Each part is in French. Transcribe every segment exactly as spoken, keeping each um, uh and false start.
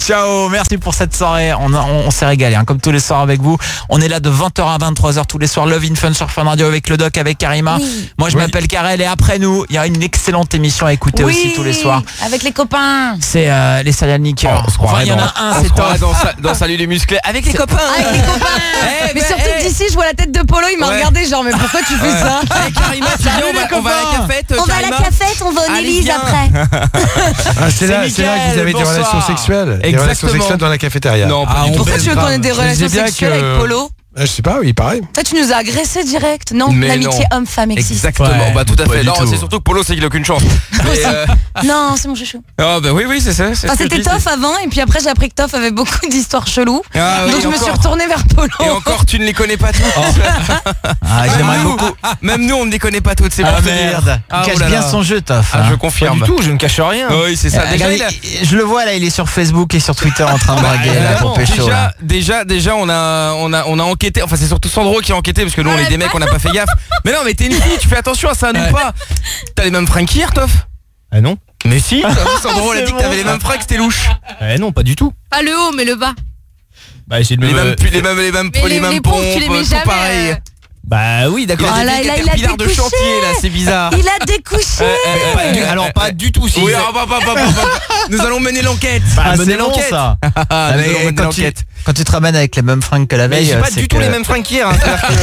Ciao, merci pour cette soirée. On, on, on s'est régalé, hein, comme tous les soirs avec vous. On est là de vingt heures à vingt-trois heures tous les soirs. Love in Fun sur Fun Radio avec le doc, avec Karima. Oui. Moi, je oui. m'appelle Karel et après nous, il y a une excellente émission à écouter oui, aussi tous les soirs. Avec les copains. C'est euh, les Serial Nickers. Oh, enfin, il y en a un, c'est top. Dans, dans Salut les musclés. Avec les copains. Avec les copains. Hey, mais bah, surtout hey. d'ici, je vois la tête de Polo, il m'a ouais. regardé genre, mais pourquoi tu fais ouais. ça? Hey, Karima, tu viens, on, va, on va à la cafette. On va à la cafette, on va au Élise après. Ah, c'est là, c'est là que vous avez des relations sexuelles. Des relations sexuelles dans la cafétéria. Non, pas ah, du tout. Pourquoi tu veux qu'on ait des relations sexuelles avec Polo? Je sais pas, oui, pareil. Toi, tu nous as agressé direct. Non, mais l'amitié homme-femme existe. Exactement, ouais, bah tout à fait. Non, c'est surtout que Polo, c'est qu'il a aucune chance. Mais euh... Non, c'est mon chouchou. Ah, bah oui, oui, c'est ça. Enfin, c'était Toff avant, et puis après, j'ai appris que Toff avait beaucoup d'histoires cheloues. Ah, donc, oui, je me encore. suis retournée vers Polo. Et encore, tu ne les connais pas toutes. Oh. Ah, j'aimerais beaucoup. Même nous, on ne les connaît pas toutes. C'est ah, merde. Il ah, cache bien son jeu, Toff. Ah, je confirme. Pas du tout, je ne cache rien. Oui, c'est ça. Déjà, il a... Je le vois là, il est sur Facebook et sur Twitter en train de draguer là pour pécho. Déjà, déjà, déjà, on a, on a, on a enquêté. Enfin, c'est surtout Sandro qui a enquêté parce que nous on est des mecs, on n'a pas fait gaffe. Mais non, mais t'es une fille, tu fais attention à ça, nous pas. T'as les mêmes fringues qu'hier, Toff? Ah non. Mais si, Sandro a dit que t'avais les mêmes fringues, c'était louche. Eh non, pas du tout. Pas le haut, mais le bas. Bah, j'ai le les, mêmes, les mêmes, les mêmes, les mêmes pompes, tout pareil. Bah oui, d'accord. Il a des caterpillars de chantier là, c'est bizarre. Il a découché. Euh, euh, du, alors pas du tout. Si oui, ah, bah, bah, bah, bah, bah. Nous allons mener l'enquête. Bah, mener l'enquête. Bon, ah, nous allons mener l'enquête. Quand tu te ramènes avec les mêmes fringues que la veille, j'ai pas du tout les mêmes fringues qu'hier.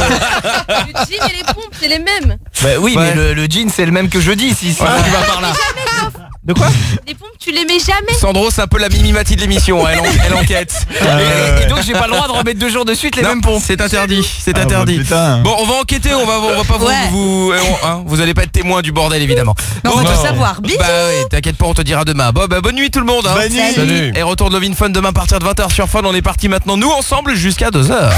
Le jean et les pompes, c'est les mêmes. Bah oui, mais le jean c'est le même que jeudi si tu vas par là. De quoi? Les pompes, tu les mets jamais. Sandro, c'est un peu la Mimimati de l'émission, elle, en, elle enquête. Euh... Et, et donc j'ai pas le droit de remettre deux jours de suite les non, mêmes pompes. C'est interdit, c'est ah interdit. Bah, bon, on va enquêter, on va, on va pas vous, ouais. vous, vous, hein, vous allez pas être témoin du bordel évidemment. Non, bon, on va tout savoir. Bisous. Bah oui, t'inquiète pas, on te dira demain. Bon, bah bonne nuit tout le monde. Hein. Bonne nuit. Salut. Et retour de Love in Fun demain à partir de vingt heures sur Fun. On est parti maintenant, nous ensemble jusqu'à deux heures.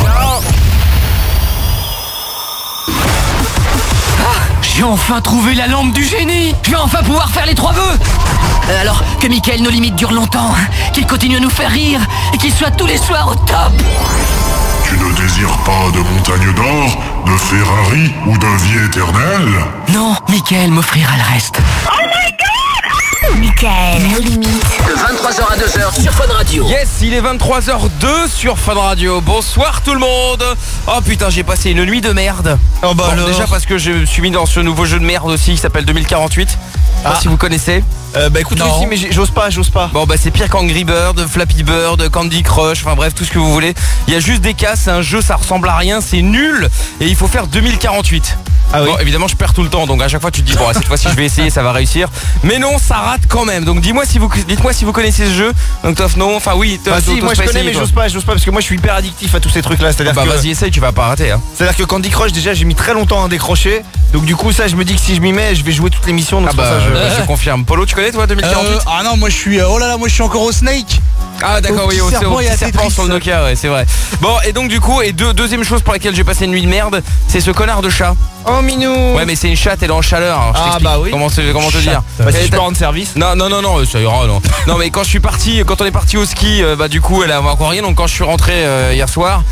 J'ai enfin trouvé la lampe du génie. Je vais enfin pouvoir faire les trois vœux. euh, Alors que Mickaël nos limites durent longtemps, qu'il continue à nous faire rire et qu'il soit tous les soirs au top. Tu ne désires pas de montagne d'or, de Ferrari ou d'un vie éternelle? Non, Mickaël m'offrira le reste. Oh my god! Mickaël, nos limites. De vingt-trois heures à deux heures sur Fun Radio. Yes, il est vingt-trois heures deux sur Fun Radio. Bonsoir tout le monde. Oh putain, j'ai passé une nuit de merde. Oh bah bon, déjà parce que je me suis mis dans ce nouveau jeu de merde aussi qui s'appelle deux mille quarante-huit. Je sais pas ah. si vous connaissez. Euh, bah écoute, oui, mais j'ose pas, j'ose pas. Bon bah c'est pire qu'Angry Bird, Flappy Bird, Candy Crush, enfin bref, tout ce que vous voulez. Il y a juste des cas, c'est un jeu, ça ressemble à rien, c'est nul. Et il faut faire deux mille quarante-huit. Ah oui. Bon, évidemment je perds tout le temps, donc à chaque fois tu te dis bon cette fois-ci je vais essayer, ça va réussir. Mais non, ça rate quand même. Donc dis-moi si vous, dites-moi si vous connaissez ce jeu. Donc Toff non, enfin oui. Toff, bah, si, Toff, moi je connais mais j'ose pas, j'ose pas parce que moi je suis hyper addictif à tous ces trucs là. C'est-à-dire bah que vas-y essaye, tu vas pas rater. Hein. C'est-à-dire que Candy Crush déjà j'ai mis très longtemps à décrocher. Donc du coup ça je me dis que si je m'y mets je vais jouer toutes les missions. Donc ah bah ça, je... Euh, je confirme. Polo, tu connais toi deux mille quarante-huit? euh, Ah non, moi je suis oh là là, moi je suis encore au Snake. Ah d'accord, oui, au, au, serpent, au petit serpent sur le Nokia, ouais, c'est vrai. Bon, et donc du coup, et deux, deuxième chose pour laquelle j'ai passé une nuit de merde, c'est ce connard de chat. Oh minou. Ouais mais c'est une chatte, elle est en chaleur. Alors, je ah bah oui. Comment, comment te dire bah, si je peux rendre service. Non non non non, ça ira non. Non mais quand je suis parti, quand on est parti au ski, euh, bah du coup elle avait encore rien. Donc quand je suis rentré euh, hier soir,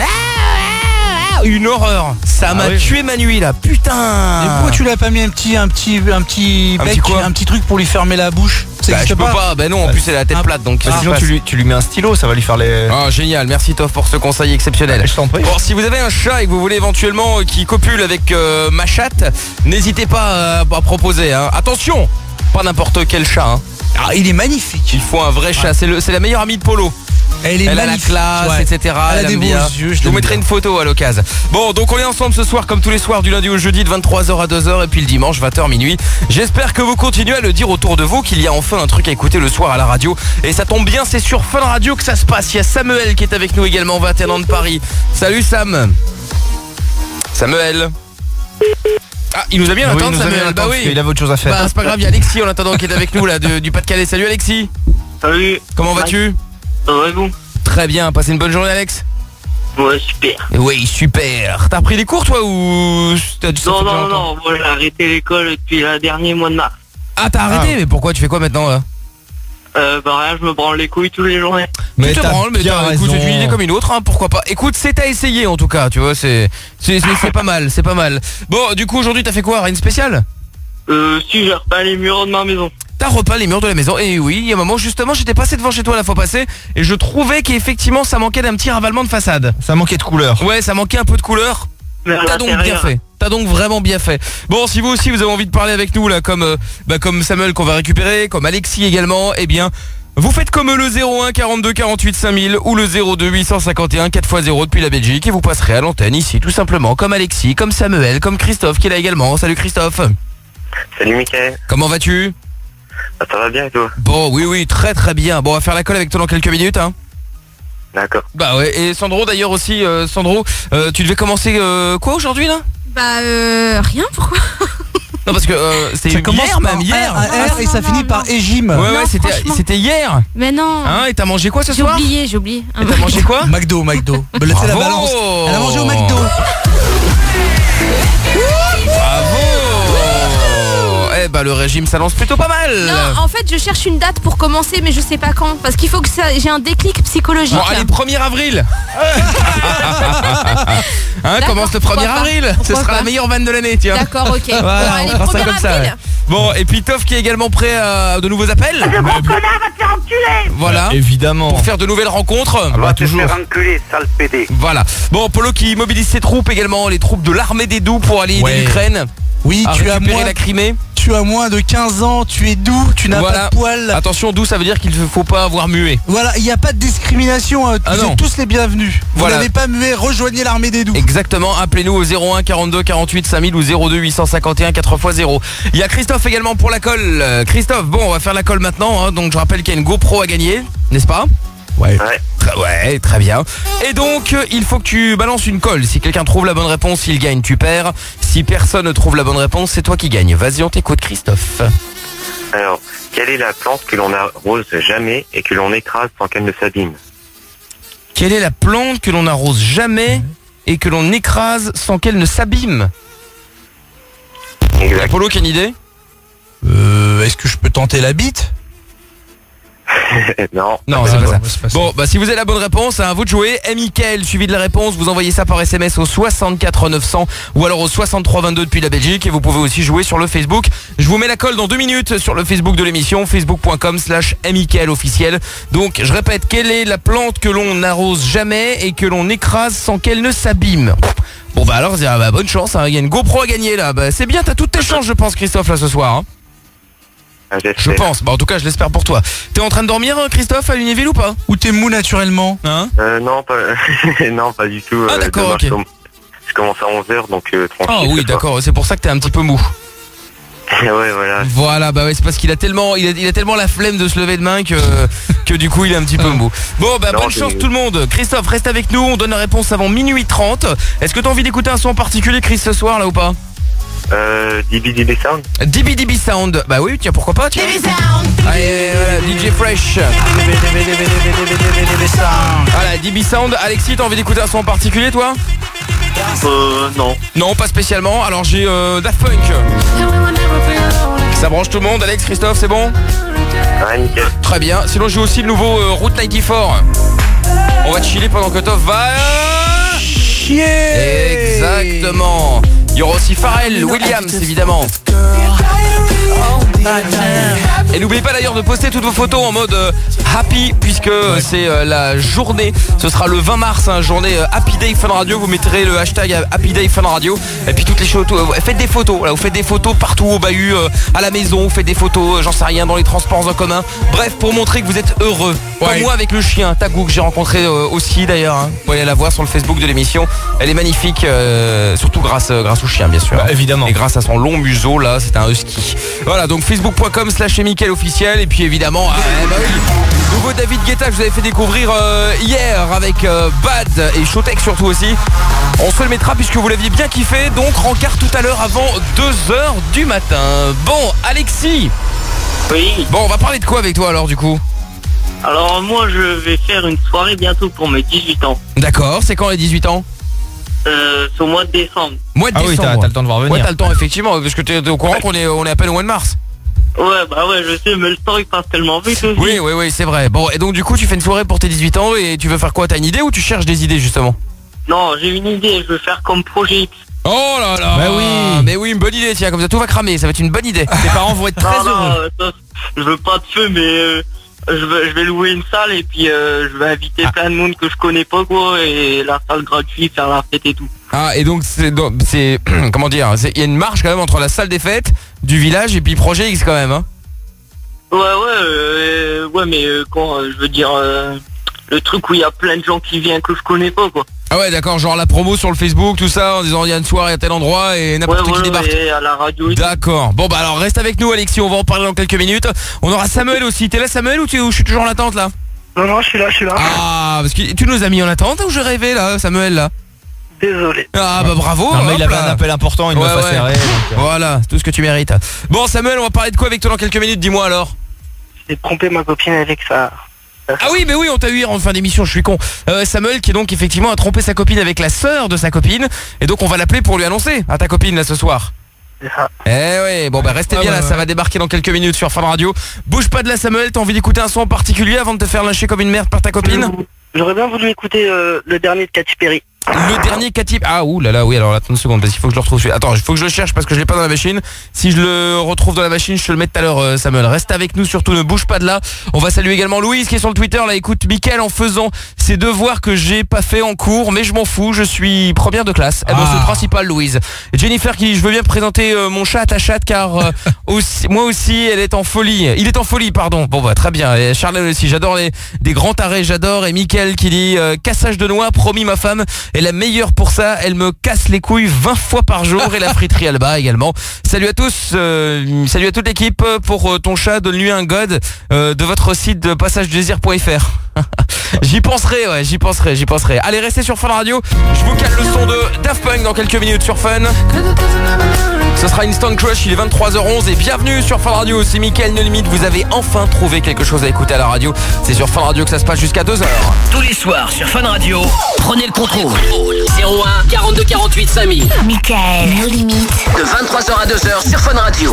une horreur. Ça m'a ah oui. tué ma nuit là. Putain. Et pourquoi tu l'as pas mis un petit un petit un petit un bec, petit, quoi un petit truc pour lui fermer la bouche? Bah, je peux pas. pas. Bah non, en plus elle a la tête ah, plate donc. Bah, sinon tu lui, tu lui mets un stylo, ça va lui faire les. Ah génial, merci Toff pour ce conseil exceptionnel. Je t'en prie. Bon, si vous avez un chat et que vous voulez éventuellement qui copule avec euh, ma chatte, n'hésitez pas à, à proposer. Hein. Attention, pas n'importe quel chat. Hein. Ah, il est magnifique. Il faut un vrai chat. Ouais. C'est le, c'est la meilleure amie de Polo. Elle, est elle a la classe, ouais. et cetera. Elle, elle a des beaux yeux. Je, je vous mettrai bien. une photo à l'occasion. Bon, donc on est ensemble ce soir comme tous les soirs du lundi au jeudi de vingt-trois heures à deux heures et puis le dimanche vingt heures minuit. J'espère que vous continuez à le dire autour de vous qu'il y a enfin un truc à écouter le soir à la radio. Et ça tombe bien, c'est sur Fun Radio que ça se passe. Il y a Samuel qui est avec nous également, vingt et un ans de Paris. Salut Sam. Samuel. Ah, il nous a bien oui, attendu Samuel. Bah oui. Il avait autre chose à faire. Bah c'est pas grave, il y a Alexis en attendant qui est avec nous là de, du Pas-de-Calais. Salut Alexis. Salut. Comment vas-tu? Ça va et vous? Très bien, passez une bonne journée Alex. Ouais, super. Oui, super. T'as repris les cours toi ou t'as dû Non, non, non, moi j'ai arrêté l'école depuis le dernier mois de mars. Ah, t'as arrêté ah. Mais pourquoi? Tu fais quoi maintenant là? Euh, bah rien, je me branle les couilles tous les journées. Mais tu te branles, mais t'as, écoute, c'est une idée comme une autre, hein, pourquoi pas. Écoute, c'est à essayer en tout cas, tu vois, c'est c'est, c'est, c'est pas mal, c'est pas mal. Bon, du coup aujourd'hui t'as fait quoi? Rien de spécial? Euh, si, j'ai repeint les murs de ma maison. t'as repeint les murs de la maison. Et oui, il y a un moment justement, j'étais passé devant chez toi la fois passée et je trouvais qu'effectivement ça manquait d'un petit ravalement de façade. Ça manquait de couleur. Ouais, ça manquait un peu de couleur. T'as donc bien fait. T'as donc vraiment bien fait. Bon, si vous aussi vous avez envie de parler avec nous là, comme euh, bah, comme Samuel qu'on va récupérer, comme Alexis également, eh bien vous faites comme le zéro un quarante-deux quarante-huit cinq mille ou le zéro deux huit cent cinquante et un quatre fois zéro depuis la Belgique et vous passerez à l'antenne ici tout simplement comme Alexis, comme Samuel, comme Christophe qui est là également. Salut Christophe. Salut Mickaël. Comment vas-tu? Bah, ça va bien et toi? Bon, oui oui, très très bien. Bon, on va faire la colle avec toi dans quelques minutes hein. D'accord. Bah ouais, et Sandro d'ailleurs aussi, euh, Sandro, euh, tu devais commencer euh, quoi aujourd'hui là? Bah euh, rien, pourquoi? Non parce que euh, c'était Ça commence hier par même, hier. un R et ça finit par Égime. Ouais ouais, Non, c'était franchement. c'était hier. Mais non. Hein, et t'as mangé quoi ce J'ai soir? oublié, j'ai oublié. Et t'as mangé quoi? McDo, McDo. Me laissez la Bravo. balance. Elle a mangé au McDo. Bravo. Eh bah le régime ça lance plutôt pas mal. Non, en fait, je cherche une date pour commencer, mais je sais pas quand. Parce qu'il faut que ça, j'ai un déclic psychologique. Bon allez, premier avril. Hein, commence le premier avril. Ce Pourquoi sera pas la meilleure vanne de l'année, tiens. D'accord, ok. Voilà, Bon, allez, on fera ça premier comme ça. avril. Ouais. Bon, et puis Toff qui est également prêt à de nouveaux appels. Le gros connard va te faire enculer. Voilà. Évidemment. Pour faire de nouvelles rencontres. Ah bah, Va te toujours. faire enculer, sale pédé. Voilà. Bon, Polo qui mobilise ses troupes également, les troupes de l'armée des doux pour aller aider Ouais. l'Ukraine Oui, à tu as, récupérer moins, la Crimée. tu as moins de quinze ans, tu es doux, tu n'as Voilà. pas de poils. Attention, doux, ça veut dire qu'il ne faut pas avoir mué. Voilà, il n'y a pas de discrimination, hein. Ah Vous non. êtes tous les bienvenus. Vous Voilà. n'avez pas mué, rejoignez l'armée des doux. Exactement, appelez-nous au zéro un quarante-deux quarante-huit cinq mille ou zéro deux huit cent cinquante et un quatre fois zéro. Il y a Christophe également pour la colle. Euh, Christophe, bon, on va faire la colle maintenant, hein. Donc je rappelle qu'il y a une GoPro à gagner, n'est-ce pas? Ouais. Ouais. Très- Ouais, très bien. Et donc, euh, il faut que tu balances une colle. Si quelqu'un trouve la bonne réponse, il gagne, tu perds. Si personne ne trouve la bonne réponse, c'est toi qui gagnes. Vas-y, on t'écoute, Christophe. Alors, quelle est la plante que l'on n'arrose jamais et que l'on écrase sans qu'elle ne s'abîme? Quelle est la plante que l'on n'arrose jamais et que l'on écrase sans qu'elle ne s'abîme? Exact. Apollo, qui a une idée? Euh, est-ce que je peux tenter la bite? Non. Non, Ah, c'est pas bon, ça. c'est pas ça. Bon, bah si vous avez la bonne réponse, à vous de jouer. Mickaël, suivi de la réponse, vous envoyez ça par S M S au soixante-quatre neuf cents ou alors au soixante-trois vingt-deux depuis la Belgique. Et vous pouvez aussi jouer sur le Facebook. Je vous mets la colle dans deux minutes sur le Facebook de l'émission, facebook point com slash Mickaël officiel. Donc, je répète, quelle est la plante que l'on n'arrose jamais et que l'on écrase sans qu'elle ne s'abîme? Bon bah alors, ah bah, bonne chance, hein. Il y a une GoPro à gagner là. Bah, c'est bien, t'as toutes tes chances, je pense, Christophe, là ce soir. Hein. Ah, Je j'espère. pense. Bah en tout cas, je l'espère pour toi. T'es en train de dormir, hein, Christophe, à Lunéville ou pas? Ou t'es mou naturellement? Hein? Euh, non, pas, non, pas du tout. Ah, Euh, d'accord, demain, ok. Je, comm- je commence à onze heures, donc euh, tranquille. Ah oui, ce soir. d'accord, c'est pour ça que t'es un petit peu mou. Ouais, voilà. Voilà, bah ouais, c'est parce qu'il a tellement il a, il a tellement la flemme de se lever demain que que du coup, il est un petit peu mou. Bon, bah Non, bonne je- chance tout le monde. Christophe, reste avec nous, on donne la réponse avant minuit trente. Est-ce que t'as envie d'écouter un son en particulier, Chris, ce soir là ou pas? Euh, Dibi Dibi Sound. D B D B Sound. Bah oui, tiens, pourquoi pas, tiens. Allez, voilà, D J Fresh. Voilà, D B Sound. Alexis, t'as envie d'écouter un son en particulier, toi? Euh, non. Non, pas spécialement. Alors j'ai euh, Daft Punk. Ça branche tout le monde, Alex, Christophe, c'est bon? Ouais, nickel. Très bien. Sinon j'ai aussi le nouveau euh, Route quatre-vingt-quatorze. On va chiller pendant que Toff va... Chier. Exactement. Il y aura aussi Pharrell Williams, évidemment. Et n'oubliez pas d'ailleurs de poster toutes vos photos en mode euh, happy, puisque euh, c'est euh, la journée, ce sera le vingt mars, hein, journée euh, Happy Day Fun Radio. Vous mettrez le hashtag Happy Day Fun Radio. Et puis toutes les photos, euh, faites des photos, voilà, vous faites des photos partout au bahut, euh, à la maison, vous faites des photos, euh, j'en sais rien, dans les transports en commun. Bref, pour montrer que vous êtes heureux. Comme Ouais. moi avec le chien, Tagou, que j'ai rencontré euh, aussi d'ailleurs. Hein. Vous pouvez aller la voir sur le Facebook de l'émission. Elle est magnifique, euh, surtout grâce, euh, grâce au chien, bien sûr. Bah, évidemment. Et grâce à son long museau, là, c'est un husky. Voilà, donc facebook point com slash Mickaël officiel. Et puis évidemment, ah, eh bah oui, nouveau David Guetta que je vous avais fait découvrir euh, hier avec euh, Bad et Showtek surtout aussi. On se le mettra puisque vous l'aviez bien kiffé. Donc rencard tout à l'heure avant deux heures du matin. Bon, Alexis. Oui. Bon, on va parler de quoi avec toi alors du coup? Alors, moi, je vais faire une soirée bientôt pour mes dix-huit ans. D'accord, c'est quand les dix-huit ans? Euh, c'est au mois de décembre. Mois de Ah oui, décembre. t'as t'as le temps de voir Ouais, venir. t'as le temps effectivement, parce que t'es t'es au courant qu'on est, on est à peine au mois de mars. Ouais, bah ouais, je sais, mais le temps il passe tellement vite aussi. Oui, oui, oui, c'est vrai. Bon, et donc du coup, tu fais une soirée pour tes dix-huit ans et tu veux faire quoi? T'as une idée ou tu cherches des idées justement? Non, j'ai une idée, je veux faire comme Projet X. Oh là là. Bah oui. Mais oui, une bonne idée, tiens, comme ça tout va cramer, ça va être une bonne idée. Tes parents vont être très non, heureux. non, euh, je veux pas de feu, mais euh, je, vais, je vais louer une salle et puis euh, je vais inviter ah. plein de monde que je connais pas, quoi, et la salle gratuite, faire la fête et tout. Ah, et donc c'est, c'est comment dire, il y a une marge quand même entre la salle des fêtes du village et puis Projet X quand même, hein. Ouais, ouais, euh, ouais, mais euh, quand euh, je veux dire euh, le truc où il y a plein de gens qui viennent que je connais pas, quoi. Ah ouais, d'accord, genre la promo sur le Facebook, tout ça, en disant il y a une soirée à tel endroit et n'importe ouais, qui ouais, débarque. Ouais, à la radio. D'accord. Bon bah alors reste avec nous, Alexis, on va en parler dans quelques minutes. On aura Samuel aussi. T'es là, Samuel, ou, tu, ou je suis toujours en attente là? Non, non, je suis là, je suis là. Ah, parce que tu nous as mis en attente ou je rêvais là, Samuel là? Désolé. Ah bah bravo. Non, mais il avait là. un appel important, une ouais, meuf ouais. à serrer. Donc, euh... Voilà, c'est tout ce que tu mérites. Bon Samuel, on va parler de quoi avec toi dans quelques minutes, dis-moi alors. J'ai trompé ma copine avec ça. Ah oui, mais oui, on t'a eu hier en fin d'émission, je suis con. Euh, Samuel qui est donc effectivement a trompé sa copine avec la sœur de sa copine. Et donc on va l'appeler pour lui annoncer à ta copine là ce soir. C'est ça. Eh ouais, bon bah restez ah bien ouais, là, ouais. Ça va débarquer dans quelques minutes sur Fun Radio. Bouge pas de là Samuel, t'as envie d'écouter un son en particulier avant de te faire lâcher comme une merde par ta copine? J'aurais bien voulu écouter euh, le dernier de Katy Perry. Le dernier Katy... Ah ouh là là, oui, alors attends une seconde, parce qu'il faut que je le retrouve. Attends, il faut que je le cherche parce que je l'ai pas dans la machine. Si je le retrouve dans la machine, je te le mets tout à l'heure, euh, Samuel. Reste avec nous, surtout ne bouge pas de là. On va saluer également Louise qui est sur le Twitter. Là, écoute, Mickaël en faisant ses devoirs que j'ai pas fait en cours, mais je m'en fous, je suis première de classe. Eh ben, ah. C'est le principal, Louise. Et Jennifer qui dit, je veux bien présenter euh, mon chat à ta chatte car euh, aussi, moi aussi, elle est en folie. Il est en folie, pardon. Bon bah très bien. Et Charles aussi, j'adore les des grands tarés, j'adore. Et Mickaël qui dit, euh, cassage de noix, promis ma femme est la meilleure pour ça, elle me casse les couilles vingt fois par jour. Et la friterie Alba également. Salut à tous, euh, salut à toute l'équipe. Pour euh, ton chat, donne-lui un god euh, de votre site de passage du désir point f r. J'y penserai, ouais, j'y penserai, j'y penserai. Allez, restez sur Fun Radio. Je vous cale le son de Daft Punk dans quelques minutes sur Fun. Ce sera Instant Crush, il est vingt-trois heures onze et bienvenue sur Fun Radio. C'est Mickaël No Limite, vous avez enfin trouvé quelque chose à écouter à la radio. C'est sur Fun Radio que ça se passe jusqu'à deux heures. Tous les soirs sur Fun Radio, prenez le contrôle. zéro un quarante-deux quarante-huit cinq mille. Mickaël No Limite. De vingt-trois heures à deux heures sur Fun Radio.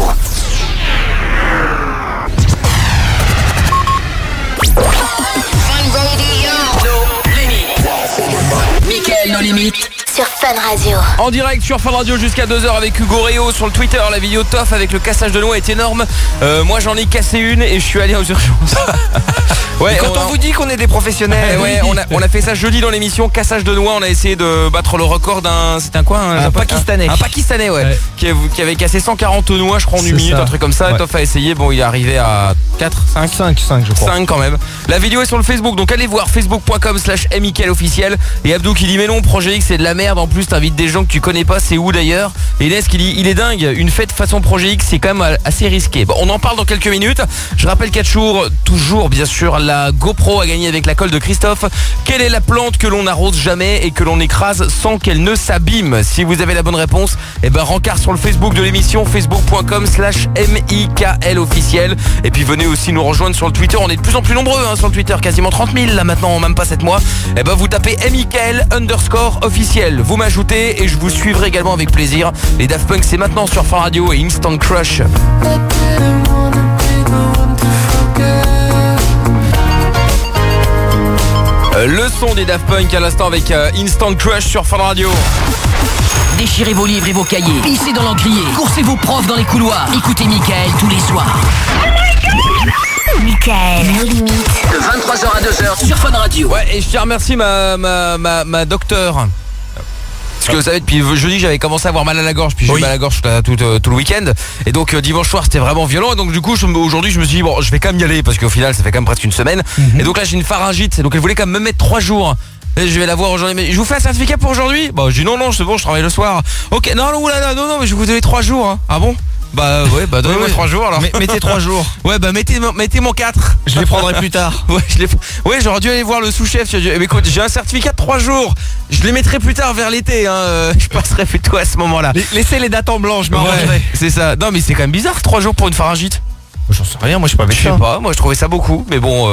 Mickaël No Limite sur Fun Radio. En direct sur Fun Radio jusqu'à deux heures avec Hugo Réo sur le Twitter. La vidéo Toff avec le cassage de noix est énorme. euh, Moi j'en ai cassé une et je suis allé aux urgences. Ouais, quand on, on vous dit qu'on est des professionnels. Ouais, on a, on a fait ça jeudi dans l'émission cassage de noix. On a essayé de battre le record d'un... C'était un quoi un, un, un Pakistanais Un, un Pakistanais ouais, ouais. Qui, avait, qui avait cassé cent quarante noix je crois en une minute, ça. Un truc comme ça, ouais. Toff a essayé, bon il est arrivé à quatre, cinq, cinq, cinq je crois. cinq quand même. La vidéo est sur le Facebook, donc allez voir facebook point com slash Mickaël officiel. Et Abdou qui dit mais non, Projet X c'est de la merde, en plus t'invites des gens que tu connais pas, c'est où d'ailleurs? Et Inès qui dit il est dingue, une fête façon Projet X c'est quand même assez risqué. Bon, on en parle dans quelques minutes. Je rappelle quatre jours, toujours bien sûr la GoPro a gagné avec la colle de Christophe. Quelle est la plante que l'on n'arrose jamais et que l'on écrase sans qu'elle ne s'abîme? Si vous avez la bonne réponse, eh ben rencard sur le Facebook de l'émission, facebook point com slash Mickaël officiel. Et puis venez aussi nous rejoindre sur le Twitter, on est de plus en plus nombreux hein, sur le Twitter, quasiment trente mille là maintenant, même pas sept mois. Eh ben vous tapez Mickaël underscore officiel, vous m'ajoutez et je vous suivrai également avec plaisir. Les Daft Punk c'est maintenant sur Fun Radio et Instant Crush. Euh, le son des Daft Punk à l'instant avec euh, Instant Crush sur Fun Radio. Déchirez vos livres et vos cahiers, pissez dans l'encrier, coursez vos profs dans les couloirs. Écoutez Mickaël tous les soirs. Mickaël No Limite. De vingt-trois heures à deux heures sur Fun Radio. Ouais, et je tiens à remercier ma, ma, ma, ma docteure. Parce que vous savez, depuis jeudi j'avais commencé à avoir mal à la gorge. Puis j'ai oui. eu mal à la gorge tout, tout, tout le week-end. Et donc euh, dimanche soir c'était vraiment violent. Et donc du coup aujourd'hui je me suis dit bon je vais quand même y aller. Parce qu'au final ça fait quand même presque une semaine. Mm-hmm. Et donc là j'ai une pharyngite. Donc elle voulait quand même me mettre trois jours. Et je vais la voir aujourd'hui. Mais je vous fais un certificat pour aujourd'hui? Bon je dis non non c'est bon, je travaille le soir. Ok non non non non, non mais je vais vous donner trois jours hein. Ah bon? Bah ouais, bah donnez-moi trois jours alors. Mais, mettez trois jours. Ouais, bah mettez, mettez mon quatre. Je les prendrai plus tard. Ouais, je les, ouais, j'aurais dû aller voir le sous-chef. Mais écoute, j'ai un certificat de trois jours. Je les mettrai plus tard vers l'été. Hein. Je passerai plutôt à ce moment-là. Laissez les dates en blanc, je m'arrangerai. Ouais, c'est ça. Non, mais c'est quand même bizarre, trois jours pour une pharyngite. J'en sais rien, moi je suis pas médecin. Je sais pas, moi je trouvais ça beaucoup. Mais bon, euh,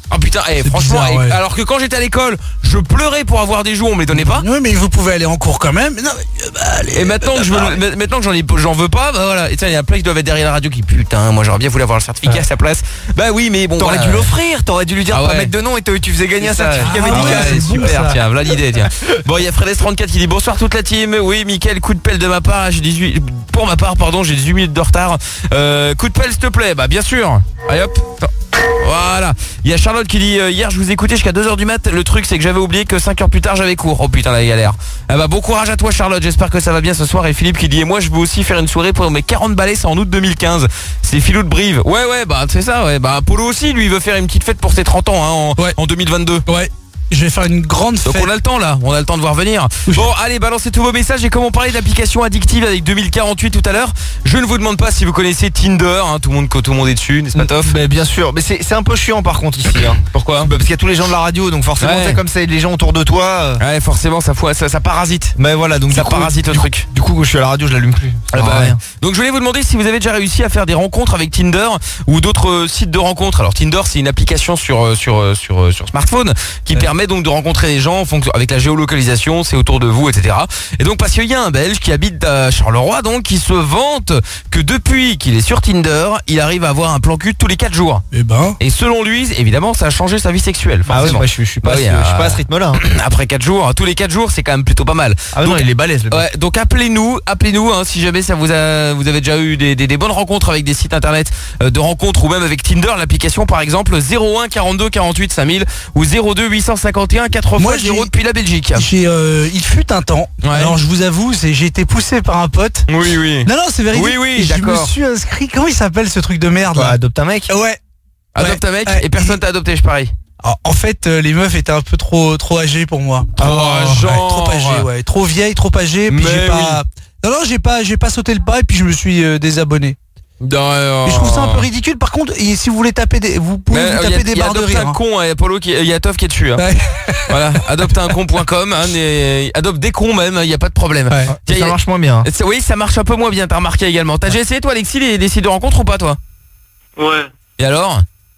Ah putain, eh, franchement, bizarre, ouais. alors que quand j'étais à l'école, je pleurais pour avoir des jouets, on me les donnait pas. Oui, mais vous pouvez aller en cours quand même. Non, mais, bah, allez, Et maintenant bah, que je bah, veux, maintenant que j'en ai, j'en veux pas, bah voilà. Et tiens, il y a plein qui doivent être derrière la radio qui putain, moi j'aurais bien voulu avoir le certificat Ouais. à sa place. Bah oui, mais bon. T'aurais voilà. dû l'offrir, t'aurais dû lui dire Ah de pas ouais. mettre de nom et tu faisais gagner un C'est ça. certificat Ah médical. ouais, c'est bon, super, ça. tiens, voilà l'idée, tiens. Bon, il y a Fredes trente-quatre qui dit bonsoir toute la team. Oui, Mickaël, coup de pelle de ma part, j'ai dix-huit pour ma part, pardon, j'ai dix-huit minutes de retard. Euh, coup de pelle s'il te plaît. Bah bien sûr. Allez hop. Attends. Voilà. Il y a Charlotte qui dit euh, hier je vous écoutais jusqu'à deux heures du mat. Le truc c'est que j'avais oublié que cinq heures plus tard j'avais cours. Oh putain la galère. Ah bah bon courage à toi Charlotte, j'espère que ça va bien ce soir. Et Philippe qui dit et moi je veux aussi faire une soirée pour mes quarante balais, c'est en août deux mille quinze. C'est Philou de Brive. Ouais ouais bah c'est ça ouais. Bah Polo aussi lui il veut faire une petite fête pour ses trente ans hein, en, Ouais. en deux mille vingt-deux. Ouais. Je vais faire une grande Donc fête. on a le temps là, on a le temps de voir venir. Bon allez balancez tous vos messages. Et comme on parlait d'applications addictives avec deux mille quarante-huit tout à l'heure, je ne vous demande pas si vous connaissez Tinder hein, tout le monde tout le monde est dessus, n'est-ce pas Toff? Mais bien sûr, mais c'est c'est un peu chiant par contre ici hein. Pourquoi? Bah, parce qu'il y a tous les gens de la radio, donc forcément Ouais. c'est comme ça, les gens autour de toi. euh, Ouais forcément ça, fout- ça, ça parasite. Mais voilà, donc Ça du coup, parasite le du, truc. Du coup, quand je suis à la radio, je l'allume plus. Ah Ça bah sert à ouais. rien. Donc je voulais vous demander si vous avez déjà réussi à faire des rencontres avec Tinder ou d'autres euh, sites de rencontres. Alors Tinder c'est une application sur euh, sur euh, sur euh, sur smartphone qui Ouais. permet donc de rencontrer des gens en fonction avec la géolocalisation, c'est autour de vous, et cetera. Et donc parce qu'il y a un Belge qui habite à Charleroi donc qui se vante que depuis qu'il est sur Tinder, il arrive à avoir un plan cul tous les quatre jours. Eh ben. Et selon lui, évidemment, ça a changé sa vie sexuelle. Ah ouais, forcément. moi je suis, je suis pas, Bah oui, à ce- je suis euh, pas à ce rythme-là. hein. Après quatre jours, tous les quatre jours, c'est quand même plutôt pas mal. Ah ouais, Donc, non, il est balèze le mec. Ouais, donc appelez-nous, appelez-nous hein, si jamais ça vous a, vous avez déjà eu des, des, des bonnes rencontres avec des sites internet euh, de rencontres ou même avec Tinder, l'application par exemple zéro un quarante-deux quarante-huit cinq mille ou zéro deux huit cent cinquante et un quatre Moi, fois zéro j'ai- depuis la Belgique. J'ai, euh, il fut un temps. Ouais. Alors je vous avoue, c'est, j'ai été poussé par un pote. Oui, oui. Non non, c'est véridique. Oui, oui, Et je me d'accord. suis inscrit. Comment il s'appelle ce truc de merde Bah, là adopte un mec. Ouais. Adopte Ouais. un mec Ouais. et personne t'a adopté, je parie. Alors, en fait, euh, les meufs étaient un peu trop trop âgées pour moi. Trop Ouais, genre. trop âgées, ouais, trop vieilles, trop âgées. Puis Mais j'ai pas. Non non, j'ai pas, j'ai pas sauté le pas et puis je me suis euh, désabonné. Non, Et je trouve ça un peu ridicule. Par contre, et si vous voulez taper des, vous pouvez Mais, vous euh, taper y a- des y a barres de adopte rire. un hein. con, il y a Polo qui, il y a Toff qui est dessus. hein. Ouais. Voilà, adopte un con point com, hein, et adopte des cons même, il y a pas de problème. Ouais. Tiens, Ça y a- marche moins bien. hein. C'est- Oui, ça marche un peu moins bien, t'as remarqué également. T'as déjà essayé toi Alexis les, les sites de rencontres ou pas toi? Ouais. Et alors?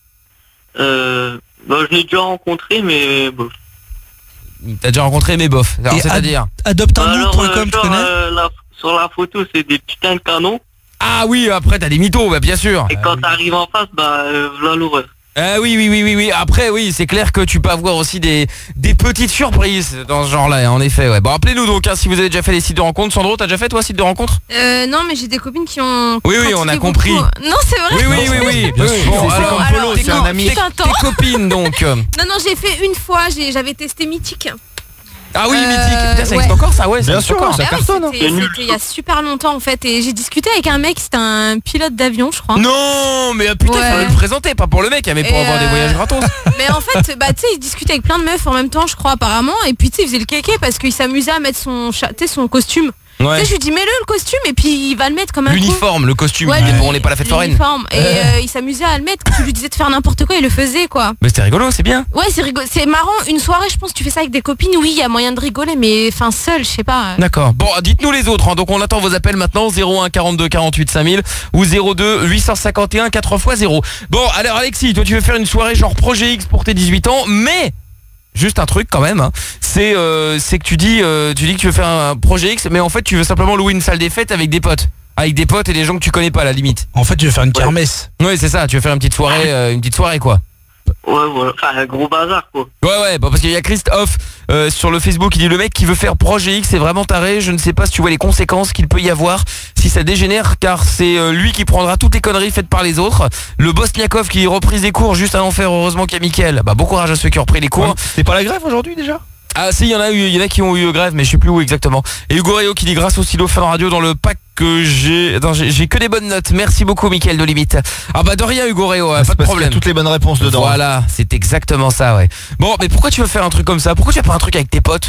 Euh, bah, je l'ai déjà rencontré, mais bon. T'as déjà rencontré mes bof. Alors Et c'est-à-dire? Adopte un Alors, point euh, com, tu genre, connais euh, la- sur la photo, c'est des putains de canons. Ah oui, après t'as des mythos, bah bien sûr. Et quand t'arrives en face, bah, euh, voilà l'horreur. Ah oui, oui, oui, oui, oui. Après, oui, c'est clair que tu peux avoir aussi des, des petites surprises dans ce genre-là, en effet. Ouais. Bon, appelez-nous donc hein, si vous avez déjà fait des sites de rencontres. Sandro, t'as déjà fait toi site de rencontres? Euh, non, mais j'ai des copines qui ont. Oui, oui, on a pratiqué compris. beaucoup. Non, c'est vrai. Oui, oui, oui, oui. Bien Oui, sûr. bon, C'est- alors, comme alors, Polo, tes c'est co- un ami. tes- Putain, tes copines donc. euh. Non, non, j'ai fait une fois, j'ai- j'avais testé Mythique. Ah oui, Euh, mythique. Putain, ça ouais. existe encore ça, ouais. Bien existe sûr, encore. ça Ah ouais, cartonne. hein. c'était- C'était il y a super longtemps en fait, et j'ai discuté avec un mec, c'était un pilote d'avion, je crois. Non, mais ah, putain, Ouais. il fallait le présenter, pas pour le mec, hein, mais pour Et avoir des euh, voyages gratos. Mais en fait, bah tu sais, il discutait avec plein de meufs en même temps, je crois apparemment, et puis tu sais, il faisait le kéké parce qu'il s'amusait à mettre son, cha- tu sais, son costume. Ouais. Tu sais, je lui dis mets-le le costume, et puis il va le mettre comme un con. L'uniforme, le costume. Ouais, mais l'uni- bon, on n'est pas à la fête foraine. l'uniforme. Et euh, il s'amusait à le mettre. Tu lui disais de faire n'importe quoi, il le faisait quoi. Mais c'était rigolo, c'est bien. Ouais, c'est rigolo, c'est marrant. Une soirée, je pense, tu fais ça avec des copines. Oui, il y a moyen de rigoler, mais enfin seul, je sais pas. D'accord. Bon, dites-nous les autres. hein. Donc on attend vos appels maintenant. zéro un quarante-deux quarante-huit cinq mille ou zéro deux huit cent cinquante et un quatre fois zéro. Bon, alors Alexis, toi tu veux faire une soirée genre Projet X pour tes dix-huit ans, mais juste un truc quand même. hein. C'est euh, c'est que tu dis euh, tu dis que tu veux faire un Projet X, mais en fait tu veux simplement louer une salle des fêtes avec des potes. Avec des potes et des gens que tu connais pas à la limite. En fait, je vais faire une kermesse. Oui, c'est ça. Tu veux faire une petite soirée, euh, une petite soirée quoi. Ouais, voilà. Enfin, un gros bazar, quoi. Ouais ouais bah parce qu'il y a Christophe euh, sur le Facebook qui dit le mec qui veut faire Projet X c'est vraiment taré, je ne sais pas si tu vois les conséquences qu'il peut y avoir si ça dégénère car c'est euh, lui qui prendra toutes les conneries faites par les autres. Le Bosniakov qui reprise des cours juste à l'enfer, heureusement qu'il y a Mickaël. Bah bon courage à ceux qui ont repris les cours. C'est pas la grève aujourd'hui déjà? Ah si, il y en a eu, il y en a qui ont eu grève mais je sais plus où exactement. Et Hugo Rayo qui dit grâce au stylo Fun Radio dans le pack que j'ai Attends, j'ai j'ai que des bonnes notes. Merci beaucoup Mickaël de Limite. Ah bah de rien Hugo Rayo, Ah, pas c'est de parce qu'il y a problème. toutes les bonnes réponses dedans. Voilà, c'est exactement ça ouais. Bon, mais pourquoi tu veux faire un truc comme ça? Pourquoi tu veux pas un truc avec tes potes?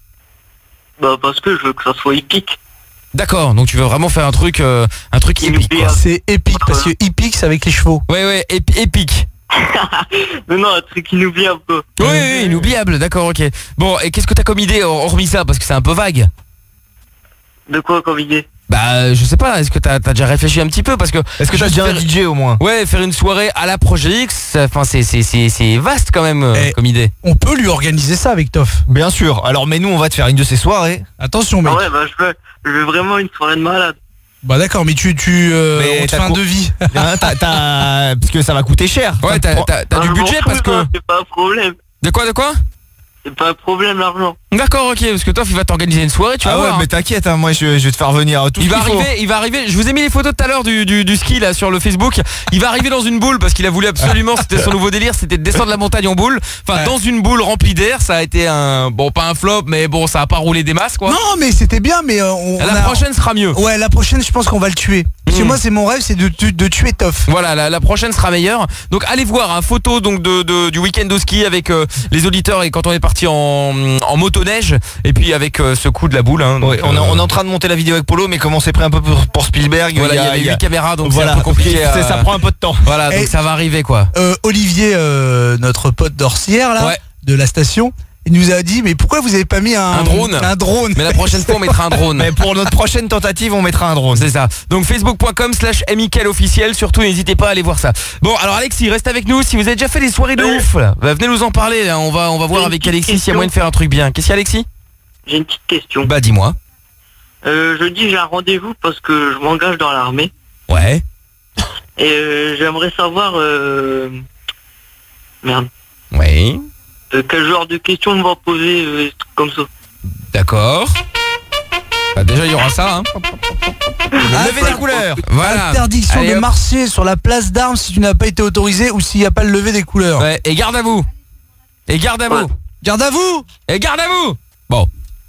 Bah, parce que je veux que ça soit épique. D'accord, donc tu veux vraiment faire un truc euh, un truc épique quoi. C'est épique parce que épique c'est avec les chevaux. Ouais ouais, ép- épique. Non, non, un truc inoubliable, quoi. Oui, oui, inoubliable, d'accord, ok. Bon, et qu'est-ce que t'as comme idée hor- hormis ça parce que c'est un peu vague? De quoi comme idée? Bah je sais pas, est-ce que t'as as déjà réfléchi un petit peu parce que est-ce que t'as déjà un D J au moins? Ouais, faire une soirée à la Projet X, enfin c'est c'est c'est c'est vaste quand même euh, comme idée. On peut lui organiser ça avec Toff. Bien sûr. Alors mais nous on va te faire une de ces soirées. Attention mec. Ah ouais, bah je veux, je veux vraiment une soirée de malade. Bah d'accord, mais tu tu euh, Mais on te t'as fait un co- devis. Hein, t'as- t'as- parce que ça va coûter cher. Ouais, t'as t'as t'as Ah, du je m'en budget fous, parce que hein, c'est pas un problème. de quoi de quoi C'est pas un problème l'argent. D'accord, ok, parce que Toff il va t'organiser une soirée, tu vas Ah ouais, voir. mais t'inquiète, hein, moi je, je vais te faire venir tout Il ce va qu'il faut. arriver, il va arriver. Je vous ai mis les photos tout à l'heure du, du, du ski là sur le Facebook. Il va arriver dans une boule parce qu'il a voulu absolument, c'était son nouveau délire, c'était de descendre la montagne en boule. Enfin, Ouais. dans une boule remplie d'air, ça a été un, bon, pas un flop, mais bon, ça a pas roulé des masses quoi. Non mais c'était bien, mais euh, on, la on a- prochaine sera mieux. Ouais, la prochaine, je pense qu'on va le tuer. Parce que Mm. moi, c'est mon rêve, c'est de, de, de tuer Toff. Voilà, la, la prochaine sera meilleure. Donc allez voir, un photo donc de, de- du week-end au ski avec euh, les auditeurs et quand on est parti en, en motoneige et puis avec euh, ce coup de la boule. Hein, donc, Ouais, on, est, euh, on est en train de monter la vidéo avec Polo, mais comme on s'est pris un peu pour, pour Spielberg, voilà, il y avait il y a- huit caméras donc voilà, c'est un peu compliqué. c'est- à- ça prend un peu de temps. Voilà, donc Et- ça va arriver quoi. Euh, Olivier, euh, notre pote d'Orsière là, Ouais. de la station, il nous a dit mais pourquoi vous avez pas mis un, Un drone. Un drone. Mais la prochaine fois on mettra un drone. Mais pour notre prochaine tentative, on mettra un drone. C'est ça. Donc facebook.com slash Mickaël officiel. Surtout n'hésitez pas à aller voir ça. Bon alors Alexis reste avec nous. Si vous avez déjà fait des soirées de Ouais. ouf là, bah, venez nous en parler là. On va on va voir J'ai une avec petite Alexis s'il y a question. moyen de faire un truc bien. Qu'est-ce qu'il y a Alexis? J'ai une petite question. Bah dis-moi. Euh, jeudi j'ai un rendez-vous parce que je m'engage dans l'armée. Ouais. Et euh, j'aimerais savoir euh... Merde. Oui. Euh, quel genre de questions on va poser euh, des trucs comme ça. D'accord. Bah déjà il y aura ça hein. Lever des couleurs. Voilà. Interdiction Allez, de hop. marcher sur la place d'armes si tu n'as pas été autorisé ou s'il n'y a pas le lever des couleurs. Ouais, et garde à vous. Et garde à vous. Garde à vous. Et garde à vous. Bon.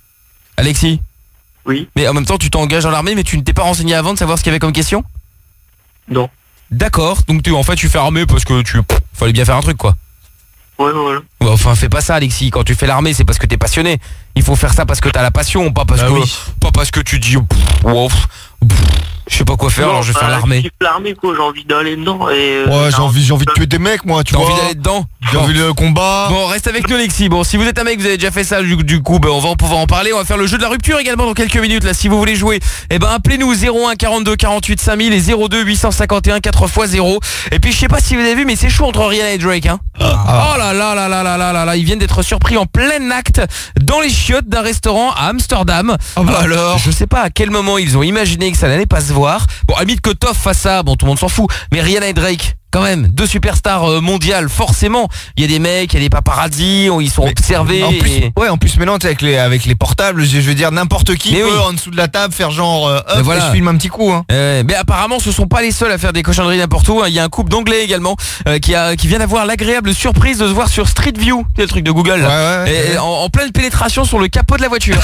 Alexis. Oui. Mais en même temps tu t'engages dans l'armée mais tu ne t'es pas renseigné avant de savoir ce qu'il y avait comme question? Non. D'accord. Donc tu en fait tu fais armée parce que tu pff, fallait bien faire un truc quoi. Ouais, voilà. Ouais, enfin fais pas ça Alexis, quand tu fais l'armée c'est parce que t'es passionné. Il faut faire ça parce que t'as la passion, pas parce Bah que oui. pas parce que tu dis pff, wow, pff, pff, je sais pas quoi faire Non, alors je vais bah, faire Je l'armée. kiffe l'armée quoi, j'ai envie d'aller dedans. Et, euh, Ouais, j'ai non. envie, j'ai envie de tuer des mecs, moi, tu T'as vois. envie d'aller dedans? J'ai envie de combat. Bon, reste avec nous Alexis. Bon, si vous êtes un mec, vous avez déjà fait ça, du, du coup, ben, on va en pouvoir en parler. On va faire le jeu de la rupture également dans quelques minutes. Là, si vous voulez jouer, eh ben appelez-nous zéro un quarante-deux quarante-huit cinq mille et zéro deux huit cent cinquante et un quatre fois zéro. Et puis je sais pas si vous avez vu, mais c'est chaud entre Rihanna et Drake. Hein. Oh là là là là là là là là, ils viennent d'être surpris en plein acte dans les chiottes d'un restaurant à Amsterdam. Ah bah alors. Je sais pas à quel moment ils ont imaginé que ça n'allait pas se voir. Bon, à limite que Toff fasse ça, bon tout le monde s'en fout. Mais Rihanna et Drake, quand même, deux superstars euh, mondiales, forcément. Il y a des mecs, il y a des paparazzis, ils sont observés. En plus, et- ouais, en plus maintenant, tu sais, avec les avec les portables, je je veux dire n'importe qui Mais peut oui. en dessous de la table faire genre euh, Mais hop, voilà. et je filme un petit coup. Hein. Euh, mais apparemment ce sont pas les seuls à faire des cochonneries n'importe où. Il y a un couple d'anglais également euh, qui, a, qui vient d'avoir l'agréable surprise de se voir sur Street View, c'est le truc de Google là. Ouais, ouais, Et, ouais. en, en pleine pénétration sur le capot de la voiture.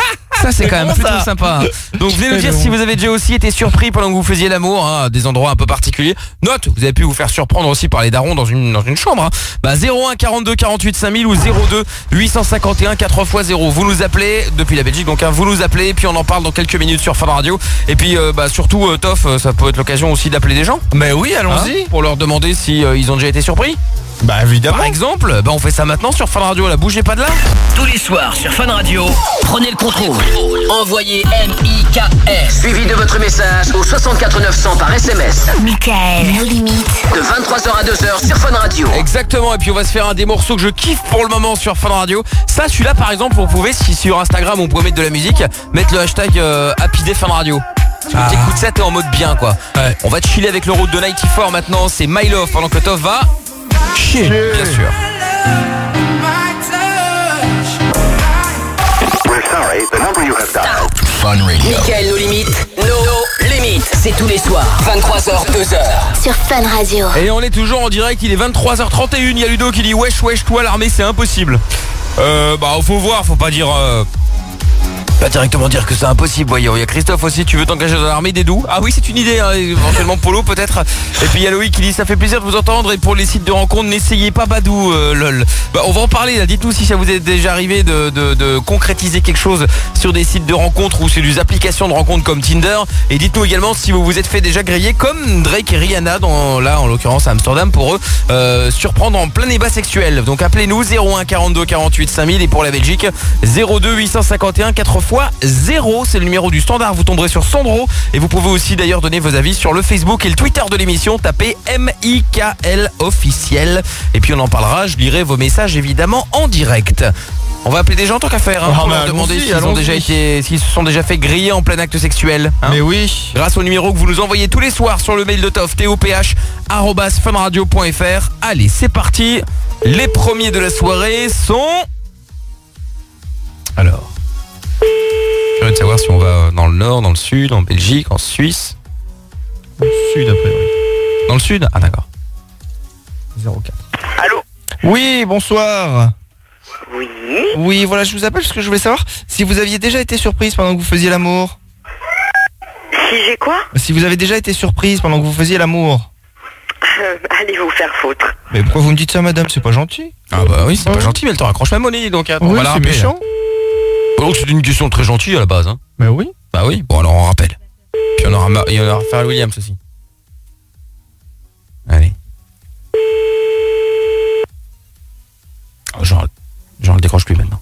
Ça c'est quand même bon, plutôt ça. sympa. Donc venez nous C'est dire bon. si vous avez déjà aussi été surpris pendant que vous faisiez l'amour hein, à des endroits un peu particuliers. Note, vous avez pu vous faire surprendre aussi par les darons dans une, dans une chambre. Hein. Bah zéro un quarante-deux quarante-huit cinq mille ou zéro deux huit cent cinquante et un quatre fois zéro. Vous nous appelez depuis la Belgique donc hein, vous nous appelez puis on en parle dans quelques minutes sur Fun Radio. Et puis euh, bah surtout euh, Toff, euh, ça peut être l'occasion aussi d'appeler des gens. Mais oui, Hein, allons-y. pour leur demander si euh, ils ont déjà été surpris. Bah évidemment. Par exemple, bah on fait ça maintenant sur Fun Radio, là bougez pas de là. Tous les soirs sur Fun Radio, prenez le contrôle. Envoyez M I K S suivi de votre message au soixante-quatre neuf cents par S M S. Mickaël, nos limites. De vingt-trois heures à deux heures sur Fun Radio. Exactement, et puis on va se faire un des morceaux que je kiffe pour le moment sur Fun Radio. Ça, celui-là par exemple, on pouvait, si sur Instagram on pouvait mettre de la musique, mettre le hashtag euh, Happy Day Fun Radio. Parce que Ah. t'écoutes ça, t'es en mode bien quoi. Ouais. On va te chiller avec le route de quatre-vingt-quatorze maintenant, c'est My Love pendant que Toff va, Chier. bien sûr. We're sorry, the number you have dialed. Fun Radio. Mickaël, nos limites, nos limites. C'est tous les soirs, vingt-trois heures, deux heures. Sur Fun Radio. Et on est toujours en direct, il est vingt-trois heures trente et une, il y a Ludo qui dit wesh wesh toi l'armée c'est impossible. Euh bah faut voir, faut pas dire euh, pas directement dire que c'est impossible, voyons. Il y a Christophe aussi, tu veux t'engager dans l'armée des doux? Ah oui c'est une idée, hein, éventuellement Polo peut-être. Et puis il y a Loïc qui dit ça fait plaisir de vous entendre et pour les sites de rencontres n'essayez pas Badou euh, lol. Bah on va en parler là, dites-nous si ça vous est déjà arrivé de, de, de concrétiser quelque chose sur des sites de rencontres ou sur des applications de rencontres comme Tinder. Et dites-nous également si vous vous êtes fait déjà griller comme Drake et Rihanna dans, là en l'occurrence à Amsterdam pour eux euh, surprendre en plein débat sexuel. Donc appelez-nous zéro un quarante-deux quarante-huit cinq mille et pour la Belgique zéro deux huit cent cinquante et un quatre fois zéro. C'est le numéro du standard. Vous tomberez sur Sandro. Et vous pouvez aussi d'ailleurs donner vos avis sur le Facebook et le Twitter de l'émission. Tapez M I K L officiel. Et puis on en parlera. Je lirai vos messages évidemment en direct. On va appeler des gens tant qu'à faire hein, oh, pour leur demander s'ils ont déjà été, s'ils se sont déjà fait griller en plein acte sexuel. Hein. Mais oui. Grâce au numéro que vous nous envoyez tous les soirs sur le mail de Toff, toph arobase funradio point fr. Allez, c'est parti. Les premiers de la soirée sont... Alors, je veux savoir si on va dans le nord, dans le sud, en Belgique, en Suisse. Dans le sud après, oui. Dans le sud ? Ah d'accord. zéro quatre. Allô ? Oui, bonsoir. Oui. Oui, voilà, je vous appelle parce que je voulais savoir si vous aviez déjà été surprise pendant que vous faisiez l'amour. Si j'ai quoi ? Si vous avez déjà été surprise pendant que vous faisiez l'amour. euh, Allez vous faire foutre. Mais pourquoi vous me dites ça, madame? C'est pas gentil. Ah bah oui, c'est oh. pas gentil, mais elle te raccroche ma monnaie, donc attends, oui, on va la rappeler. C'est méchant. Donc c'est une question très gentille à la base, hein. Mais oui. Bah oui, bon alors on rappelle. Puis on aura, il y aura Pharrell Williams aussi. Allez. Oh, genre, genre le décroche plus maintenant.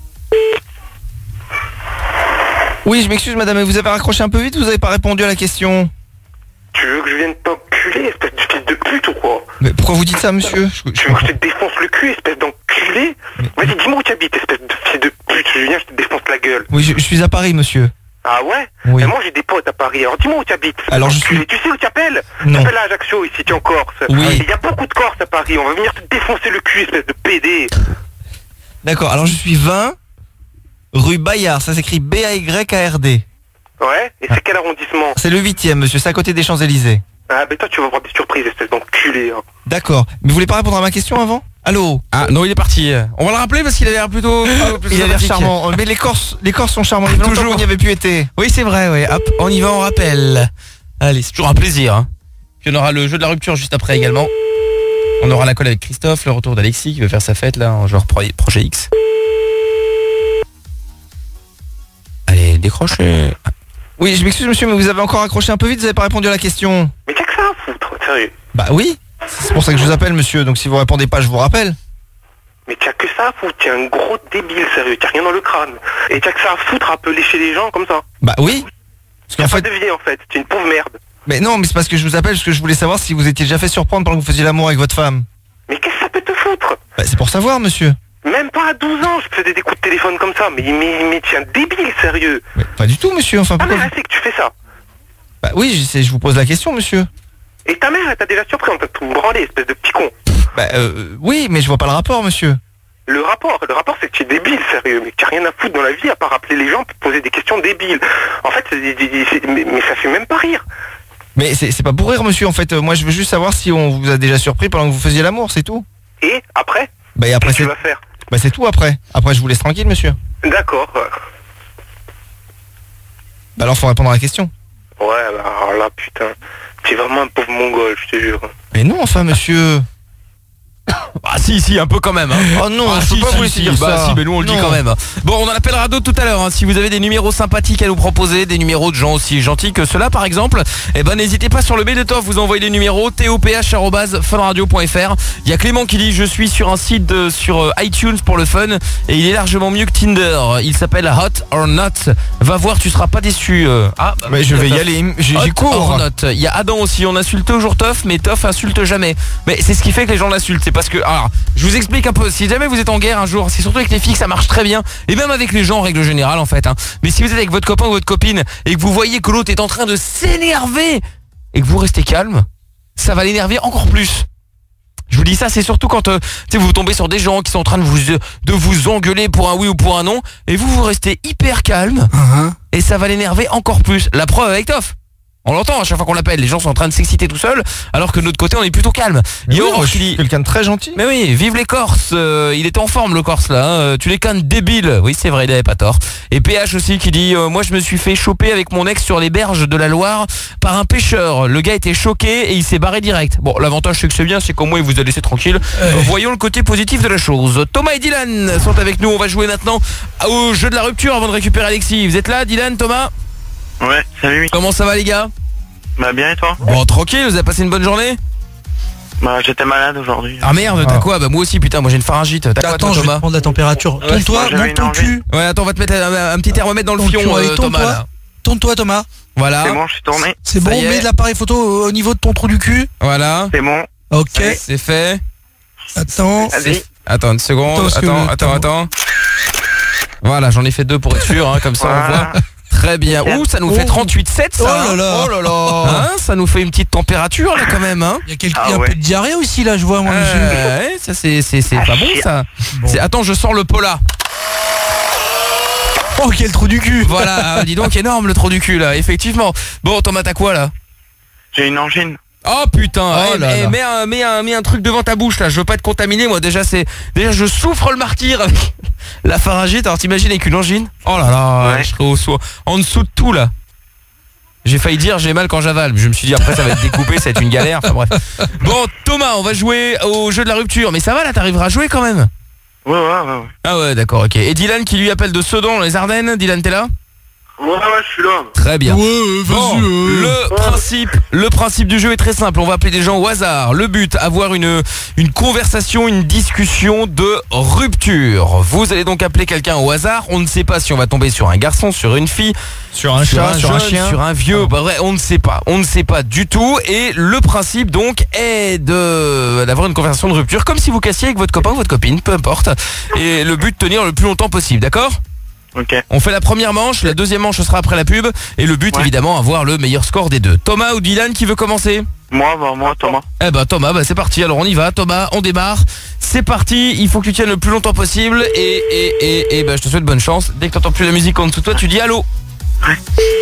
Oui, je m'excuse madame, mais vous avez raccroché un peu vite, vous avez pas répondu à la question. Tu veux que je vienne t'enculer, espèce de fils de pute ou quoi? Mais pourquoi vous dites ça, monsieur? je, je Tu veux que je te défonce le cul, espèce d'enculé? mais... Vas-y, dis-moi où tu habites, espèce de fils de pute. Je viens, je te défonce la gueule. Oui, je, je suis à Paris, monsieur. Ah ouais? Oui. Et moi j'ai des potes à Paris, alors dis-moi où tu habites. Alors je suis... Tu sais où tu appelles? Non. Tu appelles à Ajaccio, ici tu es en Corse. Oui. Il y a beaucoup de Corse à Paris, on va venir te défoncer le cul, espèce de pédé. D'accord, alors je suis vingt rue Bayard, ça s'écrit B A Y A R D. Ouais, et c'est quel arrondissement? C'est le huitième, monsieur, c'est à côté des Champs-Élysées. Ah ben toi tu vas avoir des surprises, espèce d'enculé. Hein. D'accord, mais vous voulez pas répondre à ma question avant? Allô? Ah non, il est parti. On va le rappeler parce qu'il a l'air plutôt... Ah, il a l'air charmant, mais les Corses, les Corses sont charmants, il y a longtemps qu'on n'y avait plus été. Oui c'est vrai, oui. Hop, on y va, on rappelle. Allez, c'est toujours un plaisir. Hein. Puis on aura le jeu de la rupture juste après également. On aura la colle avec Christophe, le retour d'Alexis qui veut faire sa fête là, en genre projet X. Allez, décrochez. Oui, je m'excuse monsieur, mais vous avez encore accroché un peu vite, vous avez pas répondu à la question. Mais t'as que ça à foutre, sérieux? Bah oui, c'est pour ça que je vous appelle monsieur, donc si vous répondez pas, je vous rappelle. Mais t'as que ça à foutre, t'es un gros débile, sérieux, t'as rien dans le crâne. Et t'as que ça à foutre à appeler chez les gens comme ça. Bah oui. Parce qu'en fait... pas de vie en fait, t'es une pauvre merde. Mais non, mais c'est parce que je vous appelle, parce que je voulais savoir si vous étiez déjà fait surprendre pendant que vous faisiez l'amour avec votre femme. Mais qu'est-ce que ça peut te foutre? Bah c'est pour savoir monsieur. Même pas à douze ans, je faisais des coups de téléphone comme ça, mais, mais, mais tu es un débile, sérieux. Mais pas du tout, monsieur, enfin pourquoi... Ah mais je sais que tu fais ça. Bah oui, je sais, je vous pose la question, monsieur. Et ta mère, elle t'a déjà surpris en train de tout branler, espèce de petit con. Bah euh, oui, mais je vois pas le rapport, monsieur. Le rapport, le rapport c'est que tu es débile, sérieux, mais que tu n'as rien à foutre dans la vie à part appeler les gens pour poser des questions débiles. En fait, c'est, c'est, mais, mais ça fait même pas rire. Mais c'est, c'est pas pour rire, monsieur, en fait, moi je veux juste savoir si on vous a déjà surpris pendant que vous faisiez l'amour, c'est tout. Et après? Bah et après Qu'est-ce que c'est... tu vas faire? Bah c'est tout après. Après je vous laisse tranquille, monsieur. D'accord. Bah alors faut répondre à la question. Ouais, bah alors là, putain, tu es vraiment un pauvre mongol, je te jure. Mais non, enfin, monsieur. Ah si si un peu quand même hein. Oh non, ah, je peux si, pas si, vous laisser si, dire bah, ça. Si mais nous on le non. dit quand même. Bon on en appellera d'autres tout à l'heure hein. Si vous avez des numéros sympathiques à nous proposer, des numéros de gens aussi gentils que ceux-là par exemple, eh ben n'hésitez pas sur le mail de Toff, vous envoyez les numéros toph arobase funradio point fr. Il y a Clément qui dit je suis sur un site de, sur iTunes pour le fun et il est largement mieux que Tinder. Il s'appelle Hot or Not. Va voir, tu seras pas déçu. Ah bah, mais je vais y aller, j'y cours. Il y a Adam aussi, on insulte toujours Toff mais Toff insulte jamais. Mais c'est ce qui fait que les gens l'insultent, c'est parce que alors je vous explique un peu, si jamais vous êtes en guerre un jour, c'est surtout avec les filles que ça marche très bien, et même avec les gens en règle générale en fait hein. Mais si vous êtes avec votre copain ou votre copine et que vous voyez que l'autre est en train de s'énerver et que vous restez calme, ça va l'énerver encore plus. Je vous dis ça, c'est surtout quand euh, vous tombez sur des gens qui sont en train de vous, de vous engueuler pour un oui ou pour un non, et vous vous restez hyper calme, uh-huh. Et ça va l'énerver encore plus. La preuve avec Toff. On l'entend à chaque fois qu'on l'appelle, les gens sont en train de s'exciter tout seuls, alors que de l'autre côté on est plutôt calme. Oui, moi, je suis quelqu'un de très gentil. Mais oui, vive les Corses, euh, il est en forme le Corse là, hein. Tu les cannes débiles. Oui c'est vrai, il avait pas tort. Et P H aussi qui dit euh, moi je me suis fait choper avec mon ex sur les berges de la Loire par un pêcheur. Le gars était choqué et il s'est barré direct. Bon l'avantage c'est que c'est bien, c'est qu'au moins il vous a laissé tranquille. euh, Voyons le côté positif de la chose. Thomas et Dylan sont avec nous, on va jouer maintenant au jeu de la rupture avant de récupérer Alexis. Vous êtes là Dylan, Thomas? Ouais, salut. Comment ça va les gars? Bah bien et toi? Bon tranquille, vous avez passé une bonne journée? Bah j'étais malade aujourd'hui. Ah merde, t'as quoi? Bah moi aussi putain, moi j'ai une pharyngite. T'as quoi Attends, toi, je vais Thomas? te prendre la température. Ouais, Tourne-toi, moi, j'avais monte ton une cul. Ouais, attends, on va te mettre un, un petit thermomètre dans le Ton fion, cul, allez, euh, tourne-toi. Thomas là. Tourne-toi, Thomas. Voilà. C'est bon, je suis tourné. C'est Ça bon, y est. mets de l'appareil photo au niveau de ton trou du cul. Voilà. C'est bon. Ok. C'est fait. Attends. Vas-y. Attends une seconde. Attends, parce que- Attends, attends, attends. Voilà, j'en ai fait deux pour être sûr, hein, comme ça on Voilà. voit. Très bien. Ouh, ça nous fait Oh. trente-huit sept ça. Oh là là. Oh là là. Hein, ça nous fait une petite température là quand même, hein. Il y a, quelque... Ah il y a un ouais. peu de diarrhée aussi là, je vois moi. monsieur. Euh, ouais, ça c'est c'est c'est Ah, pas bon chier. ça. Bon. C'est- Attends, je sors le Pola. Oh, quel trou du cul. Voilà, dis donc énorme le trou du cul là, effectivement. Bon, Thomas, t'as quoi là? J'ai une angine. Oh putain, Oh eh, là eh, là. mets, un, mets, un, mets un truc devant ta bouche là, je veux pas être contaminé moi, déjà c'est déjà je souffre le martyr avec la pharyngite, alors t'imagines avec une angine? Oh là là, Ouais. je serais au soin, en dessous de tout là. J'ai failli dire j'ai mal quand j'avale, je me suis dit après ça va être découpé, ça va être une galère, enfin bref. Bon Thomas, on va jouer au jeu de la rupture, mais ça va là, t'arriveras à jouer quand même? Ouais, ouais, ouais. ouais. Ah ouais d'accord, ok. Et Dylan qui lui appelle de Sedan dans les Ardennes, Dylan t'es là? Ouais, ouais, je suis là. Très bien. Ouais, euh, Bon, vas-y. euh. le principe, le principe du jeu est très simple. On va appeler des gens au hasard. Le but, avoir une une conversation, une discussion de rupture. Vous allez donc appeler quelqu'un au hasard. On ne sait pas si on va tomber sur un garçon, sur une fille, Sur un sur chat, un sur un jeune, chien. sur un vieux. Bah ouais, on ne sait pas. On ne sait pas du tout. Et le principe donc est de d'avoir une conversation de rupture, comme si vous cassiez avec votre copain ou votre copine, peu importe. Et le but de tenir le plus longtemps possible, d'accord? Ok. On fait la première manche, la deuxième manche ce sera après la pub et le but Ouais. évidemment avoir le meilleur score des deux. Thomas ou Dylan qui veut commencer? Moi, bah, moi, Thomas. Eh ben Thomas, bah c'est parti. Alors on y va. Thomas, on démarre. C'est parti. Il faut que tu tiennes le plus longtemps possible et et et et bah je te souhaite bonne chance. Dès que t'entends plus la musique en dessous de toi, tu dis allô. Ouais.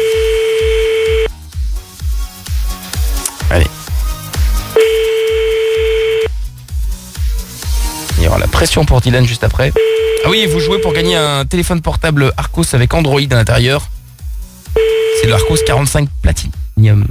Allez. Il y aura la pression pour Dylan juste après. Ah oui, vous jouez pour gagner un téléphone portable Arcos avec Android à l'intérieur. C'est le Arcos quarante-cinq Platinum.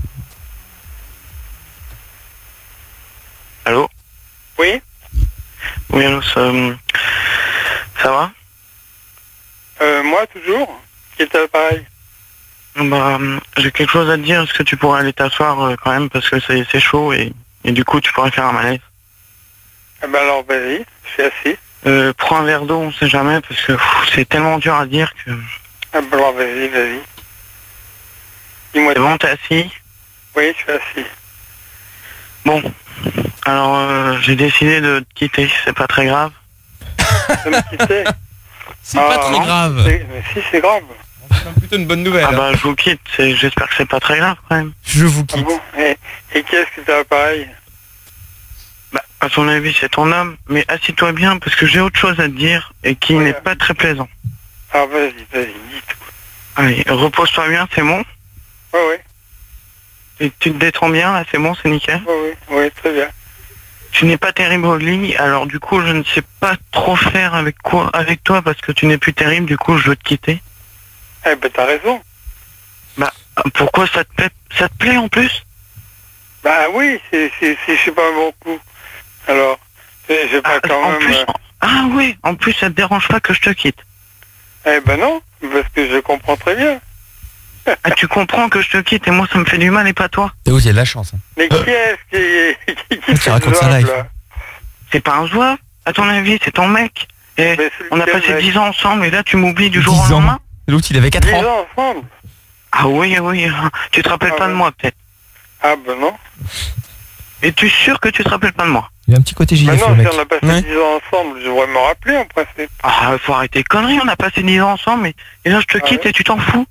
Allô? Oui, Oui, allô, ça, euh, ça va? euh, moi toujours. Qui est à l'appareil? Bah, euh, j'ai quelque chose à te dire. Est-ce que tu pourrais aller t'asseoir euh, quand même parce que c'est c'est chaud et, et du coup tu pourrais faire un malaise. Ah bah alors vas-y, je suis assis. Euh, prends un verre d'eau, on sait jamais parce que pff, c'est tellement dur à dire que. Ah bah alors vas-y, vas-y. Dis-moi. C'est bon, t'es assis? Oui, je suis assis. Bon. Alors, euh, j'ai décidé de te quitter. C'est pas très grave. De me quitter. C'est Ah, pas très non, grave. c'est- Mais si, c'est grave. C'est plutôt une bonne nouvelle. Ah bah, je vous quitte. c'est- J'espère que c'est pas très grave quand même. Je vous Ah quitte. bon? Et, et qui est-ce qui est à l'appareil? Bah, à ton avis, c'est ton homme. Mais assis-toi bien parce que j'ai autre chose à te dire et qui Ouais. n'est pas très plaisant. Ah vas-y, vas-y, dis tout. Allez, repose-toi bien, c'est bon. Ouais, ouais, Et tu te détends bien, là, c'est bon, c'est nickel. ouais, ouais, ouais, très bien. Tu n'es pas terrible au lit, alors du coup, je ne sais pas trop faire avec quoi, avec toi parce que tu n'es plus terrible. Du coup, je veux te quitter. Eh ben t'as raison. Bah, pourquoi ça te plaît? Ça te plaît en plus? Bah oui, c'est c'est c'est c'est pas beaucoup. Alors, j'ai j'ai pas Ah, quand en même. plus, euh, ah oui, en plus, ça te dérange pas que je te quitte. Eh ben non, parce que je comprends très bien. Ah, tu comprends que je te quitte et moi, ça me fait du mal et pas toi. Et vous, il y a de la chance. hein. Mais qui est-ce qui qui, qui Tu fait racontes le ça zouave, live. là? C'est pas un zouave, à ton avis, c'est ton mec. Et Mais c'est on a lequel, passé mec? dix ans ensemble et là, tu m'oublies du jour au dix ans. lendemain. L'autre, il avait quatre dix ans. ans ensemble. Ah oui, oui, tu te rappelles Ah pas de ouais. moi, peut-être. Ah ben non. Et tu es sûr que tu te rappelles pas de moi? Il a un petit côté Mais gilets non, le si mec. on a passé Ouais. dix ans ensemble, je devrais me rappeler en principe. Ah, faut arrêter les conneries, on a passé dix ans ensemble et, et là, je te Ah quitte ouais. et tu t'en fous.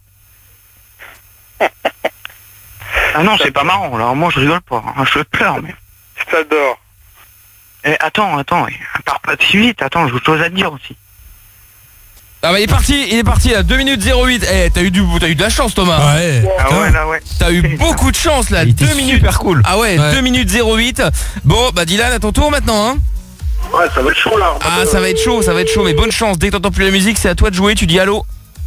Ah non, c'est pas marrant, alors moi, je rigole pas, hein, je pleure, mais... Je t'adore. Eh, attends, attends, eh, pars pas si vite, attends, j'ai autre chose à te dire aussi. Ah bah il est parti, il est parti là, deux minutes zéro huit. Eh, t'as eu du t'as eu de la chance Thomas. Ouais. Ah ouais, là, ouais. T'as eu beaucoup de chance là, Il était deux minutes. super cool. Ah ouais, Ouais. deux minutes zéro huit. Bon, bah Dylan, à ton tour maintenant hein. Ouais, ça va être chaud, là. Ah, ça va être chaud, ça va être chaud, mais bonne chance. Dès que t'entends plus la musique, c'est à toi de jouer, tu dis allô.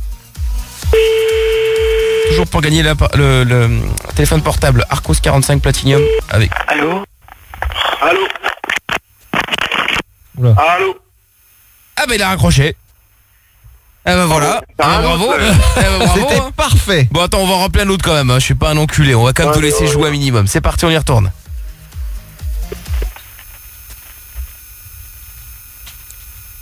Toujours pour gagner la, le, le téléphone portable Arcos quarante-cinq Platinum avec... Allô? Allô? Oula. Allô? Ah bah il a raccroché. Eh bah voilà, Ah, ah, non, bravo. c'est- Eh bah, bravo C'était hein. parfait. Bon attends, on va en rappeler un autre quand même, hein. Je suis pas un enculé, on va quand même Ouais, te laisser ouais, jouer ouais. un minimum. C'est parti, on y retourne.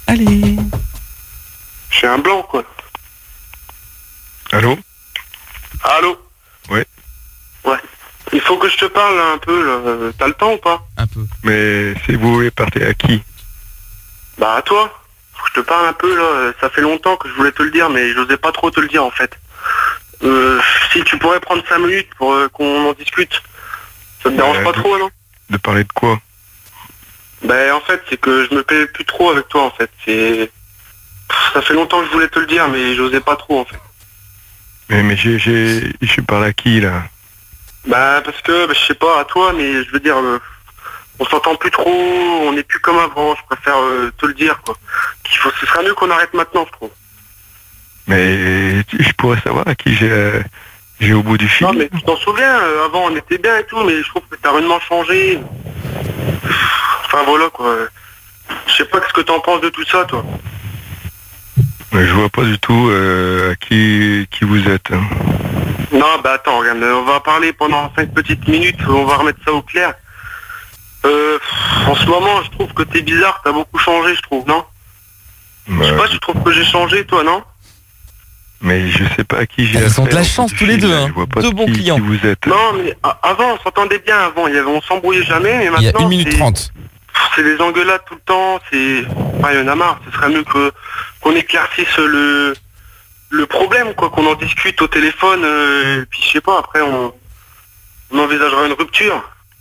Allez. Je suis un blanc, quoi. Allô? Allô? Ouais. Ouais. Il faut que je te parle un peu, là. T'as le temps ou pas? Un peu. Mais si vous voulez partir à qui? Bah à toi. Faut que je te parle un peu, là. Ça fait longtemps que je voulais te le dire, mais j'osais pas trop te le dire, en fait. Euh, si tu pourrais prendre cinq minutes pour euh, qu'on en discute. Ça te dérange Euh, pas de- trop, non? De parler de quoi? Ben en fait, c'est que je me plais plus trop avec toi, en fait. C'est... Ça fait longtemps que je voulais te le dire, mais j'osais pas trop, en fait. Mais, mais j'ai, j'ai, je suis parlé à qui, là? Bah parce que, bah, je sais pas à toi, mais je veux dire, euh, on s'entend plus trop, on n'est plus comme avant, je préfère euh, te le dire, quoi. Qu'il faut, ce serait mieux qu'on arrête maintenant, je trouve. Mais je pourrais savoir à qui j'ai, euh, j'ai au bout du fil. Non mais tu t'en souviens, euh, avant on était bien et tout, mais je trouve que t'as rudement changé. Enfin voilà, quoi. Je sais pas ce que t'en penses de tout ça, toi. Mais je vois pas du tout euh, à qui, qui vous êtes. hein. Non, bah attends, regarde, on va parler pendant cinq petites minutes, on va remettre ça au clair. Euh, en ce moment, je trouve que t'es bizarre, t'as beaucoup changé, je trouve, non? Je sais Bah, pas si tu trouves que j'ai changé, toi, non? mais je sais pas à qui j'ai. Elles ont de affaire la au chance bout du tous les fil, deux, là. hein. Je vois pas Deux de bons qui, clients. qui vous êtes. Non, mais a- avant, on s'entendait bien, avant, il y avait, on s'embrouillait jamais, mais maintenant... Il y a une minute c'est- trente. C'est des engueulades tout le temps, c'est... Enfin, il y en a marre, ce serait mieux que qu'on éclaircisse le... le problème, quoi, qu'on en discute au téléphone, euh, et puis je sais pas, après on... on envisagera une rupture.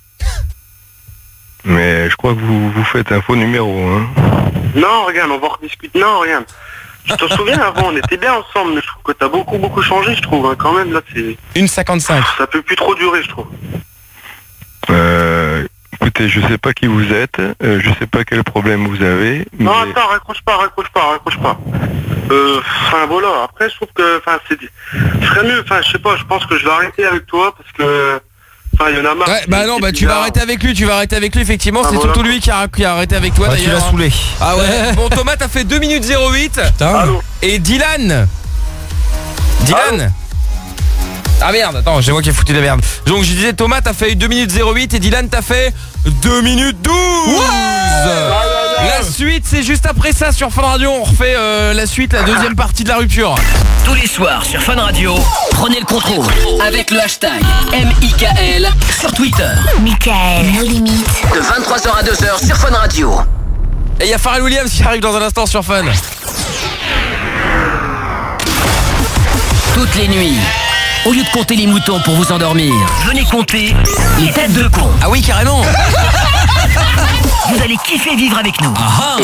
Mais je crois que vous, vous faites un faux numéro. Hein. Non, regarde, on va rediscuter. Non, regarde. Je te souviens, avant, on était bien ensemble, mais je trouve que t'as beaucoup, beaucoup changé, je trouve, hein, quand même, là, c'est... une cinquante-cinq. Ça peut plus trop durer, je trouve. Euh, écoutez, je sais pas qui vous êtes, euh, je sais pas quel problème vous avez. Mais... Non, attends, raccroche pas, raccroche pas, raccroche pas. Euh, enfin, voilà, après, je trouve que, enfin, c'est... Ce serait mieux, enfin, je sais pas, je pense que je vais arrêter avec toi, parce que... Enfin, il y en a marre. Ouais, bah non, bah tu vas arrêter avec lui, tu vas arrêter avec lui, effectivement, Ah, c'est voilà. surtout lui qui a, qui a arrêté avec toi Ah, tu d'ailleurs. l'as saoulé. Ah ouais. Bon, Thomas, t'as fait deux minutes zéro huit. Allô. Et Dylan Dylan Ah merde, attends, j'ai moi qui ai foutu la merde. Donc je disais, Thomas, t'as fait deux minutes zéro huit et Dylan, t'as fait deux minutes douze. La suite, c'est juste après ça sur Fun Radio. On refait euh, la suite, la deuxième partie de la rupture. Tous les soirs sur Fun Radio, prenez le contrôle avec le hashtag M I K L sur Twitter. Michael, nos limites. De vingt-trois heures à deux heures sur Fun Radio. Et il y a Pharrell Williams qui arrive dans un instant sur Fun. Toutes les nuits, au lieu de compter les moutons pour vous endormir, venez compter les têtes de con. Ah oui, carrément. Vous allez kiffer vivre avec nous. Ah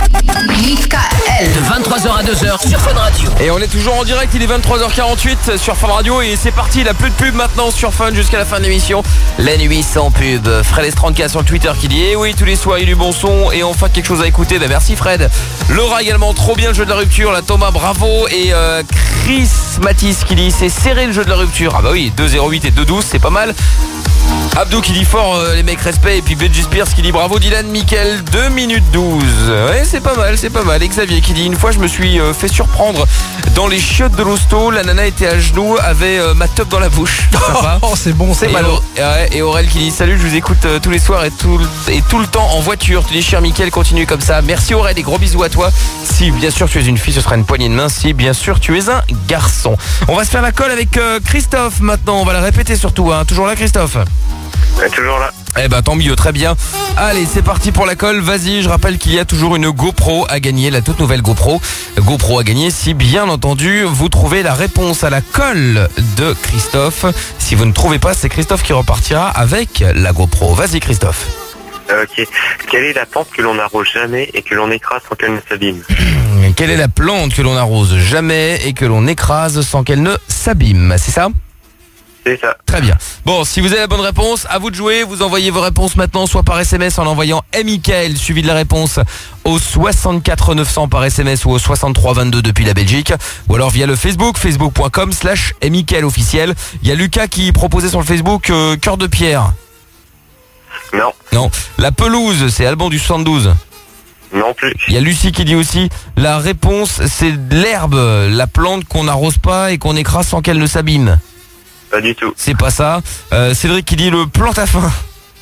De vingt-trois heures à deux heures sur Fun Radio. Et on est toujours en direct, il est vingt-trois heures quarante-huit sur Fun Radio et c'est parti, il a plus de pub maintenant sur Fun jusqu'à la fin de l'émission. La nuit sans pub. Fred S trente K sur le Twitter qui dit eh oui, tous les soirs il y a du bon son et enfin quelque chose à écouter. Ben merci Fred. Laura également, trop bien le jeu de la rupture. La Thomas, bravo. Et euh, Chris Matisse qui dit c'est serré le jeu de la rupture. Ah bah oui, deux zéro huit et deux douze, c'est pas mal. Abdou qui dit fort euh, les mecs respect et puis Benji Spears qui dit bravo Dylan, Mickaël, deux minutes douze. Ouais, c'est pas mal, c'est pas mal. Et Xavier qui dit une fois je me suis euh, fait surprendre dans les chiottes de l'hosto, la nana était à genoux, avait euh, ma teub dans la bouche. Sympa. Oh, c'est bon, c'est Et, mal. Aure- et, ouais, et Aurel qui dit salut, je vous écoute euh, tous les soirs et tout, le- et tout le temps en voiture. Tu dis cher Mickaël, continue comme ça. Merci Aurel et gros bisous à toi. Si bien sûr tu es une fille, ce sera une poignée de main. Si bien sûr tu es un garçon. On va se faire la colle avec euh, Christophe maintenant. On va la répéter surtout. Hein. Toujours là Christophe? Ouais, toujours là. Eh ben tant mieux, très bien. Allez, c'est parti pour la colle. Vas-y, je rappelle qu'il y a toujours une GoPro à gagner, la toute nouvelle GoPro. GoPro à gagner si bien entendu vous trouvez la réponse à la colle de Christophe. Si vous ne trouvez pas, c'est Christophe qui repartira avec la GoPro. Vas-y Christophe. Euh, ok. Quelle est la plante que l'on n'arrose jamais et que l'on écrase sans qu'elle ne s'abîme? Quelle est la plante que l'on n'arrose jamais et que l'on écrase sans qu'elle ne s'abîme? C'est ça? C'est ça. Très bien. Bon, si vous avez la bonne réponse, à vous de jouer. Vous envoyez vos réponses maintenant, soit par S M S en envoyant Mickaël suivi de la réponse au soixante-quatre neuf cents par S M S ou au soixante-trois vingt-deux depuis la Belgique, ou alors via le Facebook, facebook point com slash Mickaël officiel. Il y a Lucas qui proposait sur le Facebook euh, Cœur de Pierre. Non. Non. La pelouse, c'est Alban du soixante-douze. Non plus. Il y a Lucie qui dit aussi la réponse, c'est l'herbe, la plante qu'on n'arrose pas et qu'on écrase sans qu'elle ne s'abîme. Pas du tout. C'est pas ça. Euh, Cédric qui dit le plantafin.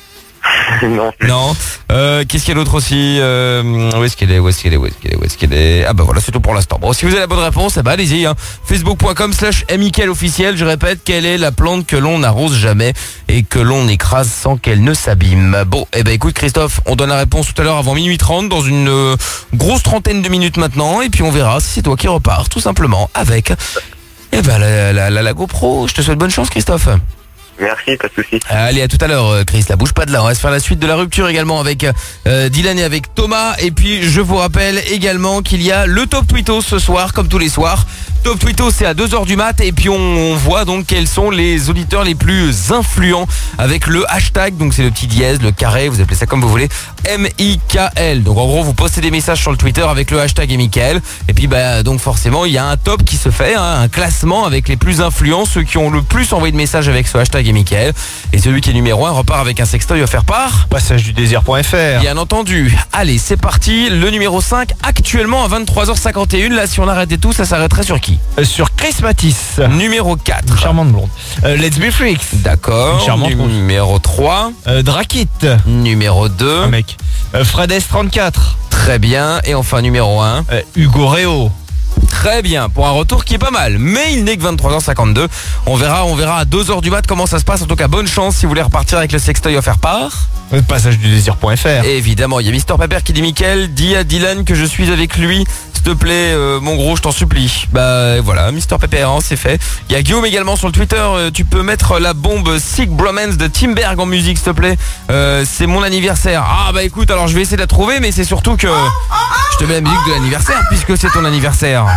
Non. Non. Euh, qu'est-ce qu'il y a d'autre aussi euh, Où est-ce qu'elle est Où est-ce qu'elle est Où est-ce qu'elle est Où est-ce qu'elle est Ah bah voilà, c'est tout pour l'instant. Bon, si vous avez la bonne réponse, eh bah allez-y. Hein. Facebook point com slash Mickaël officiel. Je répète, quelle est la plante que l'on n'arrose jamais et que l'on écrase sans qu'elle ne s'abîme? Bon, eh ben écoute Christophe, on donne la réponse tout à l'heure avant minuit trente dans une euh, grosse trentaine de minutes maintenant, et puis on verra si c'est toi qui repars tout simplement avec eh ben la, la, la, la GoPro. Je te souhaite bonne chance Christophe. Merci, pas de soucis. Allez, à tout à l'heure Chris, la bouge pas de là. On va se faire la suite de la rupture également avec euh, Dylan et avec Thomas. Et puis je vous rappelle également qu'il y a le Top Twittos ce soir, comme tous les soirs. Top Twittos, c'est à deux heures du mat. Et puis on, on voit donc quels sont les auditeurs les plus influents avec le hashtag. Donc c'est le petit dièse, le carré, vous appelez ça comme vous voulez, M I K L. Donc en gros vous postez des messages sur le Twitter avec le hashtag Mickaël. Et puis bah donc forcément il y a un top qui se fait, hein, un classement avec les plus influents, ceux qui ont le plus envoyé de messages avec ce hashtag Mickaël. Et celui qui est numéro un repart avec un sextoy offert par passage du désir point F R. Bien entendu. Allez, c'est parti. Le numéro cinq, actuellement à vingt-trois heures cinquante et un. Là, si on arrêtait tout, ça s'arrêterait sur qui? euh, Sur Chris Matisse. Numéro quatre. Une charmante blonde. Euh, Let's Be Freaks. D'accord. Une charmante blonde. Numéro trois. Euh, Drakit. Numéro deux. Un mec. Euh, Fred S trente-quatre. Très bien. Et enfin, numéro un. Euh, Hugo Réo. Très bien, pour un retour qui est pas mal. Mais il n'est que vingt-trois heures cinquante-deux. On verra, on verra à deux heures du mat comment ça se passe. En tout cas, bonne chance si vous voulez repartir avec le sextoy offert par euh, passage du désir point F R. Et évidemment, il y a Mister Pepper qui dit Mickaël, dis à Dylan que je suis avec lui. S'il te plaît, euh, mon gros, je t'en supplie. Bah voilà, Mister Pepper, hein, c'est fait. Il y a Guillaume également sur le Twitter. Euh, tu peux mettre la bombe Sick Bromance de Timberg en musique, s'il te plaît. Euh, c'est mon anniversaire. Ah bah écoute, alors je vais essayer de la trouver, mais c'est surtout que je te mets la musique de l'anniversaire puisque c'est ton anniversaire.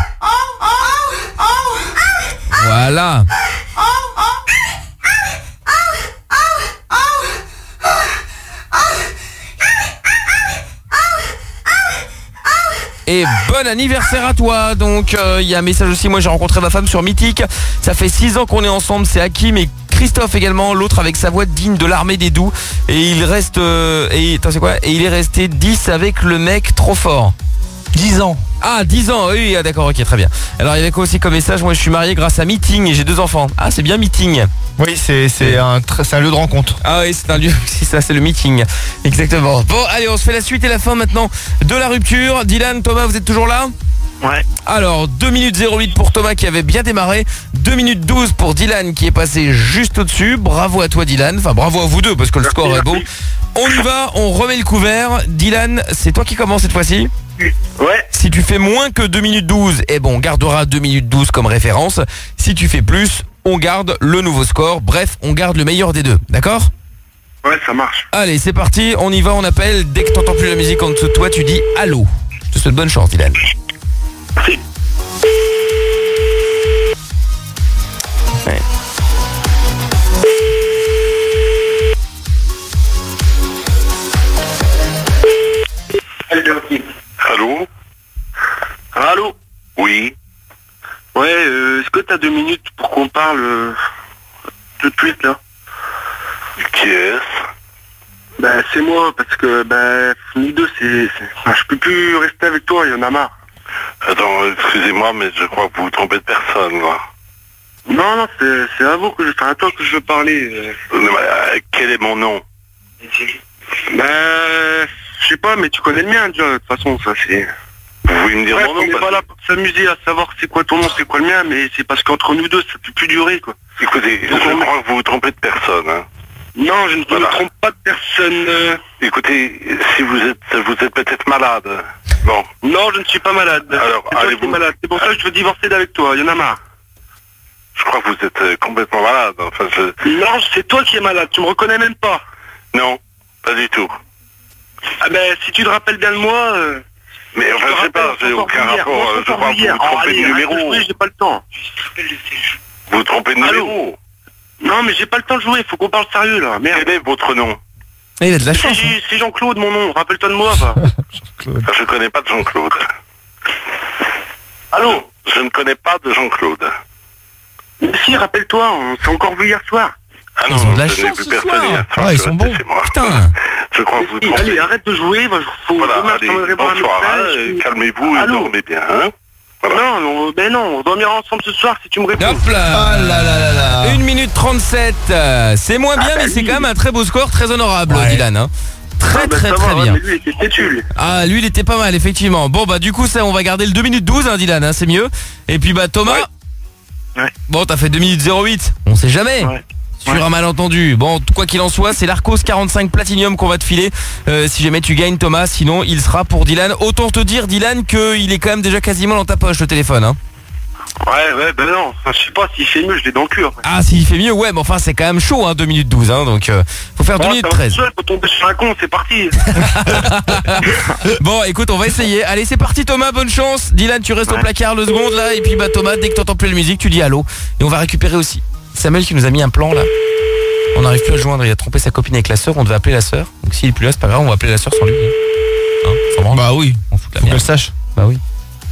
Voilà. Et bon anniversaire à toi. Donc il euh, y a un message aussi. Moi j'ai rencontré ma femme sur Mythique. Ça fait six ans qu'on est ensemble. C'est Hakim et Christophe également. L'autre avec sa voix digne de l'armée des doux. Et il reste euh, et attends, c'est quoi Et il est resté dix avec le mec trop fort. dix ans. Ah, dix ans, oui, ah, d'accord, ok, très bien. Alors, il y avait quoi aussi comme message? Moi, je suis marié grâce à Meeting et j'ai deux enfants. Ah, c'est bien Meeting. Oui, c'est c'est un, c'est un lieu de rencontre. Ah oui, c'est un lieu, c'est ça, c'est le meeting. Exactement. Bon, allez, on se fait la suite et la fin maintenant de la rupture. Dylan, Thomas, vous êtes toujours là? Ouais. Alors, deux minutes zéro huit pour Thomas qui avait bien démarré. deux minutes douze pour Dylan qui est passé juste au-dessus. Bravo à toi, Dylan. Enfin, bravo à vous deux parce que le merci, score merci. est beau. On y va, on remet le couvert. Dylan, c'est toi qui commence cette fois-ci? Ouais. Si tu fais moins que deux minutes douze, eh bon, on gardera deux minutes douze comme référence. Si tu fais plus, on garde le nouveau score. Bref, on garde le meilleur des deux. D'accord? Ouais, ça marche. Allez, c'est parti. On y va, on appelle. Dès que t'entends plus la musique en dessous de toi, tu dis allô. Je te souhaite bonne chance, Dylan. Merci. Ouais. Allô? Allô? Oui. Ouais, euh, est-ce que t'as deux minutes pour qu'on parle euh, tout de suite là? Qui est-ce? Bah c'est moi, parce que bah nous deux c'est... Enfin, je peux plus rester avec toi, il y en a marre. Attends, excusez-moi, mais je crois que vous vous trompez de personne, là. Non, non, c'est, c'est à vous que je... Enfin, à toi que je veux parler. Euh... Mais, euh, quel est mon nom? Bah... Je sais pas, mais tu connais le mien déjà, de toute façon, ça c'est... Vous pouvez me dire Bref, mon nom? on n'est pas là pour s'amuser à savoir c'est quoi ton nom, c'est quoi le mien, mais c'est parce qu'entre nous deux, ça peut plus durer, quoi. Écoutez, donc, je on... crois que vous vous trompez de personne, hein. Non, je ne voilà. me trompe pas de personne. Euh... Écoutez, si vous êtes vous êtes peut-être malade. Bon. Non, je ne suis pas malade. Alors, c'est toi qui es malade. C'est pour ça que je veux divorcer d'avec toi, il y en a marre. Je crois que vous êtes euh, complètement malade. Enfin, je... Non, c'est toi qui es malade, tu me reconnais même pas. Non, pas du tout. Ah ben, si tu te rappelles bien de moi... Euh... Mais enfin, je sais pas, j'ai aucun rapport. Je crois que vous vous trompez de numéro. Oui, j'ai pas le temps. Vous vous trompez de numéro? Non, mais j'ai pas le temps de jouer, faut qu'on parle sérieux là, merde. Quel est votre nom? Il a de la chance. C'est, c'est Jean-Claude mon nom, rappelle-toi de moi, va. Jean-Claude. Je connais pas de Jean-Claude. Allô? Je ne connais pas de Jean-Claude. Mais si, rappelle-toi, on s'est encore vu hier soir. Ah non, ils ont de la je n'ai chance plus ce personne soir. hier soir. Ah, ils sont bons. Putain. Je crois que vous trompez. Allez, arrête de jouer, va, faut voilà, demain, allez, je t'emmènerai voir un bonsoir, médecin, hein, je... calmez-vous et Allô? dormez bien. Hein. Non, non, ben non, on dormira ensemble ce soir si tu me réponds. Hop là. Oh là là là là. une minute trente-sept. euh, C'est moins bien, Ah, bah mais c'est oui. quand même un très beau score, très honorable, Ouais. Dylan. Hein. Très Ah, bah, très ça très va, bien. mais lui, il était têtu, lui. Ah, lui, il était pas mal, effectivement. Bon, bah, du coup, ça, on va garder le deux minutes douze, hein, Dylan, hein, c'est mieux. Et puis, bah, Thomas. Ouais. Ouais. Bon, t'as fait deux minutes zéro huit. On sait jamais. Ouais. Sur Ouais. un malentendu. Bon, quoi qu'il en soit, c'est l'Arcos quarante-cinq Platinum qu'on va te filer. Euh, si jamais tu gagnes, Thomas, sinon, il sera pour Dylan. Autant te dire, Dylan, qu'il est quand même déjà quasiment dans ta poche, le téléphone, hein. Ouais, ouais, ben non. Enfin, je sais pas, s'il fait mieux, je l'ai dans le cul. Après. Ah, s'il fait mieux, ouais, mais enfin, c'est quand même chaud, hein, deux minutes douze, hein, donc euh, faut faire deux Bon, minutes ça va treize. tout seul, faut tomber sur un con, c'est parti. Bon, écoute, on va essayer. Allez, c'est parti, Thomas, bonne chance. Dylan, tu restes au Ouais. placard deux secondes, là, et puis, bah, Thomas, dès que t'entends plus la musique, tu dis allô. Et on va récupérer aussi Samuel qui nous a mis un plan, là. On n'arrive plus à le joindre, il a trompé sa copine avec la sœur, on devait appeler la sœur. Donc s'il est plus là, c'est pas grave, on va appeler la sœur sans lui. Hein, sans branle. Bah oui, On fout la faut merde. qu'elle sache. Bah oui.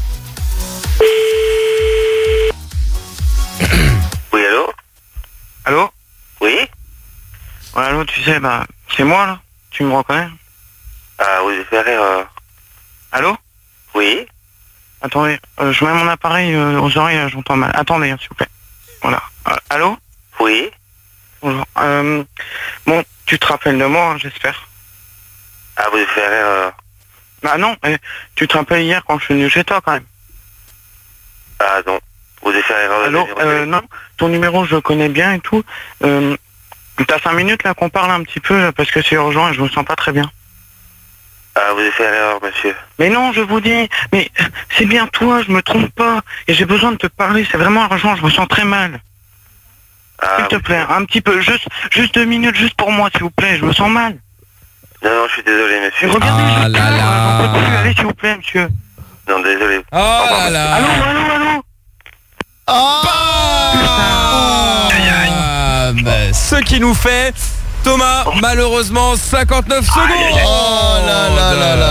Oui, allô? Allô? Oui? Ouais, allô, tu sais, bah, c'est moi, là. Tu me reconnais? Ah, vous êtes faire euh... Allô? Oui? Attendez, euh, je mets mon appareil euh, aux oreilles, euh, j'entends mal. Attendez, hein, s'il vous plaît. Voilà. Euh, allô? Oui? Bonjour. Euh, bon, tu te rappelles de moi, hein, j'espère. Ah, vous êtes faire euh... Bah non, eh, tu te rappelles hier quand je suis venu chez toi, quand même. Ah, non. Vous êtes faire erreur de Allô? numéro de Euh, téléphone. non, ton numéro, je le connais bien et tout. Euh, t'as cinq minutes, là, qu'on parle un petit peu, là, parce que c'est urgent et je me sens pas très bien. Ah, vous êtes faire erreur, monsieur. Mais non, je vous dis, mais c'est bien toi, je me trompe pas. Et j'ai besoin de te parler, c'est vraiment urgent, je me sens très mal. Ah, S'il te oui. plaît, un petit peu, juste, juste deux minutes, juste pour moi, s'il vous plaît, je me sens mal. Non, non, je suis désolé, Et monsieur. regardez, Ah je là pleure, là. j'en peux plus, allez, s'il vous plaît, monsieur. Non, désolé. Oh là là. Allô, allô, allô. Ah, bah, ce qui nous fait Thomas, malheureusement, cinquante-neuf secondes. Oh là là là là.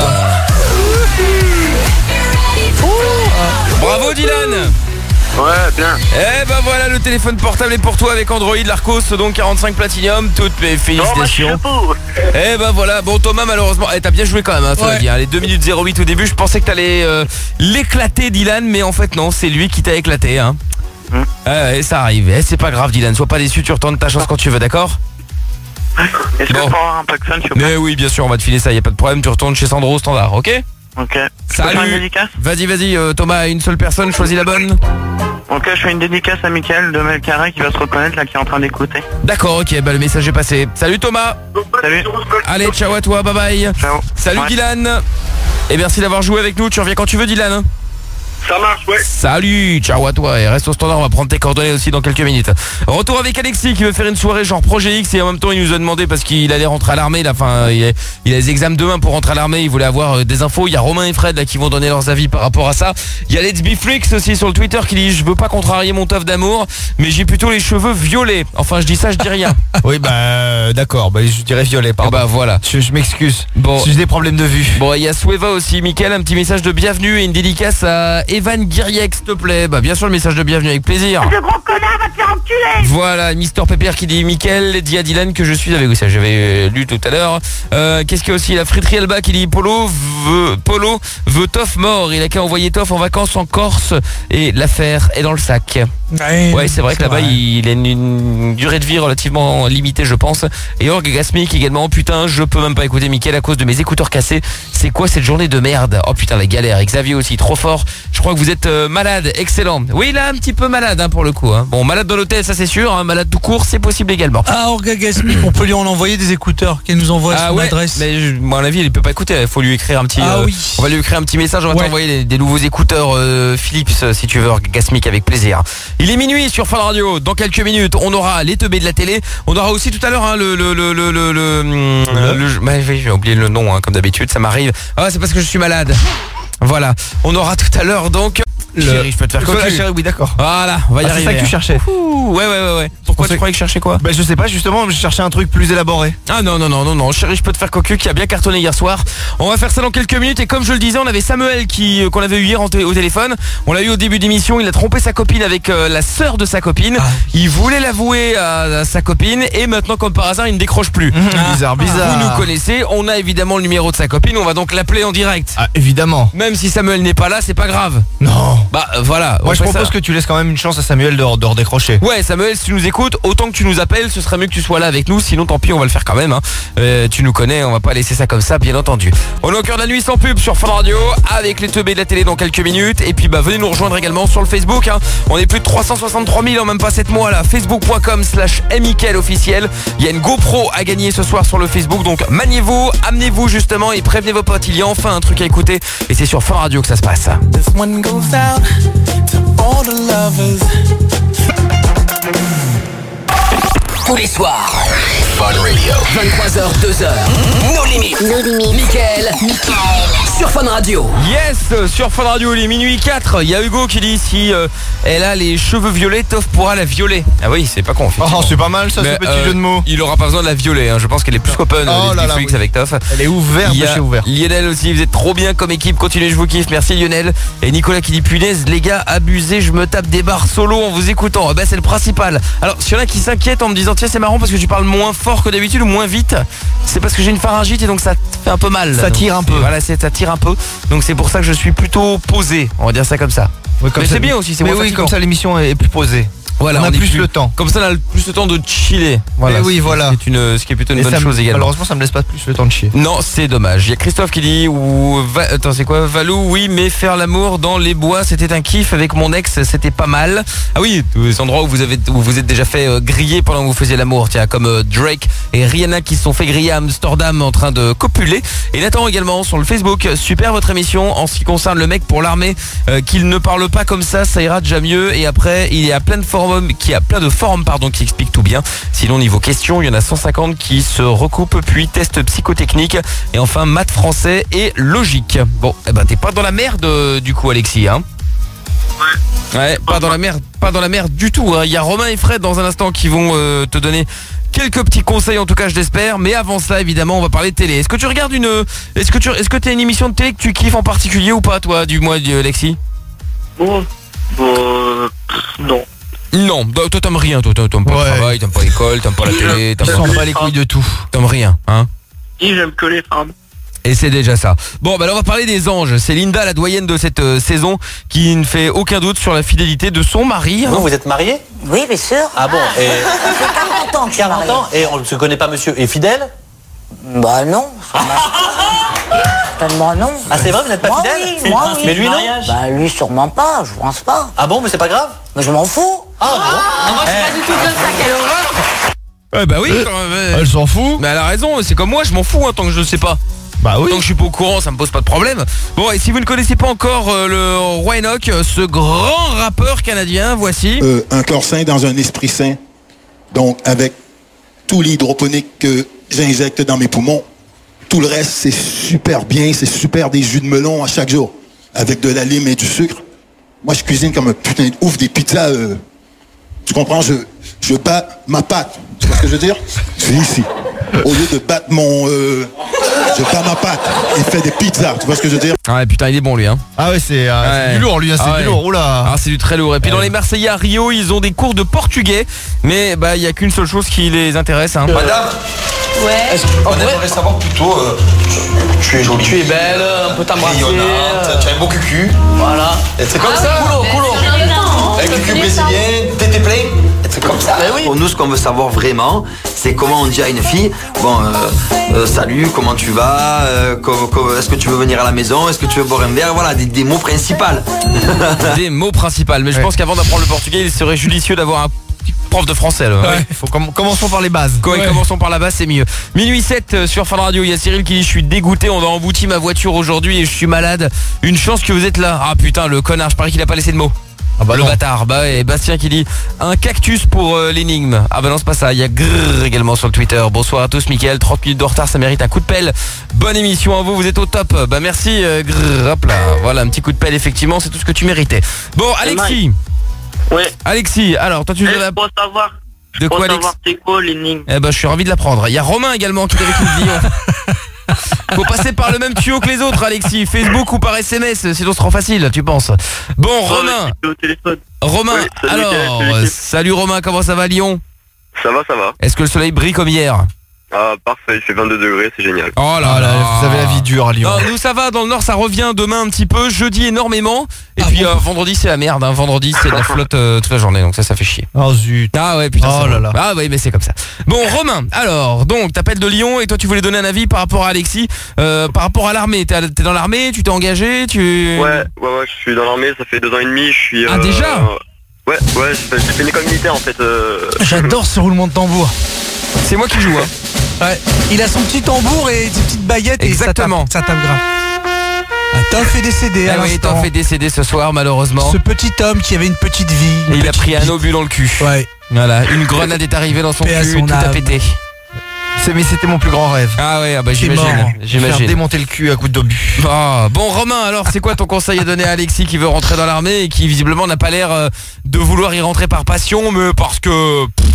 Bravo Dylan. Ouais, bien. Eh ben voilà, le téléphone portable est pour toi avec Android, l'Arcos, donc quarante-cinq Platinum, toutes mes félicitations. Eh ben voilà, bon Thomas malheureusement, eh, t'as bien joué quand même, hein, faut Ouais. le dire, les deux minutes zéro huit au début, je pensais que t'allais euh, l'éclater Dylan, mais en fait non, c'est lui qui t'a éclaté, hein. Hum. Eh, ouais, ça arrive, eh, c'est pas grave Dylan, sois pas déçu, tu retentes ta chance quand tu veux, d'accord? Est-ce Bon. que je peux avoir un pack s'il vous plaît? Mais oui, bien sûr, on va te filer ça, y a pas de problème, tu retournes chez Sandro au standard, ok? Ok. Je peux faire une Salut. dédicace? Vas-y, vas-y, euh, Thomas, une seule personne, choisis la bonne. Ok, je fais une dédicace à Mickaël de Melcarré qui va se reconnaître là, qui est en train d'écouter. D'accord, ok, bah le message est passé. Salut Thomas. Salut. Allez, ciao à toi, bye bye. Ciao. Salut Ouais. Dylan. Et merci d'avoir joué avec nous, tu reviens quand tu veux Dylan. Ça marche, ouais. Salut, ciao à toi et reste au standard, on va prendre tes coordonnées aussi dans quelques minutes. Retour avec Alexis qui veut faire une soirée genre projet X et en même temps il nous a demandé parce qu'il allait rentrer à l'armée, là, enfin il a, il a les examens demain pour rentrer à l'armée, il voulait avoir euh, des infos. Il y a Romain et Fred là qui vont donner leurs avis par rapport à ça. Il y a Let's Be Flix aussi sur le Twitter qui dit je veux pas contrarier mon teuf d'amour mais j'ai plutôt les cheveux violets. Enfin je dis ça, je dis rien. Oui bah euh, d'accord, bah je dirais violet pardon. Bah voilà. Je, je m'excuse. Bon. J'ai des problèmes de vue. Bon, il y a Sueva aussi, Mickaël, un petit message de bienvenue et une dédicace à Evan Guiriec, s'il te plaît. Bah bien sûr le message de bienvenue avec plaisir. Ce gros connard va te faire enculer. Voilà, Mister Pepper qui dit Mickaël dit à Dylan que je suis avec vous. Ça j'avais euh, lu tout à l'heure. Euh, Qu'est-ce qu'il y a aussi? La friterie Alba qui dit Polo veut, Polo veut Toff mort. Il a qu'à envoyer Toff en vacances en Corse et l'affaire est dans le sac. Ouais, Ouais, c'est vrai que là-bas vrai. il a une, une durée de vie relativement limitée, je pense. Et Org Gasmic également. Putain, je peux même pas écouter Mickaël à cause de mes écouteurs cassés. C'est quoi cette journée de merde? Oh putain, la galère. Et Xavier aussi, trop fort. Je crois que vous êtes euh, malade. Excellent. Oui, là un petit peu malade hein, pour le coup. Hein. Bon, malade dans l'hôtel, ça c'est sûr. Hein. Malade tout court, c'est possible également. Ah, Orga Gasmic, on peut lui en envoyer des écouteurs qu'elle nous envoie Ah son ouais, adresse. mais je- moi à mon avis il peut pas écouter, il faut lui écrire un petit Ah euh, oui. on va lui écrire un petit message, on va Ouais. t'envoyer des, des nouveaux écouteurs euh, Philips euh, si tu veux, Gasmic avec plaisir. Il est minuit sur Fun Radio, dans quelques minutes on aura les teubés de la télé, on aura aussi tout à l'heure hein, le le le le le, le, hum, le jeu- bah, oui, j'ai oublié le nom hein, comme d'habitude, ça m'arrive. Ah c'est parce que je suis malade. Voilà, on aura tout à l'heure donc Le- Chérie, je peux te faire Voilà, cocu. chérie, oui d'accord. Voilà, on va y Ah, c'est arriver. ça que tu hein. cherchais. Ouh, ouais, ouais, ouais, ouais. Pourquoi tu croyais que je cherchais quoi? Bah je sais pas, justement, je cherchais un truc plus élaboré. Ah non, non, non, non, non, chérie, je peux te faire cocu qui a bien cartonné hier soir. On va faire ça dans quelques minutes et comme je le disais, on avait Samuel qui qu'on avait eu hier en t- au téléphone. On l'a eu au début d'émission, il a trompé sa copine avec euh, la sœur de sa copine. Ah. Il voulait l'avouer à, à sa copine et maintenant comme par hasard, il ne décroche plus. Mmh, ah. Bizarre, bizarre. Vous nous connaissez, on a évidemment le numéro de sa copine, on va donc l'appeler en direct. Ah, évidemment. Même si Samuel n'est pas là, c'est pas grave. Non. Bah euh, voilà. Moi je propose ça. Que tu laisses quand même une chance à Samuel de, de redécrocher. Ouais, Samuel, si tu nous écoutes, autant que tu nous appelles, ce serait mieux que tu sois là avec nous, sinon tant pis, on va le faire quand même. Hein. Euh, tu nous connais, on va pas laisser ça comme ça, bien entendu. On est au cœur de la nuit sans pub sur Fun Radio, avec les teubés de la télé dans quelques minutes. Et puis bah venez nous rejoindre également sur le Facebook. Hein. On est plus de trois cent soixante-trois mille en même pas sept mois là. Facebook point com slash Mickaël officiel. Il y a une GoPro à gagner ce soir sur le Facebook, donc maniez-vous, amenez-vous justement et prévenez vos potes. Il y a enfin un truc à écouter et c'est sur Fun Radio que ça se passe. This one goes out to all the lovers. Tous les soirs, Fun Radio, vingt-trois heures, deux heures, nos limites, nos limites, Mickaël, sur Fun Radio. Yes, sur Fun Radio, il est minuit quatre. Il y a Hugo qui dit si euh, elle a les cheveux violets, Toff pourra la violer. Ah oui, c'est pas con. Oh, c'est pas mal ça, ce petit euh, jeu de mots. Il aura pas besoin de la violer, hein. Je pense qu'elle est plus qu'open oh euh, Netflix oui. Avec Toff. Elle est ouverte de chez ouvert. Lionel aussi, vous êtes trop bien comme équipe, continuez, je vous kiffe. Merci Lionel. Et Nicolas qui dit punaise, les gars, abusez, je me tape des barres solo en vous écoutant. Ah bah c'est le principal. Alors, s'il y en a qui s'inquiètent en me disant tiens, c'est marrant parce que tu parles moins fort que d'habitude ou moins vite, c'est parce que j'ai une pharyngite et donc ça fait un peu mal. Ça tire un peu. Voilà, c'est, ça tire un peu. Donc c'est pour ça que je suis plutôt posé, on va dire ça comme ça. Oui, comme mais ça, c'est bien aussi, c'est mais moins oui, fatigant. comme ça l'émission est plus posée. Voilà, on a on plus, plus le temps. Comme ça, on a plus le temps de chiller. Voilà. Mais oui, voilà. C'est une, ce qui est plutôt une et bonne ça, chose également. Malheureusement, ça me laisse pas plus le temps de chier. Non, c'est dommage. Il y a Christophe qui dit ou va, attends, c'est quoi Valou, oui, mais faire l'amour dans les bois, c'était un kiff avec mon ex, c'était pas mal. Ah oui, tous les endroits où vous avez où vous êtes déjà fait euh, griller pendant que vous faisiez l'amour, tiens, comme euh, Drake et Rihanna qui se sont fait griller à Amsterdam en train de copuler. Et Nathan également sur le Facebook, super votre émission en ce qui concerne le mec pour l'armée, euh, qu'il ne parle pas comme ça, ça ira déjà mieux. Et après, il y a plein de forums qui a plein de forums pardon qui expliquent tout bien. Sinon niveau questions, il y en a cent cinquante qui se recoupent, puis tests psychotechniques et enfin maths, français et logique. Bon, eh ben t'es pas dans la merde du coup Alexis, hein? Ouais. Ouais, pas dans la merde, pas dans la merde du tout. Hein. Il y a Romain et Fred dans un instant qui vont euh, te donner quelques petits conseils, en tout cas je l'espère. Mais avant ça, évidemment, on va parler de télé. Est-ce que tu regardes une, est-ce que tu, est-ce que t'as une émission de télé que tu kiffes en particulier ou pas, toi, du mois, Alexis? Bon, bon, non. Non, toi t'aimes rien, toi t'aimes pas ouais. le travail, t'aimes pas l'école, t'aimes pas la télé, t'aimes pas, pas les couilles de tout. T'aimes rien, hein? Si, j'aime que les femmes. Et c'est déjà ça. Bon, bah là on va parler des anges. C'est Linda, la doyenne de cette euh, saison, qui ne fait aucun doute sur la fidélité de son mari. Hein. Vous, vous êtes mariés? Oui, bien sûr. Ah bon? Et... Ça fait quarante ans que je suis quarante ans et on ne se connaît pas, monsieur. Et fidèle? Bah non. Tellement non. Ah c'est vrai, vous n'êtes pas moi, fidèle? Oui, moi oui. Mais lui non? Bah lui sûrement pas, je pense pas. Ah bon, mais c'est pas grave? Mais je m'en fous. Ah bon? Ah, moi je suis pas du tout comme ça, quelle horreur. Ouais bah oui, euh, quand même. Elle s'en fout. Mais elle a raison, c'est comme moi, je m'en fous hein, tant que je le sais pas. Bah oui. Tant que je suis pas au courant, ça me pose pas de problème. Bon, et si vous ne connaissez pas encore euh, le Roi Enoch, ce grand rappeur canadien, voici. Euh, un corps sain dans un esprit sain. Donc avec tout l'hydroponique que j'injecte dans mes poumons, tout le reste c'est super bien, c'est super des jus de melon à chaque jour. Avec de la lime et du sucre. Moi je cuisine comme un putain de ouf des pizzas. Euh, tu comprends, je, je bats ma pâte. Tu vois ce que je veux dire? Je suis ici. Au lieu de battre mon... Euh, je bats ma pâte et fais des pizzas. Tu vois ce que je veux dire? Ah ouais, putain, il est bon lui hein. Ah ouais, c'est, euh, ouais. c'est du lourd lui, hein, c'est ah du ouais. lourd. Oula. Ah, c'est du très lourd. Et puis ouais. Dans les Marseillais à Rio, ils ont des cours de portugais. Mais bah il y a qu'une seule chose qui les intéresse hein. Euh, Madame? Ouais. Est-ce que on aimerait savoir plutôt euh, tu es jolie. Tu es belle, on peut t'embrasser. Rayonnante, tu as un beau cucu. Voilà. Et c'est comme ah ça. Coulo, coulo. Un cucu brésilien, tété plein. C'est comme ça. Ben oui. Pour nous, ce qu'on veut savoir vraiment, c'est comment on dit à une fille, bon, euh, euh, salut, comment tu vas, euh, co- co- est-ce que tu veux venir à la maison, est-ce que tu veux boire un verre, voilà, des, des mots principaux. Des mots principaux. Mais je ouais. pense qu'avant d'apprendre le portugais, il serait judicieux d'avoir un prof de français là. Ouais, faut com- commençons par les bases. Ouais, ouais. Commençons par la base, c'est mieux. Minuit sept sur Fun Radio, il y a Cyril qui dit je suis dégoûté, on a embouti ma voiture aujourd'hui et je suis malade. Une chance que vous êtes là. Ah putain, le connard, je parie qu'il a pas laissé de mots. Ah bah le non. Bâtard. Bah et Bastien qui dit un cactus pour euh, l'énigme. Ah bah non, c'est pas ça. Il y a grrr également sur le Twitter. Bonsoir à tous, Mickaël. trente minutes de retard, ça mérite un coup de pelle. Bonne émission à vous, vous êtes au top. Bah merci euh, grrr, hop là. Voilà, un petit coup de pelle effectivement, c'est tout ce que tu méritais. Bon, Alexis. Ouais. Alexis, alors toi tu nous Eh, as... pour savoir. De pour quoi, savoir Alex? c'est quoi l'énigme. Eh ben je suis ravi de l'apprendre. Il y a Romain également qui est avec nous de Lyon. Faut passer par le même tuyau que les autres, Alexis. Facebook ou par S M S, sinon ce sera facile, tu penses. Bon, Oh, Romain. Au téléphone. Romain, Oui, salut, alors, Mickaël, salut, euh, l'équipe. salut Romain, comment ça va Lyon? Ça va, ça va. Est-ce que le soleil brille comme hier? Ah, parfait, il fait vingt-deux degrés, c'est génial. Oh là Ah là, là, vous avez la vie dure à Lyon. Non, nous ça va, dans le nord ça revient demain un petit peu, jeudi énormément, et puis euh, vendredi c'est la merde, hein. Vendredi c'est de la flotte euh, toute la journée, donc ça ça fait chier. Oh zut. Ah ouais putain. Oh ça là va. là. Ah ouais mais c'est comme ça. Bon Romain, alors donc t'appelles de Lyon et toi tu voulais donner un avis par rapport à Alexis, euh, par rapport à l'armée. T'es à- t'es dans l'armée, tu t'es engagé, tu... Ouais, ouais, ouais, je suis dans l'armée, ça fait deux ans et demi, je suis... Ah, déjà Ouais, ouais, j'ai fait une école militaire en fait. euh, J'adore ce roulement de tambour. C'est moi qui joue, hein. Ouais. Il a son petit tambour et ses petites baguettes. Exactement. Et ça tape, ça tape grave. Ah, Toff est décédé à Ah oui, l'instant. t'en fait décéder ce soir malheureusement. Ce petit homme qui avait une petite vie. une Et il a petite pris un bite. obus dans le cul. Ouais. Voilà, une grenade est arrivée dans son Paix à cul, son tout a âme. pété. C'est, mais c'était mon plus grand rêve. Ah ouais, ah bah T'es mort. j'imagine. Faire J'imagine. démonter le cul à coups d'obus. Ah, bon Romain, alors c'est quoi ton conseil à donner à Alexis qui veut rentrer dans l'armée et qui visiblement n'a pas l'air euh, de vouloir y rentrer par passion, mais parce que... pff,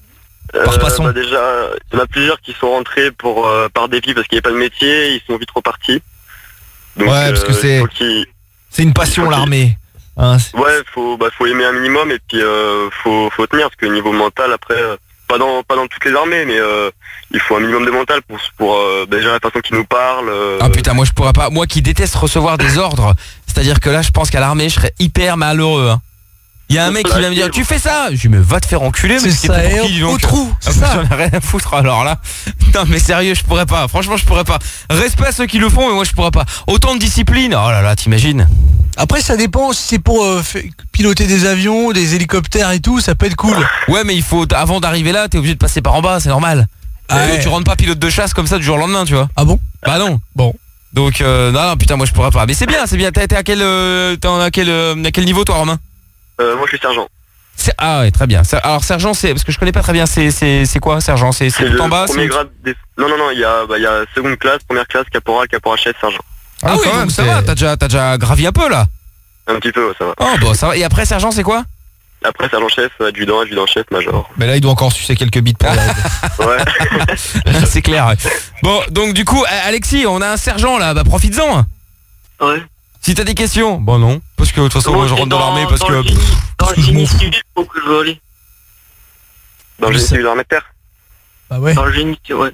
euh, passons. bah, déjà, il y en a plusieurs qui sont rentrés pour, euh, par défi parce qu'il n'y avait pas de métier, ils sont vite repartis. Donc, Ouais, parce que c'est- faut qu'ils- C'est une passion Ok. l'armée. Hein, c'est- Ouais, faut, bah, faut aimer un minimum et puis euh, faut, faut tenir parce que niveau mental après, euh, pas dans, pas dans toutes les armées, mais euh, il faut un minimum de mental pour, pour euh, bah, déjà la façon qu'ils nous parlent. euh, Ah putain, moi je pourrais pas. Moi qui déteste recevoir des ordres, c'est-à-dire que là je pense qu'à l'armée je serais hyper malheureux. Hein. Il y a un mec qui va me dire tu fais ça, je dis mais va te faire enculer, mais C'est c'est ça, pour et qui, dis au donc. trou, c'est Ah, ça. J'en ai rien à foutre alors là. Non mais sérieux, je pourrais pas. Franchement je pourrais pas. Respect à ceux qui le font, mais moi je pourrais pas. Autant de discipline. Oh là là, t'imagines? Après, ça dépend si c'est pour euh, fa- piloter des avions, des hélicoptères et tout, ça peut être cool. Ouais mais il faut avant d'arriver là, t'es obligé de passer par en bas, c'est normal. Ah Euh, ouais. Tu rentres pas pilote de chasse comme ça du jour au lendemain, tu vois. Ah bon? Bah non. Bon. Donc euh, non, non putain moi je pourrais pas. Mais c'est bien, c'est bien. T'as été à quel euh, t'es en- à quel euh, à quel niveau toi Romain? euh, moi je suis sergent. C'est- Ah ouais, très bien. Ça- Alors sergent, c'est parce que je connais pas très bien. C'est c'est c'est quoi sergent? C'est c'est C'est tout le en bas. premier c'est- grade des... Non, non, non, il y a, bah, il y a seconde classe, première classe, caporal, caporal chef, sergent. Ah, oui, quand donc même, ça c'est- va. T'as déjà t'as déjà gravi un peu là. Un petit peu, ouais, ça va. Oh bon, ça va. Et après sergent, c'est quoi? Après sergent chef, adjudant, adjudant chef, major. Mais là il doit encore sucer quelques bites pour l'aide. Ouais. C'est clair. Ouais. Bon, donc du coup, A- Alexis, on a un sergent là. Bah profites-en. Ouais. Si t'as des questions, bon non, parce que de toute façon moi je rentre dans l'armée parce que. le génie, dans le génie civil, faut que je veux aller. Dans le Je génie sais. civil de l'armée de terre. Bah ouais. Dans le génie, ouais.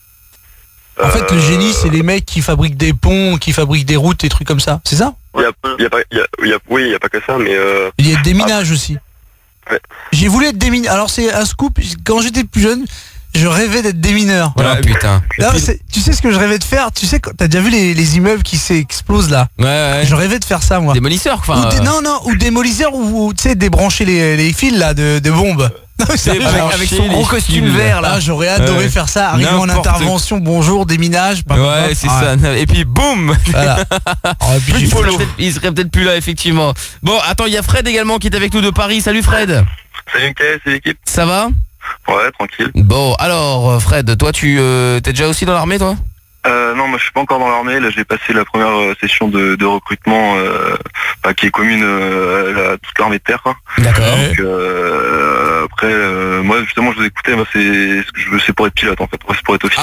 En fait, le Euh, génie, c'est les mecs qui fabriquent des ponts, qui fabriquent des routes, des trucs comme ça. C'est ça? Il y a, il y a pas, il y a, il y a- oui, il y a pas que ça, mais euh, Il y a des minages aussi. Ouais. J'ai voulu être démineur. Alors c'est un scoop. Quand j'étais plus jeune, je rêvais d'être démineur. Voilà, putain. Non, c'est- tu sais ce que je rêvais de faire? Tu sais, quand- t'as déjà vu les, les immeubles qui s'explosent là? Ouais, ouais. Je rêvais de faire ça moi. Démolisseur, Ou enfin. des- euh, non, non, ou démolisseur ou, ou, tu sais, débrancher les, les fils là de, de bombes. Non, mais sérieux, Débrancher avec- avec son les gros costume fils. vert là. Ah, j'aurais adoré Ouais. faire ça, arriver en N'importe intervention, bonjour, déminage. pam, pam, Ouais, pam. c'est Ah, ça. Et puis boum. Voilà. Oh, et puis Plus j'ai de fait- polo. Il serait peut-être plus là, effectivement. Bon, attends, il y a Fred également qui est avec nous de Paris. Salut Fred. salut Mickaël, c'est l'équipe. Ça va? Ouais, tranquille. Bon, alors euh, Fred, toi tu euh, t'es déjà aussi dans l'armée toi? Euh, non, moi je suis pas encore dans l'armée. Là, j'ai passé la première euh, session de, de recrutement euh, bah, qui est commune euh, à toute l'armée de terre. Quoi. D'accord. Donc euh, après, euh, moi justement, je vous écoutais. Moi, c'est ce que je veux, c'est pour être pilote en fait. Ouais, c'est pour être officier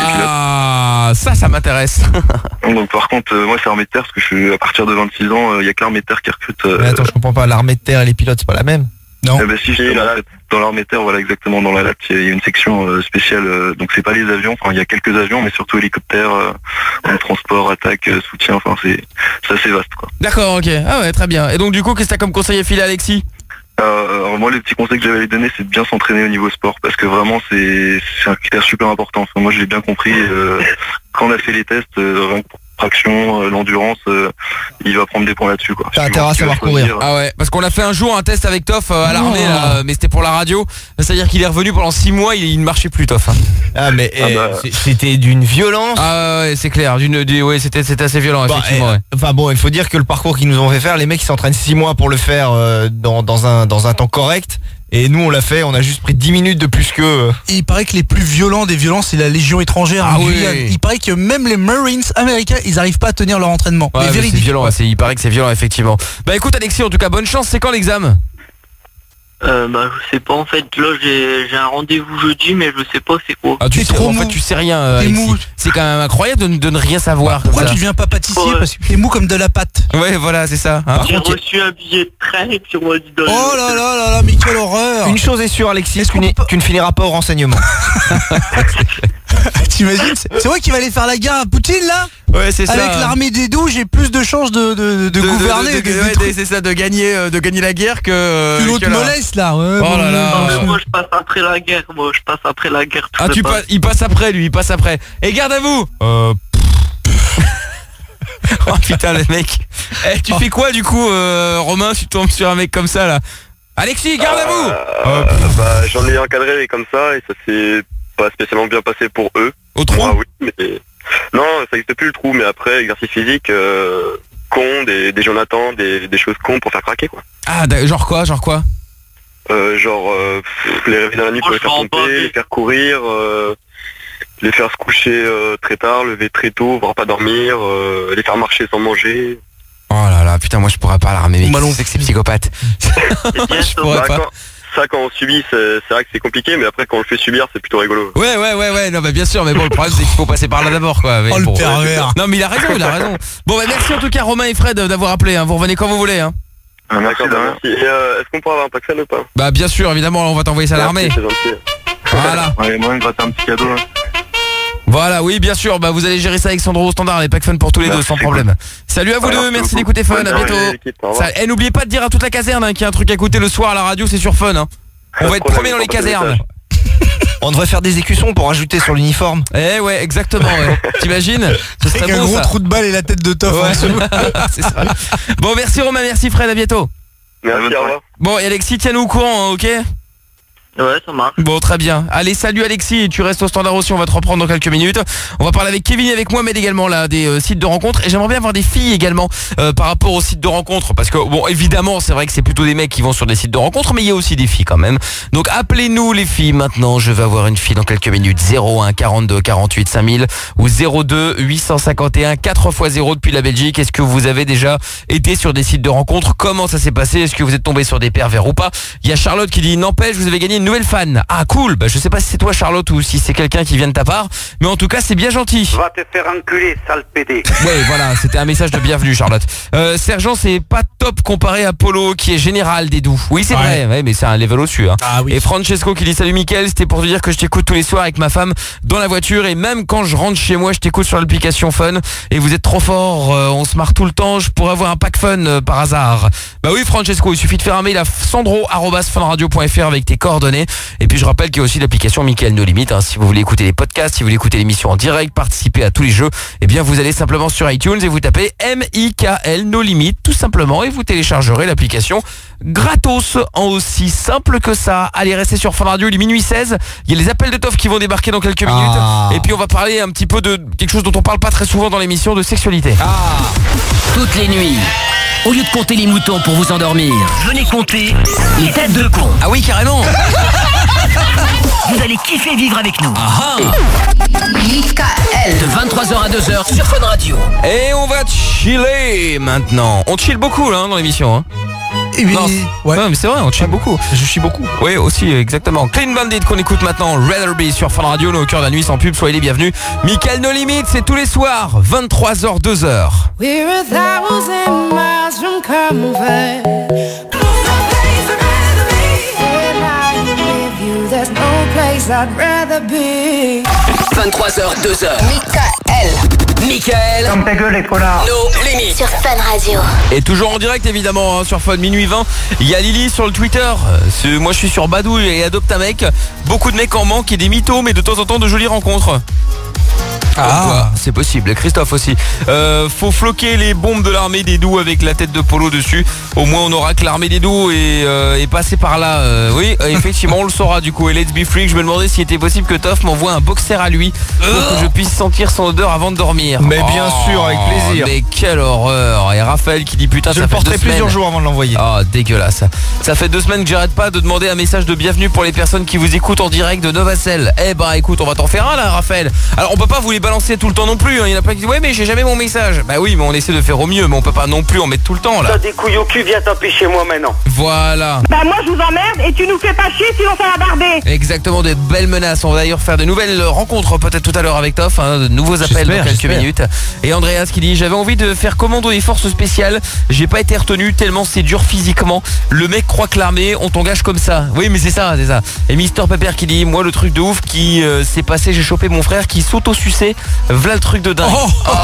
Ah, ça, ça m'intéresse. pilote. Donc par contre, euh, moi c'est l'armée de terre parce que je suis à partir de vingt-six ans, il y a que l'armée de terre qui recrute. euh, Mais attends, je comprends pas. L'armée de terre et les pilotes, c'est pas la même. Non. Eh ben, si, je- dans, la- dans l'armée de terre, voilà exactement dans la L A T, il y a une section euh, spéciale. euh, donc c'est pas les avions, enfin il y a quelques avions, mais surtout hélicoptères, euh, en transport, attaque, euh, soutien. Enfin c'est c'est assez vaste quoi. D'accord, ok. Ah ouais, très bien. Et donc du coup, qu'est-ce que t'as comme conseil à filer à Alexis? Euh, alors moi les petits conseils que j'avais à lui donner, c'est de bien s'entraîner au niveau sport parce que vraiment c'est c'est un critère super important. Enfin, moi je l'ai bien compris euh, quand on a fait les tests, euh, rien que pour traction, euh, l'endurance, euh, il va prendre des points là-dessus quoi. T'as Suivant intérêt à ce qu'il va savoir courir. choisir. Ah ouais, parce qu'on a fait un jour un test avec Toff euh, à l'armée, Oh. là, mais c'était pour la radio. C'est-à-dire qu'il est revenu pendant six mois, il, il ne marchait plus Toff. hein. Ah mais Ah eh, bah. c'est- c'était d'une violence. Ah ouais, c'est clair. D'une, du- ouais, c'était, c'était assez violent, Bon, effectivement. eh, ouais. Enfin bon, il faut dire que le parcours qu'ils nous ont fait faire, les mecs ils s'entraînent six mois pour le faire euh, dans, dans un dans un temps correct. Et nous on l'a fait, on a juste pris dix minutes de plus que. Et il paraît que les plus violents des violences, c'est la Légion étrangère. Ah en oui. Guyane. Il paraît que même les Marines américains, ils arrivent pas à tenir leur entraînement. Ouais, mais mais c'est véridique. violent, ouais, c'est, il paraît que c'est violent, effectivement. Bah écoute Alexis, en tout cas, bonne chance, c'est quand l'examen? Euh, bah je sais pas en fait, là j'ai j'ai un rendez-vous jeudi mais je sais pas c'est quoi. Ah, tu sais, en fait tu sais rien euh, Alexis. C'est quand même incroyable de, de ne rien savoir. Pourquoi comme ça. tu deviens pas pâtissier? Ouais. Parce que t'es mou comme de la pâte. Ouais voilà c'est ça hein. J'ai reçu un billet de train et puis on m'a dit d'aller- Oh là là là là, mais quelle horreur! Une chose est sûre, Alexis, tu, n'es- tu ne finiras pas au renseignement. T'imagines? C'est c'est vrai qu'il va aller faire la guerre à Poutine là? Ouais c'est ça. Avec l'armée des doux, j'ai plus de chances de, de, de, De- de- gouverner. de- de- que des ouais, trucs- c'est ça de gagner euh, de gagner la guerre que, euh, que l'autre que la- moleste là. Ouais, Oh là là. Non, mais moi je passe après la guerre, moi je passe après la guerre. Ah tu passes, il passe après lui, il passe après. Et garde à vous. Euh... oh putain le mec. Eh, tu fais quoi du coup euh, Romain, tu tombes sur un mec comme ça là. Alexis, garde à vous. Euh, bah, j'en ai encadré comme ça et ça s'est pas spécialement bien passé pour eux. Au trou? Ah oui, mais non, ça n'existe plus le trou, mais après exercice physique, euh, con, des, des Jonathan, des, des choses cons pour faire craquer quoi. Ah d'accord, genre quoi, genre quoi? Euh, genre euh, pff, les réveiller dans la nuit pour Moi, les faire je m'en bats, pomper, mais- les faire courir, euh, les faire se coucher euh, très tard, lever très tôt, voire pas dormir, euh, les faire marcher sans manger. Oh là là, putain moi je pourrais pas l'armer mec, c'est que c'est psychopathe. Je pourrais Bah, pas. quand- ça quand on subit c'est c'est vrai que c'est compliqué, mais après quand on le fait subir c'est plutôt rigolo. Ouais ouais ouais ouais non bah bien sûr mais bon le problème c'est qu'il faut passer par là d'abord quoi. Mais Oh, le bon. pervers. Non mais il a raison, il a raison. Bon bah merci en tout cas Romain et Fred d'avoir appelé hein. Vous revenez quand vous voulez hein. Ah, D'accord, bah, merci. Et euh, est-ce qu'on pourra avoir un pack fan ou pas? Bah bien sûr évidemment on va t'envoyer ça à l'armée. Merci, c'est gentil. Voilà. Ouais, moi, il va un petit cadeau. Hein. Voilà, oui, bien sûr. Bah, vous allez gérer ça avec Sandro au standard, les packs fun pour tous les Merci, deux, sans c'est problème. Salut à vous Ouais, deux, merci merci beaucoup. d'écouter Fun, Bonne à journée, bientôt. l'équipe, au revoir. Ça- Et n'oubliez pas de dire à toute la caserne hein, qu'il y a un truc à écouter le soir à la radio, c'est sur Fun. Hein. On va être problème, premiers dans les pas de casernes. message. On devrait faire des écussons pour ajouter sur l'uniforme. Eh ouais, exactement. Ouais. T'imagines? Ce serait Avec un beau gros ça. trou de balle et la tête de Toff en Ouais. dessous. C'est ça. Bon, merci Romain, merci Fred, à bientôt. Merci, au revoir. Bon, et Alexis, tiens-nous au courant, hein, ok? Ouais, ça marche. Bon, très bien. Allez, salut Alexis, tu restes au standard aussi, on va te reprendre dans quelques minutes. On va parler avec Kevin et avec Mohamed également là, des euh, sites de rencontres. Et j'aimerais bien avoir des filles également euh, par rapport aux sites de rencontres. Parce que, bon, évidemment, c'est vrai que c'est plutôt des mecs qui vont sur des sites de rencontres, mais il y a aussi des filles quand même. Donc appelez-nous les filles maintenant, je vais avoir une fille dans quelques minutes. zéro un quarante-deux quarante-huit cinq mille ou zéro deux huit cent cinquante et un quatre fois zéro depuis la Belgique. Est-ce que vous avez déjà été sur des sites de rencontres? Comment ça s'est passé? Est-ce que vous êtes tombé sur des pervers ou pas? Il y a Charlotte qui dit, n'empêche, vous avez gagné une nouvelle fan. Ah cool, bah je sais pas si c'est toi Charlotte ou si c'est quelqu'un qui vient de ta part, mais en tout cas c'est bien gentil. Va te faire enculer, sale pédé. Ouais voilà, c'était un message de bienvenue Charlotte. Euh, Sergent c'est pas top comparé à Polo qui est général des doux. Oui c'est Ouais. vrai, ouais, mais c'est un level au-dessus. Hein. Ah oui. Et Francesco qui dit salut Mickaël, c'était pour te dire que je t'écoute tous les soirs avec ma femme dans la voiture et même quand je rentre chez moi je t'écoute sur l'application Fun et vous êtes trop fort, euh, on se marre tout le temps, je pourrais avoir un pack Fun euh, par hasard. Bah oui Francesco, il suffit de faire un mail à sandro arobase funradio point f r avec tes coordonnées et puis je rappelle qu'il y a aussi l'application Mickaël No Limit hein. Si vous voulez écouter les podcasts, si vous voulez écouter l'émission en direct, participer à tous les jeux, eh bien vous allez simplement sur iTunes et vous tapez M I K L No Limit tout simplement et vous téléchargerez l'application gratos en aussi simple que ça. Allez, restez sur Fun Radio, il est minuit seize. Il y a les appels de Toff qui vont débarquer dans quelques minutes Ah. et puis on va parler un petit peu de quelque chose dont on parle pas très souvent dans l'émission, de sexualité. Toutes les nuits, au lieu de compter les moutons pour vous endormir, venez compter les têtes de con. Ah oui, carrément. Vous allez kiffer vivre avec nous. Ah. Mickaël. De vingt-trois heures à deux heures sur Fun Radio. Et on va chiller maintenant. On chill beaucoup là hein, dans l'émission. Hein. Et puis, Non, ouais. non, mais c'est vrai, on chill beaucoup. Je suis beaucoup. Oui, aussi, exactement. Clean Bandit qu'on écoute maintenant, Rather Be sur Fun Radio, au cœur de la nuit sans pub, soyez les bienvenus. Mickaël No Limit, c'est tous les soirs, vingt-trois heures, deux heures. We're a thousand miles from comfort. There's no place I'd rather be. vingt-trois heures, deux heures. Mickaël. Mickaël. Ferme ta gueule, écrolard. No Limit. Sur Fun Radio. Et toujours en direct évidemment hein, sur Fun, minuit vingt. Il y a Lily sur le Twitter. Euh, c'est- Moi je suis sur Badou et Adopte un mec. Beaucoup de mecs en manquent et des mythos, mais de temps en temps de jolies rencontres. Ah, c'est possible. Christophe aussi. Euh, faut floquer les bombes de l'armée des doux avec la tête de Polo dessus. Au moins on aura que l'armée des doux est, euh, est passée par là. Euh, oui, euh, effectivement on le saura du coup. Et Let's Be Freak, je me demandais s'il était possible que Toff m'envoie un boxer à lui pour que je puisse sentir son odeur avant de dormir. Mais bien sûr, avec plaisir. Mais quelle horreur. Et Raphaël qui dit putain Je ça le fait porterai deux semaines. plusieurs jours avant de l'envoyer. Ah dégueulasse. Ça fait deux semaines que j'arrête pas de demander un message de bienvenue pour les personnes qui vous écoutent en direct de Novacell. Eh ben écoute, on va t'en faire un là Raphaël. Alors on peut pas vous les balancer tout le temps non plus. Hein. Il y en a plein qui disent ouais mais j'ai jamais mon message. Bah oui mais on essaie de faire au mieux, mais on peut pas non plus en mettre tout le temps là. T'as des couilles au cul, viens taper chez moi maintenant. Voilà. Bah moi je vous emmerde et tu nous fais pas chier sinon ça va barder. Exactement, de belles menaces. On va d'ailleurs faire de nouvelles rencontres peut-être tout à l'heure avec Toff, hein, de nouveaux appels dans quelques j'espère. minutes. Et Andreas qui dit j'avais envie de faire commando des forces spéciales, j'ai pas été retenu tellement c'est dur physiquement. Le mec croit que l'armée on t'engage comme ça. Oui mais c'est ça, c'est ça. Et Mister Pepper qui dit moi le truc de ouf qui euh, s'est passé, j'ai chopé mon frère qui s'auto-suçait. V'là le truc de dingue. Oh, oh,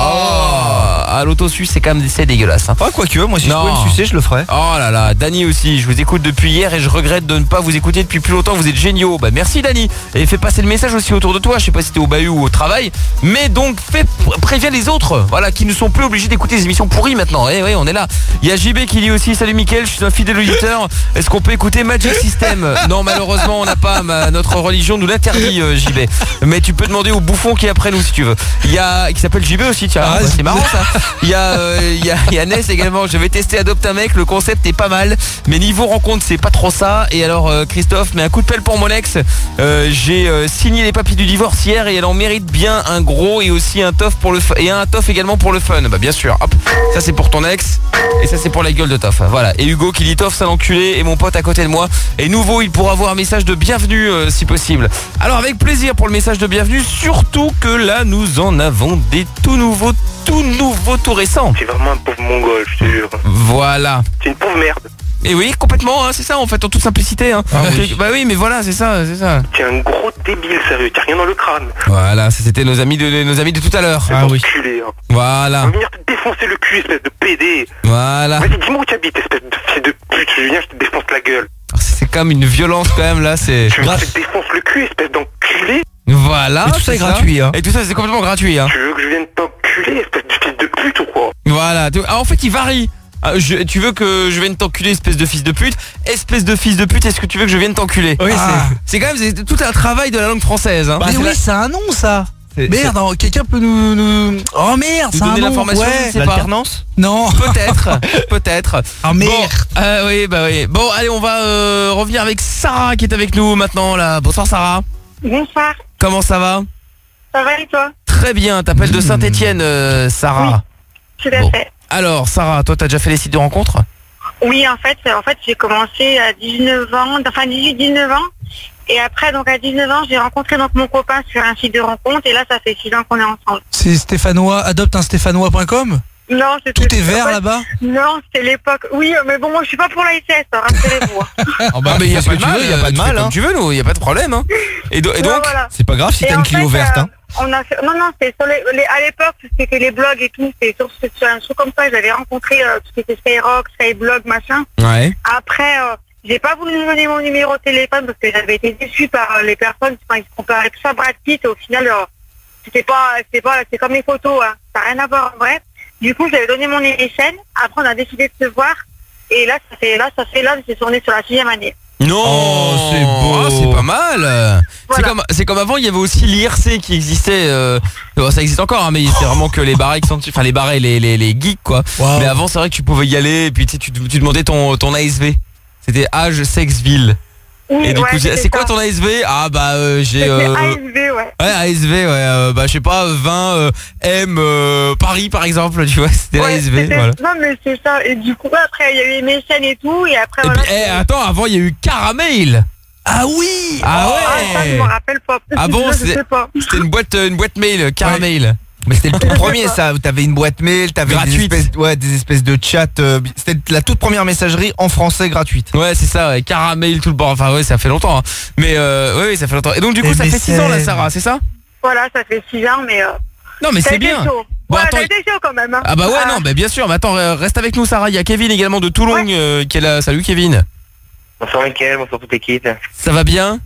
ah, l'auto-suce c'est quand même c'est dégueulasse. Hein. Ah quoi que moi si non. je pouvais me sucer je le ferais. Oh là là, Dany aussi, je vous écoute depuis hier et je regrette de ne pas vous écouter depuis plus longtemps, vous êtes géniaux. Bah merci Dany. Et fais passer le message aussi autour de toi, je sais pas si t'es au bahut ou au travail, mais donc fais préviens les autres, voilà, qui ne sont plus obligés d'écouter des émissions pourries maintenant. Eh oui, on est là. Il y a J B qui dit aussi salut Mickaël, je suis un fidèle auditeur. Est-ce qu'on peut écouter Magic System? Non malheureusement on n'a pas, ma, notre religion nous l'interdit euh, J B. Mais tu peux demander au bouffon qui est après nous si tu veux. Il y a qui s'appelle J B aussi, tiens, ah, c'est marrant ça. Il y a euh, il y a, il y a Ness également. Je vais tester Adopte un mec, le concept est pas mal, mais niveau rencontre c'est pas trop ça. Et alors euh, Christophe, mais un coup de pelle pour mon ex. Euh, j'ai euh, signé les papiers du divorce hier et elle en mérite bien un gros et aussi un tof pour le f- et un tof également pour le fun. Bah bien sûr. Hop, ça c'est pour ton ex et ça c'est pour la gueule de Toff. Voilà. Et Hugo qui dit Toff c'est un enculé et mon pote à côté de moi. Et nouveau, il pourra avoir un message de bienvenue euh, si possible. Alors avec plaisir pour le message de bienvenue, surtout que là nous en avons des tout nouveaux, tout nouveaux, tout récents. C'est vraiment un pauvre mongol, je te jure. Voilà. C'est une pauvre merde. Et oui, complètement, hein, c'est ça en fait, en toute simplicité. Hein. Ah, oui. Bah oui, mais voilà, c'est ça, c'est ça. T'es un gros débile, sérieux, t'as rien dans le crâne. Voilà, ça c'était nos amis de nos amis de tout à l'heure. Ah oui. Enculé, hein. Voilà. On va venir te défoncer le cul, espèce de pédé. Voilà. Vas-y, dis-moi où tu habites, espèce de fille de pute. Je viens, je te défonce la gueule. C'est quand même une violence quand même là, c'est. Tu veux que je te défonce le cul, espèce d'enculé. Voilà. Et tout ça est gratuit, hein. Et tout ça c'est complètement gratuit, hein. Tu veux que je vienne t'enculer, espèce de fille de pute ou quoi? Voilà. Ah, en fait, il varie. Ah, je, tu veux que je vienne t'enculer, espèce de fils de pute? Espèce de fils de pute, est-ce que tu veux que je vienne t'enculer? Oui, ah. c'est, c'est quand même c'est tout un travail de la langue française. Hein. Bah, mais oui, la... c'est un nom ça. C'est, merde, c'est... quelqu'un peut nous, nous... Oh merde, c'est un nom. L'information, ouais. L'alternance? Non. Peut-être, peut-être. Oh merde. Bon, euh, oui, bah oui. Bon, allez, on va euh, revenir avec Sarah qui est avec nous maintenant là. Bonsoir Sarah. Bonsoir. Comment ça va? Ça va et toi? Très bien. T'appelles de Saint-Étienne, euh, Sarah. Oui, tout à bon. fait. Alors Sarah, toi t'as déjà fait les sites de rencontres? Oui, en fait, en fait j'ai commencé à dix-neuf ans, enfin dix-huit dix-neuf ans. Et après, donc à dix-neuf ans, j'ai rencontré donc mon copain sur un site de rencontre. Et là, ça fait six ans qu'on est ensemble. C'est Stéphanois, adopte un stéphanois point com? Non, c'est tout est vert là-bas. Non, c'était l'époque. Oui, mais bon, moi, je suis pas pour la S S, rassurez-vous. Oh bah, mais il y a pas de mal, il y a pas de mal. Comme tu veux, nous, il y a pas de problème. Hein. Et, do- et donc, ouais, voilà. C'est pas grave si t'as une Clio verte. Hein. On a fait... Non, non, c'était sur les... les... à l'époque, c'était les blogs et tout. C'était sur, sur un truc comme ça. J'avais rencontré euh, tout ce qui était Skyrock, Skyblog, machin. Ouais. Après, euh, j'ai pas voulu lui donner mon numéro de téléphone parce que j'avais été déçue par euh, les personnes. Enfin, ils se comparaient tout ça à Brad Pitt. Et au final, euh, c'était pas, c'était pas, c'est comme les photos. Hein. Ça n'a rien à voir en vrai. Du coup, j'avais donné mon S N. Après, on a décidé de se voir. Et là, ça fait, là, ça fait, là, c'est tourné sur la sixième année. Non, oh, c'est beau, ah, c'est pas mal. Voilà. C'est comme, c'est comme avant, il y avait aussi l'I R C qui existait. Euh, bon, ça existe encore, hein, mais c'est vraiment que les barrés qui sont, enfin les barrés, les les les geeks quoi. Wow. Mais avant, c'est vrai que tu pouvais y aller et puis tu sais, tu, tu demandais ton ton A S V. C'était âge, sexe, ville. Oui, et du ouais, coup, c'est, c'est quoi ton A S V? Ah bah euh, j'ai euh, A S V, ouais. Ouais, A S V, ouais. Euh, bah je sais pas, vingt euh, M euh, Paris par exemple, tu vois, c'était ouais, l'A S V. C'était... Voilà. Non mais c'est ça. Et du coup après il y a eu mes chaînes et tout et après. Et voilà, puis, eh, attends, avant il y a eu Caramel. Ah oui. Ah ouais. Ah, ça, je me rappelle pas. Ah bon, je c'était, sais pas. c'était une boîte, une boîte mail, Caramel. Ouais. Mais c'était le tout premier ça, t'avais une boîte mail, t'avais des espèces, ouais, des espèces de chat, euh, c'était la toute première messagerie en français gratuite. Ouais c'est ça, ouais, Caramel tout le bord, enfin ouais ça fait longtemps hein. Mais euh, ouais ça fait longtemps. Et donc du coup et ça fait six ans là Sarah, c'est ça? Voilà, ça fait six ans mais... Euh, non mais c'est bien. Chaud. Bon, ouais, attends, ça a été chaud quand même hein. Ah bah ouais ah. non bah bien sûr, mais attends reste avec nous Sarah, il y a Kevin également de Toulon ouais. euh, qui est là, salut Kevin. Bonsoir Mickaël, bonsoir toute l'équipe. Ça va bien?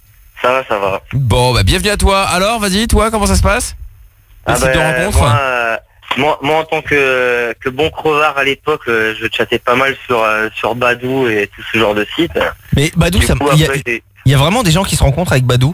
Ça va, ça va. Bon bah bienvenue à toi, alors vas-y toi comment ça se passe? Ah bah, moi, euh, moi, moi en tant que, que bon crevard à l'époque, euh, je chattais pas mal sur, euh, sur Badou et tout ce genre de site. Mais Badou, il y, y a vraiment des gens qui se rencontrent avec Badou?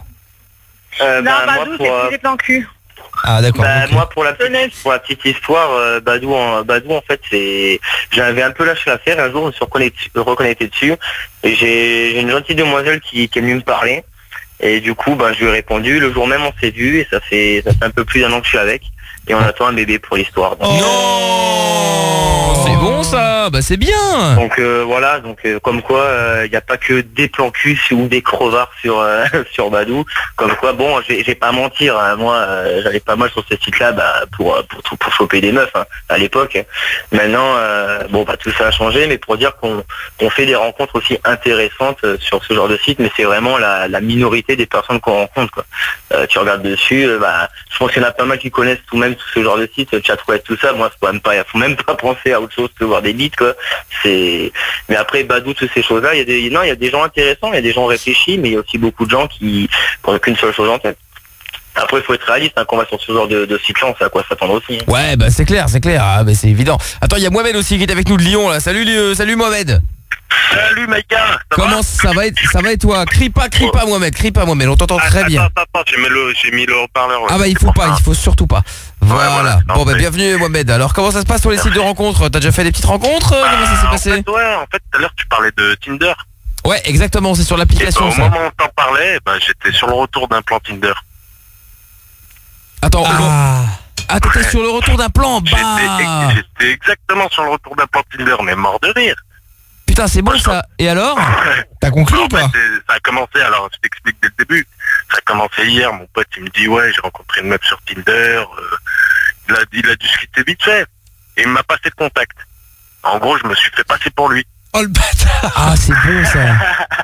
euh, Non, bah, Badou, moi, pour, c'est plus des plans cul. Ah d'accord. Bah, okay. Moi pour la, petite, pour la petite histoire, euh, Badou, en, Badou en fait c'est, j'avais un peu lâché l'affaire. Un jour je me suis reconnecté, reconnecté dessus et j'ai, j'ai une gentille demoiselle qui, qui est venue me parler. Et du coup, bah, je lui ai répondu. Le jour même, on s'est vu et ça fait, ça fait un peu plus d'un an que je suis avec. Et on attend un bébé pour l'histoire. Donc, non, c'est bon ça, bah c'est bien. Donc euh, voilà, donc euh, comme quoi il euh, n'y a pas que des plans cul ou des crevards sur euh, sur Badou. Comme quoi, bon, j'ai, j'ai pas à mentir, hein, moi euh, j'allais pas mal sur ce site-là bah, pour pour pour, pour choper des meufs hein, à l'époque. Maintenant, euh, bon, bah tout ça a changé, mais pour dire qu'on qu'on fait des rencontres aussi intéressantes euh, sur ce genre de site, mais c'est vraiment la, la minorité des personnes qu'on rencontre. Quoi. Euh, tu regardes dessus, euh, bah je pense qu'il y en a pas mal qui connaissent tout même tout ce genre de site, Chatroulette, tout ça. Moi, faut même pas, faut même pas penser à autre chose que voir des bites, quoi. C'est, mais après Badou, toutes ces choses-là, il y a des, non, il y a des gens intéressants, il y a des gens réfléchis, mais il y a aussi beaucoup de gens qui n'ont qu'une seule chose en tête. Après, il faut être réaliste, hein, quand on va sur ce genre de, de site-là, on sait à quoi s'attendre aussi. Hein. Ouais, bah c'est clair, c'est clair, ah, bah, c'est évident. Attends, il y a Mohamed aussi qui est avec nous de Lyon, là. Salut, euh, salut Mohamed. Salut Maïka. Comment va ça va être, ça va et toi? Crie pas, crie pas Mohamed, crie pas Mohamed, on t'entend très attends, bien. Attends, attends, j'ai mis le, j'ai mis le haut-parleur. Ouais. Ah bah il faut pas, il faut surtout pas. Voilà. Ouais, voilà Bon bah bienvenue Mohamed. Alors comment ça se passe sur les sites de rencontres? T'as déjà fait des petites rencontres? Bah, Comment ça s'est passé? En fait, ouais, en fait tout à l'heure tu parlais de Tinder. Ouais, exactement, c'est sur l'application. Et, bah, ça. Au moment où t'en parlais, bah, j'étais sur le retour d'un plan Tinder. Attends, ah, ah t'étais sur le retour d'un plan, bah J'étais, j'étais exactement sur le retour d'un plan Tinder, mais mort de rire. Putain, c'est bon ça. Et alors? T'as conclu ou pas? Ça a commencé, alors je t'explique dès le début. Ça a commencé hier, mon pote il me dit ouais, j'ai rencontré une meuf sur Tinder, euh, il, a, il a discuté vite fait, et il m'a passé le contact. En gros, je me suis fait passer pour lui. Oh le bâtard. Ah c'est bon ça.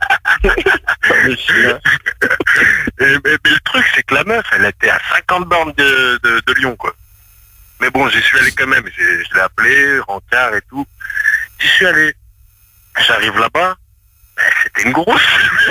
et, mais, mais le truc c'est que la meuf, elle était à cinquante bornes de, de, de Lyon quoi. Mais bon, j'y suis allé quand même, j'ai, je l'ai appelé, rencard et tout. J'y suis allé. J'arrive là-bas, ben, c'était une grosse.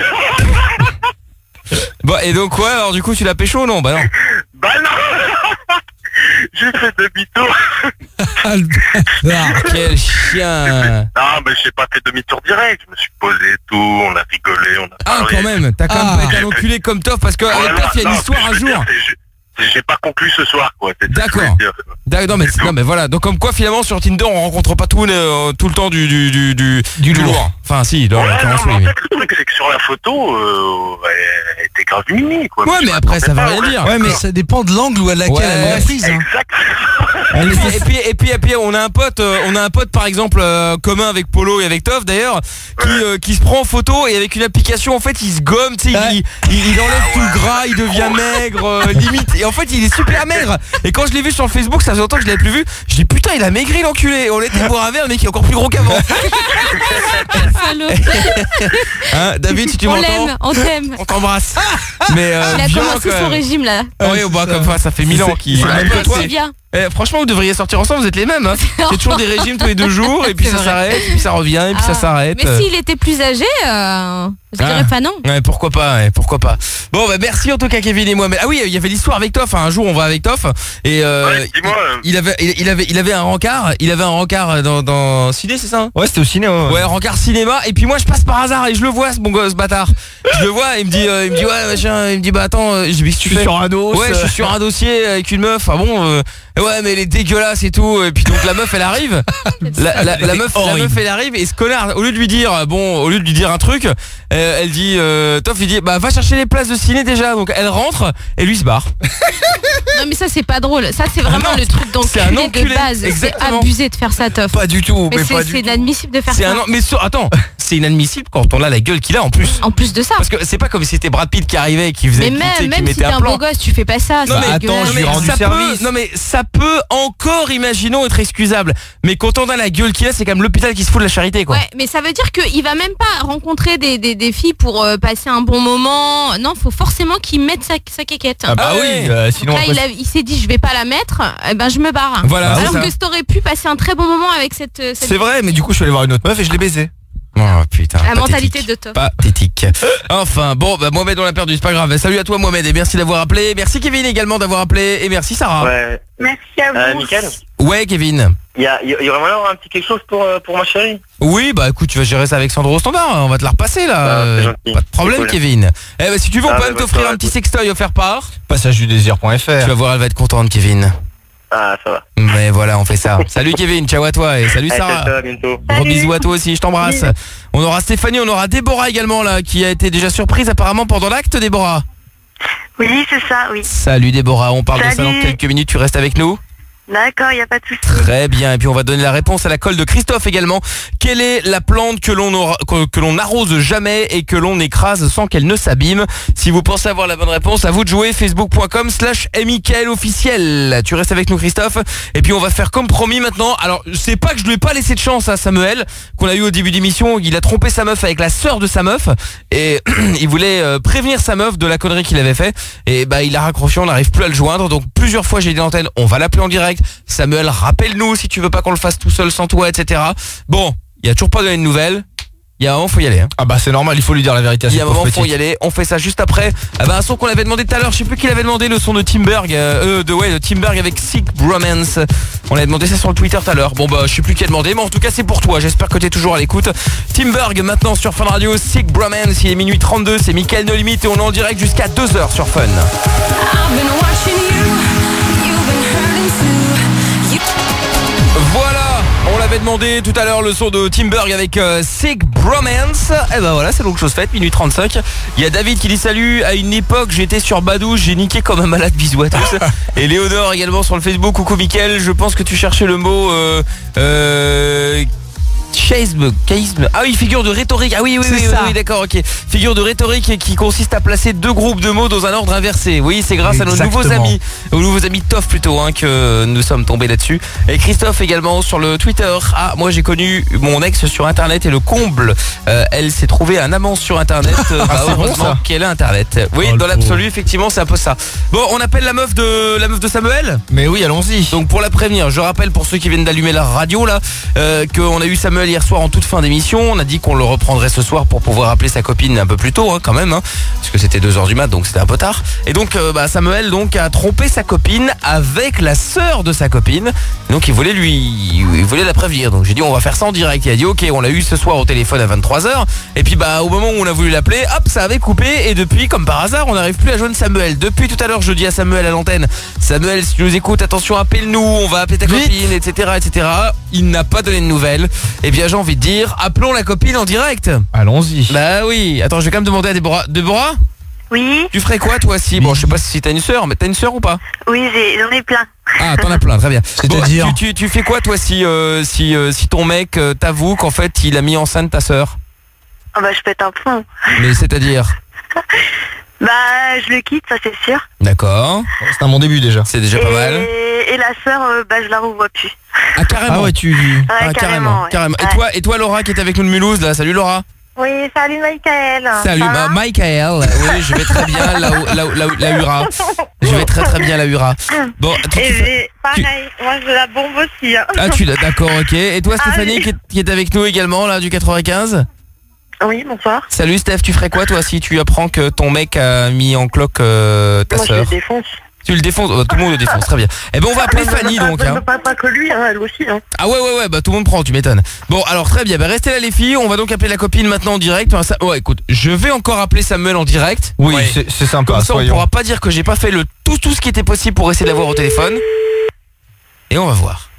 Bon, et donc quoi, alors du coup tu l'as pécho ou non? Bah non. Bah non. J'ai fait demi-tour. Ah, quel chien. Non, mais j'ai pas fait demi-tour direct. Je me suis posé et tout, on a rigolé, on a Ah parlé. quand même, t'as quand Ah. même pas été un enculé comme Toff parce que avec Voilà, Toff il y a une non, histoire mais un je veux jour. dire, c'est- J'ai pas conclu ce soir quoi. C'est ça que je D'accord. voulais dire. D'accord, non mais, non mais voilà, donc comme quoi finalement sur Tinder on rencontre pas tout, euh, tout le temps du du du du, du lourd. Enfin si, dans Ouais, la non, mais en oui. fait, le truc c'est que sur la photo, euh, elle était grave mini quoi. Ouais, mais après ça veut rien dire. Ouais, mais ça dépend de l'angle à laquelle Ouais, elle est prise. Hein. Et puis, et puis et puis et puis on a un pote, euh, on a un pote par exemple euh, commun avec Polo et avec Toff d'ailleurs, qui euh, qui se prend en photo et avec une application en fait il se gomme, tu sais, il, il, il enlève tout le gras, il devient maigre, euh, limite. Et en fait il est super maigre. Et quand je l'ai vu sur Facebook, ça faisait longtemps que je l'avais plus vu. Je dis putain il a maigri l'enculé. On était boire un verre, le mec il est encore plus gros qu'avant. Hein, David, si tu On m'entends, l'aime, on t'aime. on t'embrasse. Mais euh, Il a violent, commencé quand son même. régime là. Ah oui, bah, comme ça, ça fait mille ans qu'il. c'est Ouais, même toi, pas c'est- bien. Eh, franchement, vous devriez sortir ensemble, vous êtes les mêmes. Hein. C'est toujours des régimes tous les deux jours, et puis C'est ça vrai. s'arrête, et puis ça revient, et puis ça Ah. s'arrête. Mais s'il était plus âgé, euh, je dirais Ah. pas non. Ouais, pourquoi pas, ouais, pourquoi pas. Bon, bah merci en tout cas Kevin et moi. Ah oui, il y avait l'histoire avec Toff. Hein. Un jour, on va avec Toff et euh, il, il avait, il, il avait, il avait un rencard. Il avait un rencard dans, dans ciné, c'est ça? Ouais, c'était au ciné. Ouais, Ouais, rencard cinéma. Et puis moi, je passe par hasard et je le vois, ce bon gosse bâtard. Je le vois, il me dit, euh, il me dit ouais, machin. Il me dit bah attends, euh, je dis, qu'est-ce que tu Je suis fais? sur un dos, Ouais, je suis sur un dossier avec une meuf. Ah bon? euh, Ouais, mais elle est dégueulasse et tout. Et puis donc la meuf, elle arrive. La, la, la meuf, la meuf, elle arrive et ce connard, au lieu de lui dire, bon, au lieu de lui dire un truc, euh, elle dit, euh, Toff, il dit, bah va chercher les places de ciné déjà. Donc elle rentre et lui se barre. Non mais ça c'est pas drôle. Ça c'est vraiment le truc c'est un d'enculé de enculé, base. C'est exactement. abusé de faire ça, Toff. Pas du tout, Mais mais c'est pas du c'est tout. inadmissible de faire C'est ça. un, mais sur- attends, c'est inadmissible quand on a la gueule qu'il a en plus. En plus de ça. Parce que c'est pas comme si c'était Brad Pitt qui arrivait et qui faisait Mais tu sais, même, qui même si mettait t'es un un plan. beau gosse, tu fais pas ça. Non c'est mais dégueulasse. attends, ça peut, non mais ça peut encore, imaginons, être excusable. Mais quand on a la gueule qu'il a, c'est quand même l'hôpital qui se fout de la charité, quoi. Ouais, mais ça veut dire qu'il va même pas rencontrer des, des, des filles pour euh, passer un bon moment. Non, faut forcément qu'il mette sa, sa quéquette. Ah bah oui, euh, sinon Là, après- il, a- il s'est dit je vais pas la mettre, eh ben je me barre. Voilà, Alors c'est ça. que t'aurais pu passer un très bon moment avec cette. euh, cette C'est vrai, mais du coup, je suis allé voir une autre meuf et je l'ai baisé. Oh putain. La mentalité de Toff. Pathétique. Enfin, bon, bah, Mohamed, on l'a perdu, c'est pas grave. Salut à toi, Mohamed, et merci d'avoir appelé. Merci, Kevin, également d'avoir appelé. Et merci, Sarah. Ouais. Merci à vous. Euh, Mickaël, Ouais, Kevin. il y, a, il y aurait moyen d'avoir un petit quelque chose pour, euh, pour ma chérie. Oui, bah écoute, tu vas gérer ça avec Sandro au standard. On va te la repasser là. Ah, c'est Euh, gentil. pas de problème, C'est cool. Kevin. Eh bah, si tu veux, on Ah, peut bah, même bah, t'offrir ça va, un petit écoute. sextoy offert par. Passage du désir point F R. Tu vas voir, elle va être contente, Kevin. Ah, ça va. Mais voilà, on fait ça. Salut Kevin, ciao à toi et salut Allez, Sarah. ciao, ciao, à bientôt. Gros bisous à toi aussi, je t'embrasse. On aura Stéphanie, on aura Déborah également là, qui a été déjà surprise apparemment pendant l'acte, Déborah. Oui, c'est ça, oui. Salut Déborah, on parle de ça Salut. dans quelques minutes, tu restes avec nous? D'accord, il n'y a pas de souci. Très bien, et puis on va donner la réponse à la colle de Christophe également. Quelle est la plante que l'on aura- que, que l'on n'arrose jamais et que l'on écrase sans qu'elle ne s'abîme? Si vous pensez avoir la bonne réponse, à vous de jouer. Facebook.com slash Mickaël officiel. Tu restes avec nous Christophe. Et puis on va faire comme promis maintenant. Alors c'est pas que je lui ai pas laissé de chance à Samuel, qu'on a eu au début d'émission. Il a trompé sa meuf avec la sœur de sa meuf. Et il voulait euh, prévenir sa meuf de la connerie qu'il avait fait. Et bah il a raccroché, on n'arrive plus à le joindre. Donc plusieurs fois j'ai dit à l'antenne, on va l'appeler en direct. Samuel, rappelle-nous si tu veux pas qu'on le fasse tout seul sans toi, et cetera. Bon, il y a toujours pas donné de nouvelles. Il y a un moment, faut y aller. Hein. Ah bah c'est normal, il faut lui dire la vérité à Il y cette a un moment, pauvre faut y petite. aller. On fait ça juste après. Ah bah, un son qu'on avait demandé tout à l'heure. Je sais plus qui l'avait demandé, le son de Timberg, euh, de ouais, de Timberg avec Sick Bromance. On avait demandé ça sur le Twitter tout à l'heure. Bon bah, je sais plus qui a demandé, mais en tout cas c'est pour toi. J'espère que t'es toujours à l'écoute. Timberg maintenant sur Fun Radio, Sick Bromance. Il est minuit trente-deux. C'est Mickaël No Limit et on est en direct jusqu'à deux heures sur Fun. Voilà, on l'avait demandé tout à l'heure le son de Timberg avec euh, Sick Bromance. Et ben voilà, c'est donc chose faite, minuit trente-cinq. Il y a David qui dit salut, à une époque j'étais sur Badou, j'ai niqué comme un malade, bisous à tous. Et Léonore également sur le Facebook, coucou Mickaël, je pense que tu cherchais le mot euh, euh, chaisme, chaisme. Ah oui, figure de rhétorique. Ah oui, oui, oui, oui, oui, d'accord, ok. Figure de rhétorique qui consiste à placer deux groupes de mots dans un ordre inversé. Oui, c'est grâce Exactement. à nos nouveaux amis, aux nouveaux amis Toff plutôt, hein, que nous sommes tombés là-dessus. Et Christophe également sur le Twitter. Ah, moi j'ai connu mon ex sur Internet et le comble. Euh, elle s'est trouvée un amant sur Internet. Euh, bah, c'est bon, heureusement ça. qu'elle a Internet. Oui, Oh, le dans l'absolu, pauvre. effectivement, c'est un peu ça. Bon, on appelle la meuf de la meuf de Samuel. Mais oui, allons-y. Donc pour la prévenir, je rappelle pour ceux qui viennent d'allumer la radio là, euh, qu'on a eu Samuel hier soir en toute fin d'émission. On a dit qu'on le reprendrait ce soir pour pouvoir appeler sa copine un peu plus tôt, hein, quand même, hein, parce que c'était deux heures du mat, donc c'était un peu tard. Et donc euh, bah, Samuel donc a trompé sa copine avec la sœur de sa copine. Donc il voulait lui, il voulait la prévenir. Donc j'ai dit on va faire ça en direct. Il a dit ok, on l'a eu ce soir au téléphone à vingt-trois heures. Et puis bah au moment où on a voulu l'appeler, hop, ça avait coupé. Et depuis, comme par hasard, on n'arrive plus à joindre Samuel. Depuis tout à l'heure, je dis à Samuel à l'antenne, Samuel, si tu nous écoutes, attention, appelle-nous, on va appeler ta copine, et cetera, et cetera. Il n'a pas donné de nouvelles. Et bien j'ai envie de dire, appelons la copine en direct. Allons-y. Bah oui. Attends, je vais quand même demander à Déborah. Déborah, Oui, tu ferais quoi toi si bon, je sais pas si t'as une sœur, mais t'as une sœur ou pas? oui, j'ai- j'en ai plein. Ah, t'en as plein, très bien. C'est-à-dire Bon, tu, tu, tu fais quoi toi si euh, si euh, si ton mec euh, t'avoue qu'en fait il a mis enceinte ta sœur? Ah bah je pète un plomb. Mais c'est-à-dire? Bah je le quitte, ça c'est sûr. D'accord. C'est un bon début déjà. C'est déjà et, pas mal. et la sœur, euh, bah je la revois plus. Ah carrément. Ah ouais, tu... Ouais, Ah, carrément, ouais. carrément. Et Ouais. toi, et toi Laura qui est avec nous de Mulhouse là, salut Laura. Oui, salut Michael. Salut, Ça bah, va Michael. Oui, je vais très bien là, où- là, où- là, où- la Hura. Je vais très très bien la Hura. Bon, tu- Et tu- j'ai- pareil, moi je la bombe aussi. Hein. ah tu d'accord, ok. Et toi Ah, Stéphanie oui. qui, est, qui est avec nous également là du quatre-vingt-quinze. Oui, bonsoir. Salut Steph, tu ferais quoi toi si tu apprends que ton mec a mis en cloque euh, ta Moi je sœur? le défonce. Tu le défonces, oh, tout le monde le défonce, très bien. Eh ben on va appeler Fanny donc. Hein. Pas, pas que lui, hein, elle aussi. Hein. Ah ouais ouais ouais, bah tout le monde prend, tu m'étonnes. Bon alors très bien, bah restez là les filles, on va donc appeler la copine maintenant en direct. Enfin, ça... Ouais écoute, je vais encore appeler Samuel en direct. Oui, Ouais. c'est c'est sympa, Comme ça on soyons. pourra pas dire que j'ai pas fait le tout tout ce qui était possible pour essayer de l'avoir au téléphone. Et on va voir.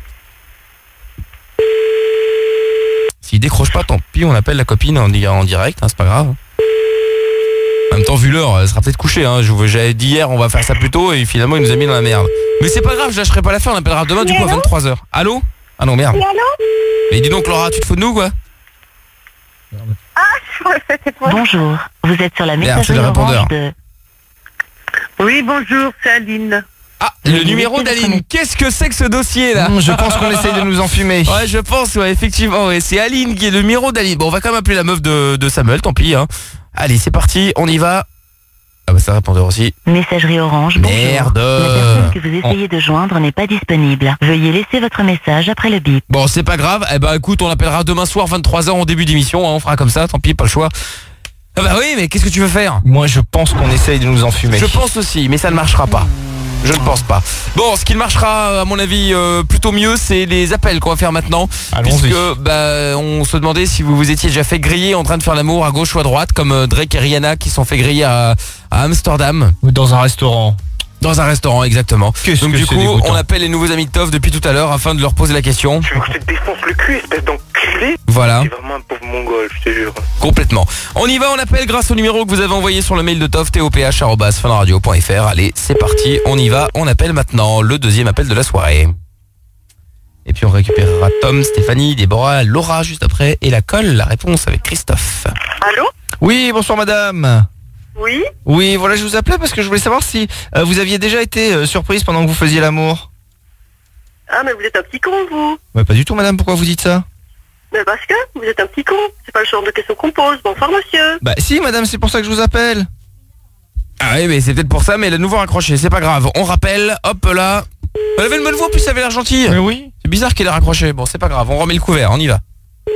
S'il décroche pas, tant pis, on appelle la copine en, di- en direct, hein, c'est pas grave. En même temps, vu l'heure, elle sera peut-être couchée. Hein. Je- J'avais dit hier, on va faire ça plus tôt, et finalement, il nous a mis dans la merde. Mais c'est pas grave, je lâcherai pas l'affaire, on appellera demain du coup à vingt-trois heures. Allô? Ah non, merde. Mais dis donc, Laura, tu te fous de nous, quoi? Bonjour, vous êtes sur la Merde, c'est messagerie le répondeur. orange de... Oui, bonjour, c'est Aline. Ah, le numéro d'Aline. Qu'est-ce que c'est que ce dossier là? Mmh, je pense qu'on essaye de nous enfumer. Ouais, je pense, ouais, effectivement, ouais. C'est Aline qui est le numéro d'Aline. Bon, on va quand même appeler la meuf de, de Samuel, tant pis, hein. Allez, c'est parti, on y va. Ah bah, c'est un répondeur aussi. Messagerie orange, Merde. bonjour. La personne que vous essayez de joindre n'est pas disponible. Veuillez laisser votre message après le bip. Bon, c'est pas grave. Eh bah, écoute, on l'appellera demain soir, vingt-trois heures, en début d'émission, hein. On fera comme ça, tant pis, pas le choix. Ah bah oui, mais qu'est-ce que tu veux faire? Moi, je pense qu'on essaye de nous enfumer. Je pense aussi, mais ça ne marchera pas. Je ne pense pas. Bon, ce qui marchera, à mon avis, euh, plutôt mieux, c'est les appels qu'on va faire maintenant. Allons-y. Puisque, bah, on se demandait si vous vous étiez déjà fait griller en train de faire l'amour à gauche ou à droite, comme euh, Drake et Rihanna qui sont fait griller à, à Amsterdam. Ou dans un restaurant. Dans un restaurant, exactement. Qu'est-ce Donc que du c'est coup, dégoûtant. on appelle les nouveaux amis de Toff depuis tout à l'heure afin de leur poser la question. Tu veux que je te défonce le cul, espèce d'enculé? Voilà. C'est vraiment un pauvre mongol, je te jure. Complètement. On y va, on appelle grâce au numéro que vous avez envoyé sur le mail de Toff, toph arobase funradio point fr. Allez, c'est parti, on y va, on appelle maintenant le deuxième appel de la soirée. Et puis on récupérera Tom, Stéphanie, Déborah, Laura juste après et la colle, la réponse avec Christophe. Allô? Oui, bonsoir madame. Oui? Oui, voilà, je vous appelais parce que je voulais savoir si euh, vous aviez déjà été euh, surprise pendant que vous faisiez l'amour. Ah, mais vous êtes un petit con, vous. Bah pas du tout madame, pourquoi vous dites ça? Mais parce que vous êtes un petit con. C'est pas le genre de question qu'on pose. Bonsoir, monsieur. Bah si madame, c'est pour ça que je vous appelle. Ah oui, mais c'est peut-être pour ça, mais le nouveau raccroché, c'est pas grave. On rappelle, hop là. Elle avait une bonne voix, en plus ça avait l'air gentil. Mais oui. C'est bizarre qu'elle ait raccroché. Bon, c'est pas grave, on remet le couvert, on y va.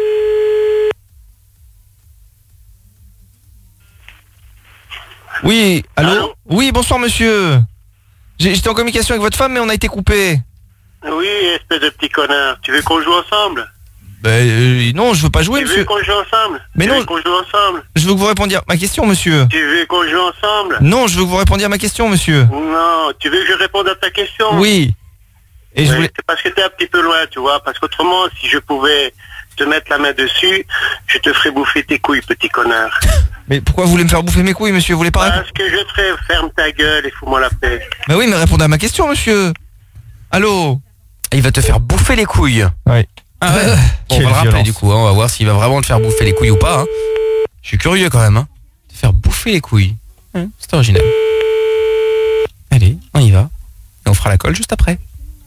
Oui, allô, allô. Oui, bonsoir monsieur. J'étais en communication avec votre femme mais on a été coupé. Oui, espèce de petit connard. Tu veux qu'on joue ensemble? Bah euh, non, je veux pas jouer tu monsieur. Tu veux qu'on joue ensemble? Mais tu non. veux qu'on joue ensemble? Je veux que vous répondiez à ma question monsieur. Tu veux qu'on joue ensemble? Non, je veux que vous répondiez à ma question monsieur. Non, tu veux que je réponde à ta question? Oui. Et je voulais... C'est parce que t'es un petit peu loin, tu vois. Parce qu'autrement, si je pouvais te mettre la main dessus, je te ferais bouffer tes couilles, petit connard. Mais pourquoi vous voulez me faire bouffer mes couilles, monsieur? Vous voulez pas? Parce que je te ferais, ferme ta gueule et fous-moi la paix. Mais oui, mais répondez à ma question, monsieur. Allô? Il va te faire bouffer les couilles. Oui. Ah ouais. Bon, on va le rappeler du coup, hein. On va voir s'il va vraiment te faire bouffer les couilles ou pas. Hein. Je suis curieux quand même. Hein. Te faire bouffer les couilles. Hein, c'est original. Allez, on y va. Et on fera la colle juste après.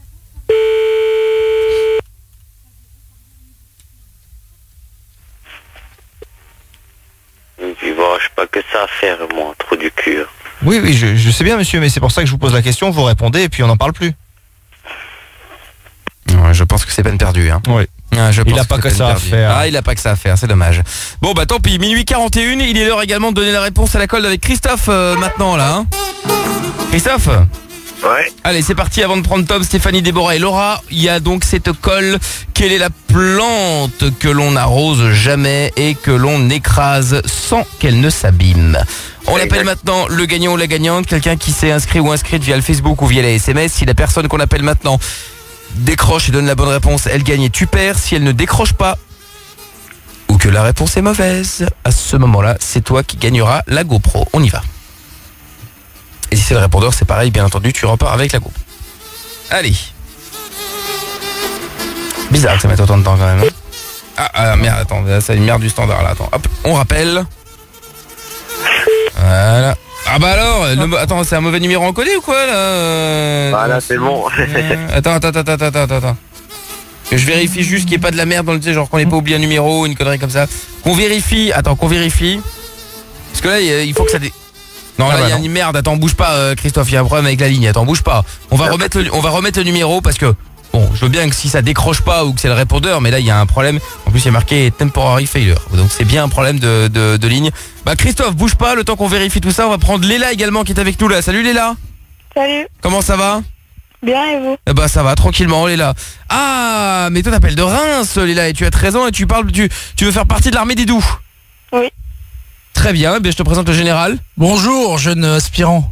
Tu vois, je sais pas que ça à faire, moi, trop du cul. Oui, oui, je, je sais bien, monsieur, mais c'est pour ça que je vous pose la question, vous répondez et puis on n'en parle plus. Ouais, je pense que c'est peine perdue. Hein. Oui. Ah, je il pense a pas que, que ça à faire. Ah, il a pas que ça à faire, c'est dommage. Bon, bah tant pis, minuit quarante et un, il est l'heure également de donner la réponse à la colle avec Christophe euh, maintenant, là. Hein. Christophe? Ouais. Allez, c'est parti, avant de prendre Tom, Stéphanie, Déborah et Laura, il y a donc cette colle. Quelle est la plante que l'on n'arrose jamais et que l'on écrase sans qu'elle ne s'abîme? On appelle maintenant le gagnant ou la gagnante, quelqu'un qui s'est inscrit ou inscrite via le Facebook ou via la S M S. Si la personne qu'on appelle maintenant décroche et donne la bonne réponse, elle gagne et tu perds. Si elle ne décroche pas ou que la réponse est mauvaise, à ce moment-là, c'est toi qui gagneras la GoPro. On y va. Et si c'est le répondeur, c'est pareil, bien entendu, tu repars avec la GoPro. Allez. Bizarre que ça mette autant de temps quand même. Hein. Ah, ah merde, attends, c'est une merde du standard là. Attends, hop, on rappelle. Voilà. Ah bah alors, le, attends, c'est un mauvais numéro encodé ou quoi là euh, Voilà, c'est bon. euh, Attends, attends, attends, attends, attends, attends. Que je vérifie juste qu'il n'y ait pas de la merde dans le, tu sais, genre qu'on n'ait pas oublié un numéro, une connerie comme ça. Qu'on vérifie, attends, qu'on vérifie. Parce que là, il faut que ça dé... Non, ah là, il bah y a non. une merde, attends, bouge pas, euh, Christophe, il y a un problème avec la ligne, attends, bouge pas. On va remettre le, on va remettre le numéro parce que, bon, je veux bien que si ça décroche pas ou que c'est le répondeur, mais là, il y a un problème. En plus, il y a marqué temporary failure. Donc, c'est bien un problème de, de, de ligne. Bah, Christophe, bouge pas, le temps qu'on vérifie tout ça, on va prendre Léla également qui est avec nous là. Salut Léla. Salut. Comment ça va? Bien, et vous? Eh bah, ça va, tranquillement, Léla. Ah, mais toi, t'appelles de Reims, Léla, et tu as treize ans et tu parles, tu, tu veux faire partie de l'armée des doux. Oui. Très bien, eh bien, je te présente le général. Bonjour, jeune aspirant.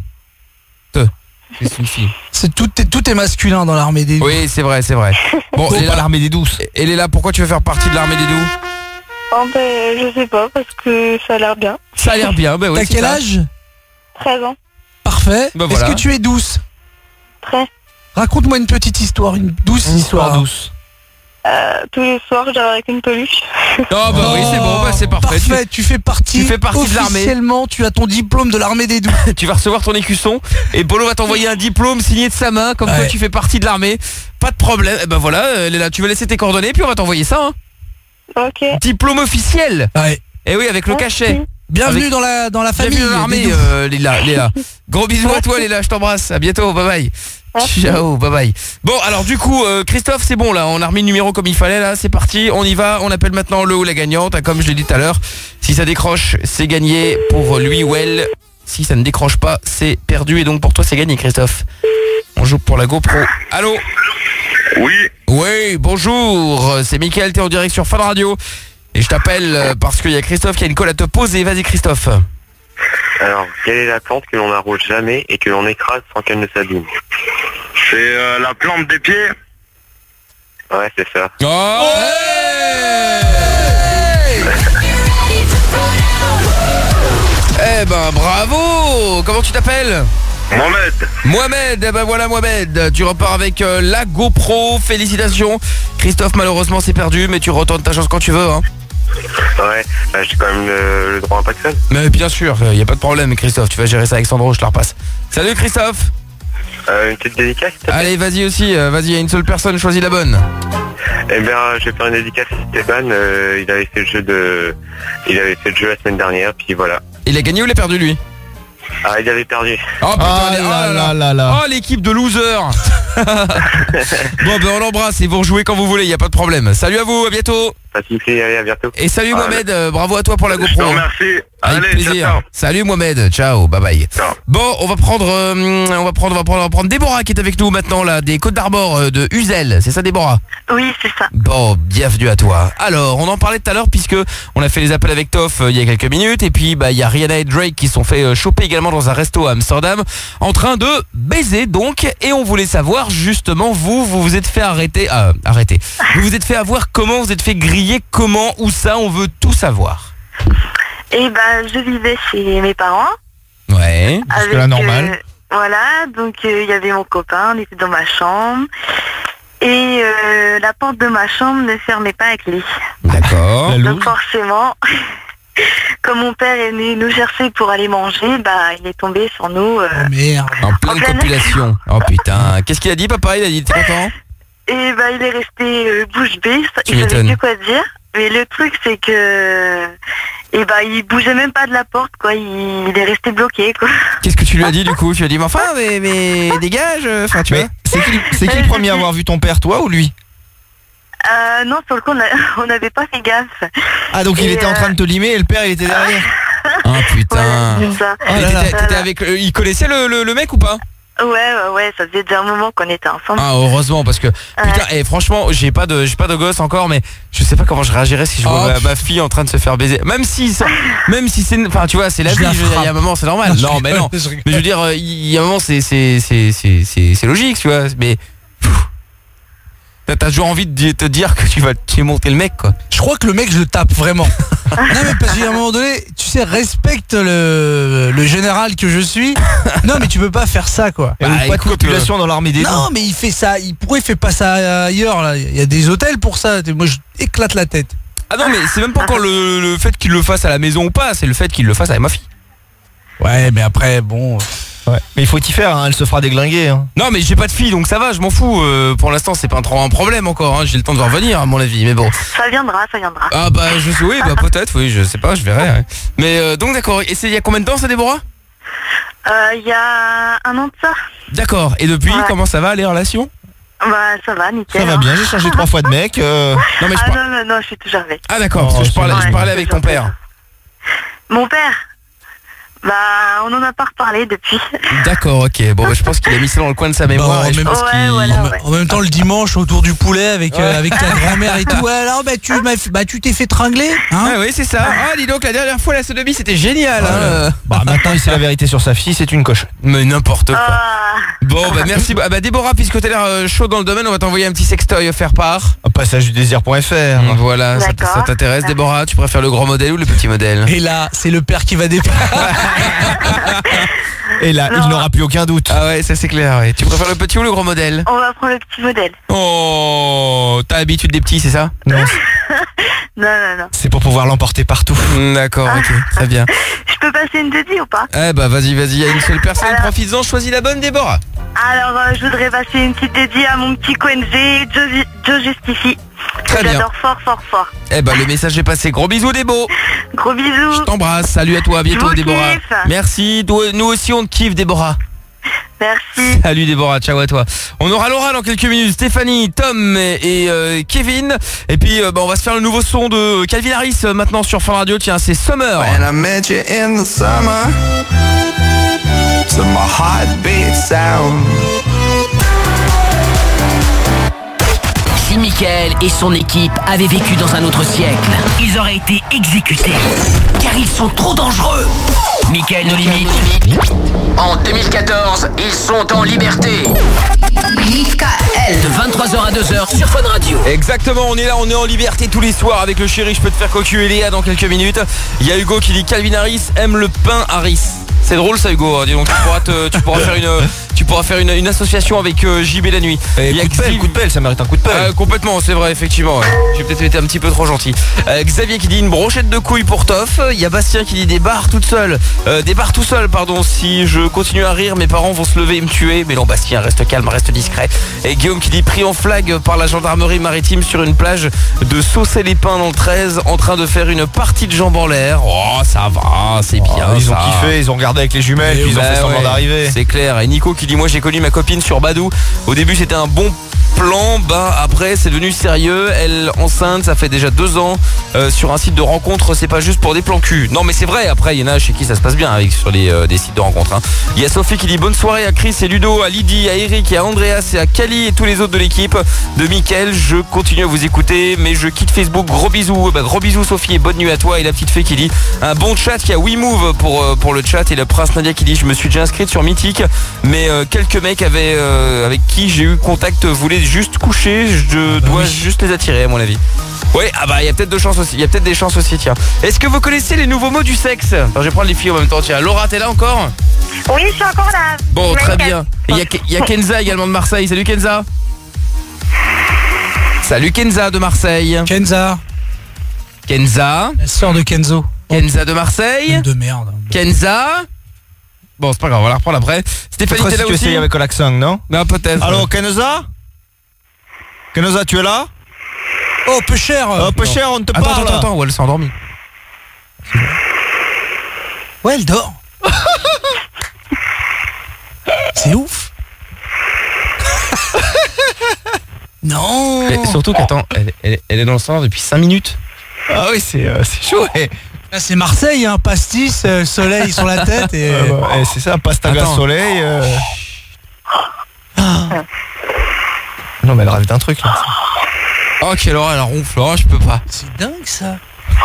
C'est une fille. C'est tout, est, tout est masculin dans l'armée des doux. Oui, c'est vrai, c'est vrai. Bon, Bon, Léla, pas l'armée des douces. Et Léla, pourquoi tu veux faire partie de l'armée des doux? Oh, ben, je sais pas, parce que ça a l'air bien. Ça a l'air bien, bah oui. T'as c'est quel ça. âge? treize ans. Parfait. Bah Est-ce voilà. que tu es douce? Très. Raconte-moi une petite histoire, une douce Une histoire. histoire douce. Euh, tous les soirs, je dors avec une peluche. Oh bah oui, c'est bon, bah c'est parfait. Parfait, tu, fais partie. tu fais partie de l'armée. Officiellement, tu as ton diplôme de l'armée des doux. Tu, tu vas recevoir ton écusson et Polo va t'envoyer un diplôme signé de sa main, comme Ouais. quoi tu fais partie de l'armée. Pas de problème. Et ben voilà, euh, Léla, tu vas laisser tes coordonnées puis on va t'envoyer ça. Hein. Ok. Diplôme officiel. Ouais. Et oui, avec le cachet. Bienvenue Avec- dans la dans la famille. Bienvenue dans l'armée, des doux. euh, Léla, Léla. Gros bisous à toi, Léla. Je t'embrasse. À bientôt. Bye bye. Merci. Ciao, bye bye. Bon, alors du coup, euh, Christophe, c'est bon là, on a remis le numéro comme il fallait là, c'est parti, on y va, on appelle maintenant le ou la gagnante, hein, comme je l'ai dit tout à l'heure. Si ça décroche, c'est gagné pour lui ou elle. Si ça ne décroche pas, c'est perdu et donc pour toi c'est gagné, Christophe. On joue pour la GoPro. Allô? Oui. Oui, bonjour, c'est Mickaël, t'es en direct sur Fun Radio. Et je t'appelle euh, parce qu'il y a Christophe qui a une colle à te poser, vas-y Christophe. Alors, quelle est la plante que l'on n'arrose jamais et que l'on écrase sans qu'elle ne s'abîme? C'est euh, la plante des pieds. Ouais, c'est ça. Oh Eh ben bravo. Comment tu t'appelles? Mohamed. Mohamed, eh ben voilà Mohamed, tu repars avec euh, la GoPro, félicitations. Christophe malheureusement c'est perdu, mais tu retournes ta chance quand tu veux hein. Ouais, bah, j'ai quand même le, le droit à un pack seul. Mais bien sûr, il n'y a pas de problème Christophe, tu vas gérer ça avec Sandro, je te la repasse. Salut Christophe. euh, Une petite dédicace s'il te plaît. Allez vas-y aussi, euh, vas-y, il y a une seule personne, choisis la bonne. Eh bien, je vais faire une dédicace à Stéphane, euh, il avait fait le jeu de... Il avait fait le jeu la semaine dernière, puis voilà. Il a gagné ou il a perdu lui? Ah, il avait perdu. Oh putain, Ah les- oh là là là là. là là. Oh l'équipe de losers. Bon ben on l'embrasse et vous rejouez quand vous voulez, il n'y a pas de problème. Salut à vous, à bientôt. Pas de soucis, allez, à bientôt. Et salut Ah, Mohamed, euh, bravo à toi pour la Je GoPro. te remercie. Avec Allez, plaisir. ciao, ciao. Salut Mohamed, ciao, bye bye. Ciao. Bon, on va prendre, euh, on va prendre, on va prendre, on va prendre Déborah qui est avec nous maintenant là, des Côtes d'Armor euh, de Uzel. C'est ça Déborah? Oui, c'est ça. Bon, bienvenue à toi. Alors, on en parlait tout à l'heure puisque on a fait les appels avec Toff euh, il y a quelques minutes et puis bah il y a Rihanna et Drake qui se sont fait euh, choper également dans un resto à Amsterdam en train de baiser donc, et on voulait savoir justement vous, vous vous êtes fait arrêter, euh, arrêter. Vous vous êtes fait avoir comment, vous êtes fait griller comment, où ça, on veut tout savoir. Et ben, je vivais chez mes parents. Ouais. Parce que la normale. euh, voilà, donc euh, il y avait mon copain, on était dans ma chambre. Et euh, la porte de ma chambre ne fermait pas avec lui. D'accord. La Donc loose. forcément, comme mon père est venu nous chercher pour aller manger, bah il est tombé sur nous. euh, Oh merde. En pleine En pleine- copulation. Oh putain. Qu'est-ce qu'il a dit papa? Il a dit t'es content? Et bah il est resté euh, bouche bée, Tu il savait m'étonnes. plus quoi dire. Mais le truc c'est que et bah il bougeait même pas de la porte quoi, il, il est resté bloqué quoi. Qu'est-ce que tu lui as dit du coup? Tu lui as dit mais enfin mais, mais dégage. Enfin tu Mais vois. c'est qui, c'est qui le premier à avoir vu ton père, toi ou lui? Euh, non, sur le coup on a- on n'avait pas fait gaffe. Ah donc il Et, était en train euh, de te limer et le père il était derrière. Oh putain. Ouais, c'est ça. Et là là. t'étais- t'étais avec, euh, il connaissait le, le, le mec ou pas? Ouais, ouais, ouais, ça faisait déjà un moment qu'on était ensemble. Ah heureusement parce que putain et franchement j'ai pas de j'ai pas de gosse encore mais je sais pas comment je réagirais si je vois Oh, ma, ma fille en train de se faire baiser même si ça, même si c'est enfin tu vois c'est la Je vie la je veux dire, il y a un frappe. moment c'est normal Non, je non mais rigole, non je rigole. mais je veux dire euh, il y a un moment c'est c'est c'est c'est c'est c'est logique tu vois mais pff, t'as t'as toujours envie de di- te dire que tu vas tu vas monter le mec quoi. Je crois que le mec, je le tape vraiment. Non, mais parce qu'à un moment donné, tu sais, respecte le, le général que je suis. Non, mais tu peux pas faire ça, quoi. Et Bah, pas de écoute, population dans l'armée des Non, loups. mais il fait ça. Il, pourquoi il fait pas ça ailleurs, là? Il y a des hôtels pour ça. Moi, je éclate la tête. Ah non mais c'est même pas encore le, le fait qu'il le fasse à la maison ou pas c'est le fait qu'il le fasse avec ma fille. Ouais, mais après, bon. Ouais. Mais il faut t'y faire, hein, elle se fera déglinguer. Hein. Non mais j'ai pas de fille donc ça va je m'en fous euh, pour l'instant c'est pas trop un problème encore hein. J'ai le temps de revenir à mon avis mais bon. Ça viendra, ça viendra. Ah bah je sais oui bah peut-être oui je sais pas je verrai ouais. Mais euh, donc d'accord et c'est il y a combien de temps ça Déborah? Euh, Il y a un an de ça. D'accord et depuis Ouais. comment ça va les relations? Bah ça va, nickel. Ça va hein. bien, j'ai changé trois fois de mec. euh, Non mais je Ah par- non, non, non, je suis toujours avec. Ah d'accord parce que je parlais, je Ouais, parlais avec ton père. Mon père, bah on en a pas reparlé depuis. D'accord ok bon bah, je pense qu'il a mis ça dans le coin de sa mémoire Bon, et je même- pense Ouais, qu'il... voilà. En, en même temps, le dimanche, autour du poulet, avec, euh, avec ta grand-mère et tout. Ouais, alors, bah, tu m'as fait- bah, tu t'es fait tringler, hein? Ah oui c'est ça. Ah dis donc la dernière fois la sodomie c'était génial hein. Bah maintenant il sait la vérité sur sa fille, c'est une coche. Mais n'importe quoi. Ah, Bon bah merci ah, bah Déborah puisque t'as l'air euh, chaud dans le domaine on va t'envoyer un petit sextoy faire part. Passage du désir point F R. Voilà ça, D'accord. ça t'intéresse Déborah? Tu préfères le grand modèle ou le petit modèle? Et là, c'est le père qui va dépasser. Et là, il Non. n'aura plus aucun doute. Ah ouais ça c'est clair ouais. Tu préfères le petit ou le grand modèle? on va prendre le petit modèle. Oh t'as l'habitude des petits c'est ça? Non, Non, non, non. c'est pour pouvoir l'emporter partout. D'accord ok très bien. Je peux passer une dédie ou pas? Eh bah vas-y vas-y, il y a une seule personne, Alors- profites-en, choisis la bonne Déborah. Alors, euh, je voudrais passer une petite dédie à mon petit Quenzi, Joe, Joe Justifie. Très bien. J'adore fort, fort, fort. Eh bah le message est passé, gros bisous Débo. Gros bisous. Je t'embrasse, salut à toi, à bientôt Je vous Déborah. kiffe. Merci, Toi- nous aussi on te kiffe Déborah. Merci. Salut Déborah, ciao à toi. On aura Laura dans quelques minutes, Stéphanie, Tom et, et, euh, Kevin. Et puis euh, bah, on va se faire le nouveau son de Calvin Harris euh, maintenant sur Fun Radio, tiens c'est Summer. When I met you in the summer, to my heartbeat sound. Si Michael et son équipe avaient vécu dans un autre siècle, ils auraient été exécutés. Car ils sont trop dangereux. Mickaël No Limite. En deux mille quatorze, ils sont en liberté. Mickaël. De vingt-trois heures à deux heures sur Fun Radio. Exactement, on est là, on est en liberté tous les soirs avec le chéri. Je peux te faire cocu et Léa dans quelques minutes. Il y a Hugo qui dit Calvin Harris aime le pain Harris. C'est drôle ça Hugo, dis donc tu pourras, te, tu pourras faire une tu pourras faire une, une association avec euh, J B la nuit. Et il y a coup de pelle, coup de pelle, ça mérite un coup de pelle. Euh, complètement, c'est vrai, effectivement. Ouais. J'ai peut-être été un petit peu trop gentil. Euh, Xavier qui dit une brochette de couilles pour Toff. Il y a Bastien qui dit des barres toutes seules. Euh, des barres tout seul, pardon. Si je continue à rire, mes parents vont se lever et me tuer. Mais non, Bastien, reste calme, reste discret. Et Guillaume qui dit pris en flag par la gendarmerie maritime sur une plage de Saucé-les-Pins dans le treize, en train de faire une partie de jambes en l'air. Oh, ça va, c'est bien. Oh, ils ça. ont kiffé, ils ont regardé avec les jumelles, puis ils ont bah fait semblant ouais, d'arriver. C'est clair. Et Nico qui dit moi j'ai connu ma copine sur Badou. Au début c'était un bon plan, bah après c'est devenu sérieux. Elle enceinte, ça fait déjà deux ans. euh, Sur un site de rencontre, c'est pas juste pour des plans cul. Non mais c'est vrai, après il y en a chez qui ça se passe bien avec sur les euh, des sites de rencontre hein. Il y a Sophie qui dit bonne soirée à Chris et Ludo, à Lydie, à Eric et à Andreas et à Kali et tous les autres de l'équipe de Mickaël. Je continue à vous écouter mais je quitte Facebook. Gros bisous, bah, gros bisous Sophie et bonne nuit à toi. Et la petite fée qui dit un bon chat qui a WeMove pour, euh, pour le chat. Et le prince Nadia qui dit je me suis déjà inscrite sur Mythique mais euh, quelques mecs avaient, euh, avec qui j'ai eu contact voulaient juste coucher. Je dois oui. juste les attirer à mon avis. Oui, ah bah il y a peut-être de chances aussi. Il y a peut-être des chances aussi, tiens. Est-ce que vous connaissez les nouveaux mots du sexe? Alors, je vais prendre les filles en même temps. Tiens, Laura, t'es là encore? Oui, je suis encore là. Bon, très bien. Et il y a, y a Kenza également de Marseille. Salut Kenza. Salut Kenza de Marseille. Kenza. Kenza. La sœur de Kenzo. Kenza de Marseille. De merde. Kenza. Bon, c'est pas grave, on va la reprendre après. Stéphanie, t'es là tu aussi? essayes avec l'accent, non? Non, peut-être. Allô, Kenza? Kenza, tu es là? Oh, peu cher. Oh, peu cher, on te attends, parle. Attends, attends, ouais, elle s'est endormie. Ouais, elle dort. C'est ouf. Non. Et surtout qu'attends, elle, elle, elle est dans le standard depuis cinq minutes. Ah oui, c'est euh, chaud. Et... Là, c'est Marseille, hein, pastis, euh, soleil sur la tête et... Euh, bah, et c'est ça, pastaga attends. Soleil. Euh... Ah. Non, mais elle rêve d'un truc là. Oh, quelle horreur, elle ronfle. Oh, je peux pas. C'est dingue ça.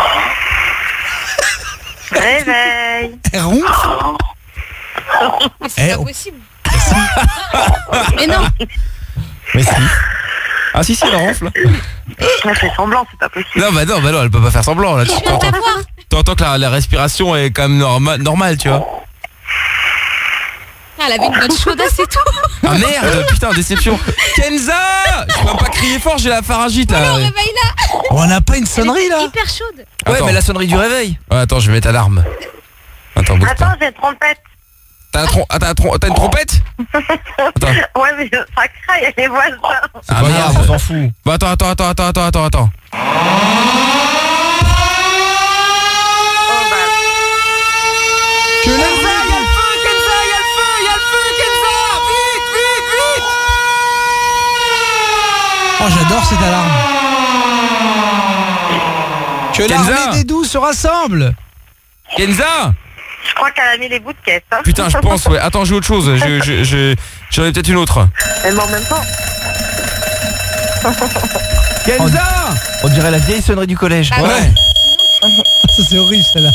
Réveil. Elle ronfle. C'est Eh, pas oh. possible. Mais non. Mais si. Ah si si, elle ronfle. Elle fait semblant, c'est pas possible. Non bah non, bah non, elle peut pas faire semblant là. Tu entends, t'entends que la, la respiration est quand même norma normale, tu vois. Ah, elle avait une bonne chaudasse et tout. Ah merde, putain, déception. Kenza, je peux même pas crier fort, j'ai la pharyngite là. Alors, réveille là. On n'a pas une sonnerie là? Hyper chaude. Ouais, Attends. mais la sonnerie du réveil. Ouais, attends, je vais mettre alarme. Attends, bouge Attends, pas. j'ai une trompette. T'as, un trom- ah, t'as, un trom- t'as une trompette? Attends. Ouais, mais ça craille, il y a les voisins. C'est Ah pas merde, grave, on s'en fout. Bah attends, attends, attends, attends, attends, attends, attends. Que Kenza, y'a le feu, Kenza, y'a le feu, y'a le feu, Kenza. Vite, vite, vite. Oh, j'adore cette alarme. Que Kenza. l'armée des doux se rassemble. Kenza. Je crois qu'elle a mis les bouts de caisse. Hein. Putain, je pense, ouais. Attends, j'ai autre chose. Je, je, je, j'en ai peut-être une autre. Mais en même temps. Kenza. On dirait la vieille sonnerie du collège. Ah, Ouais. ouais. Ça c'est horrible celle-là.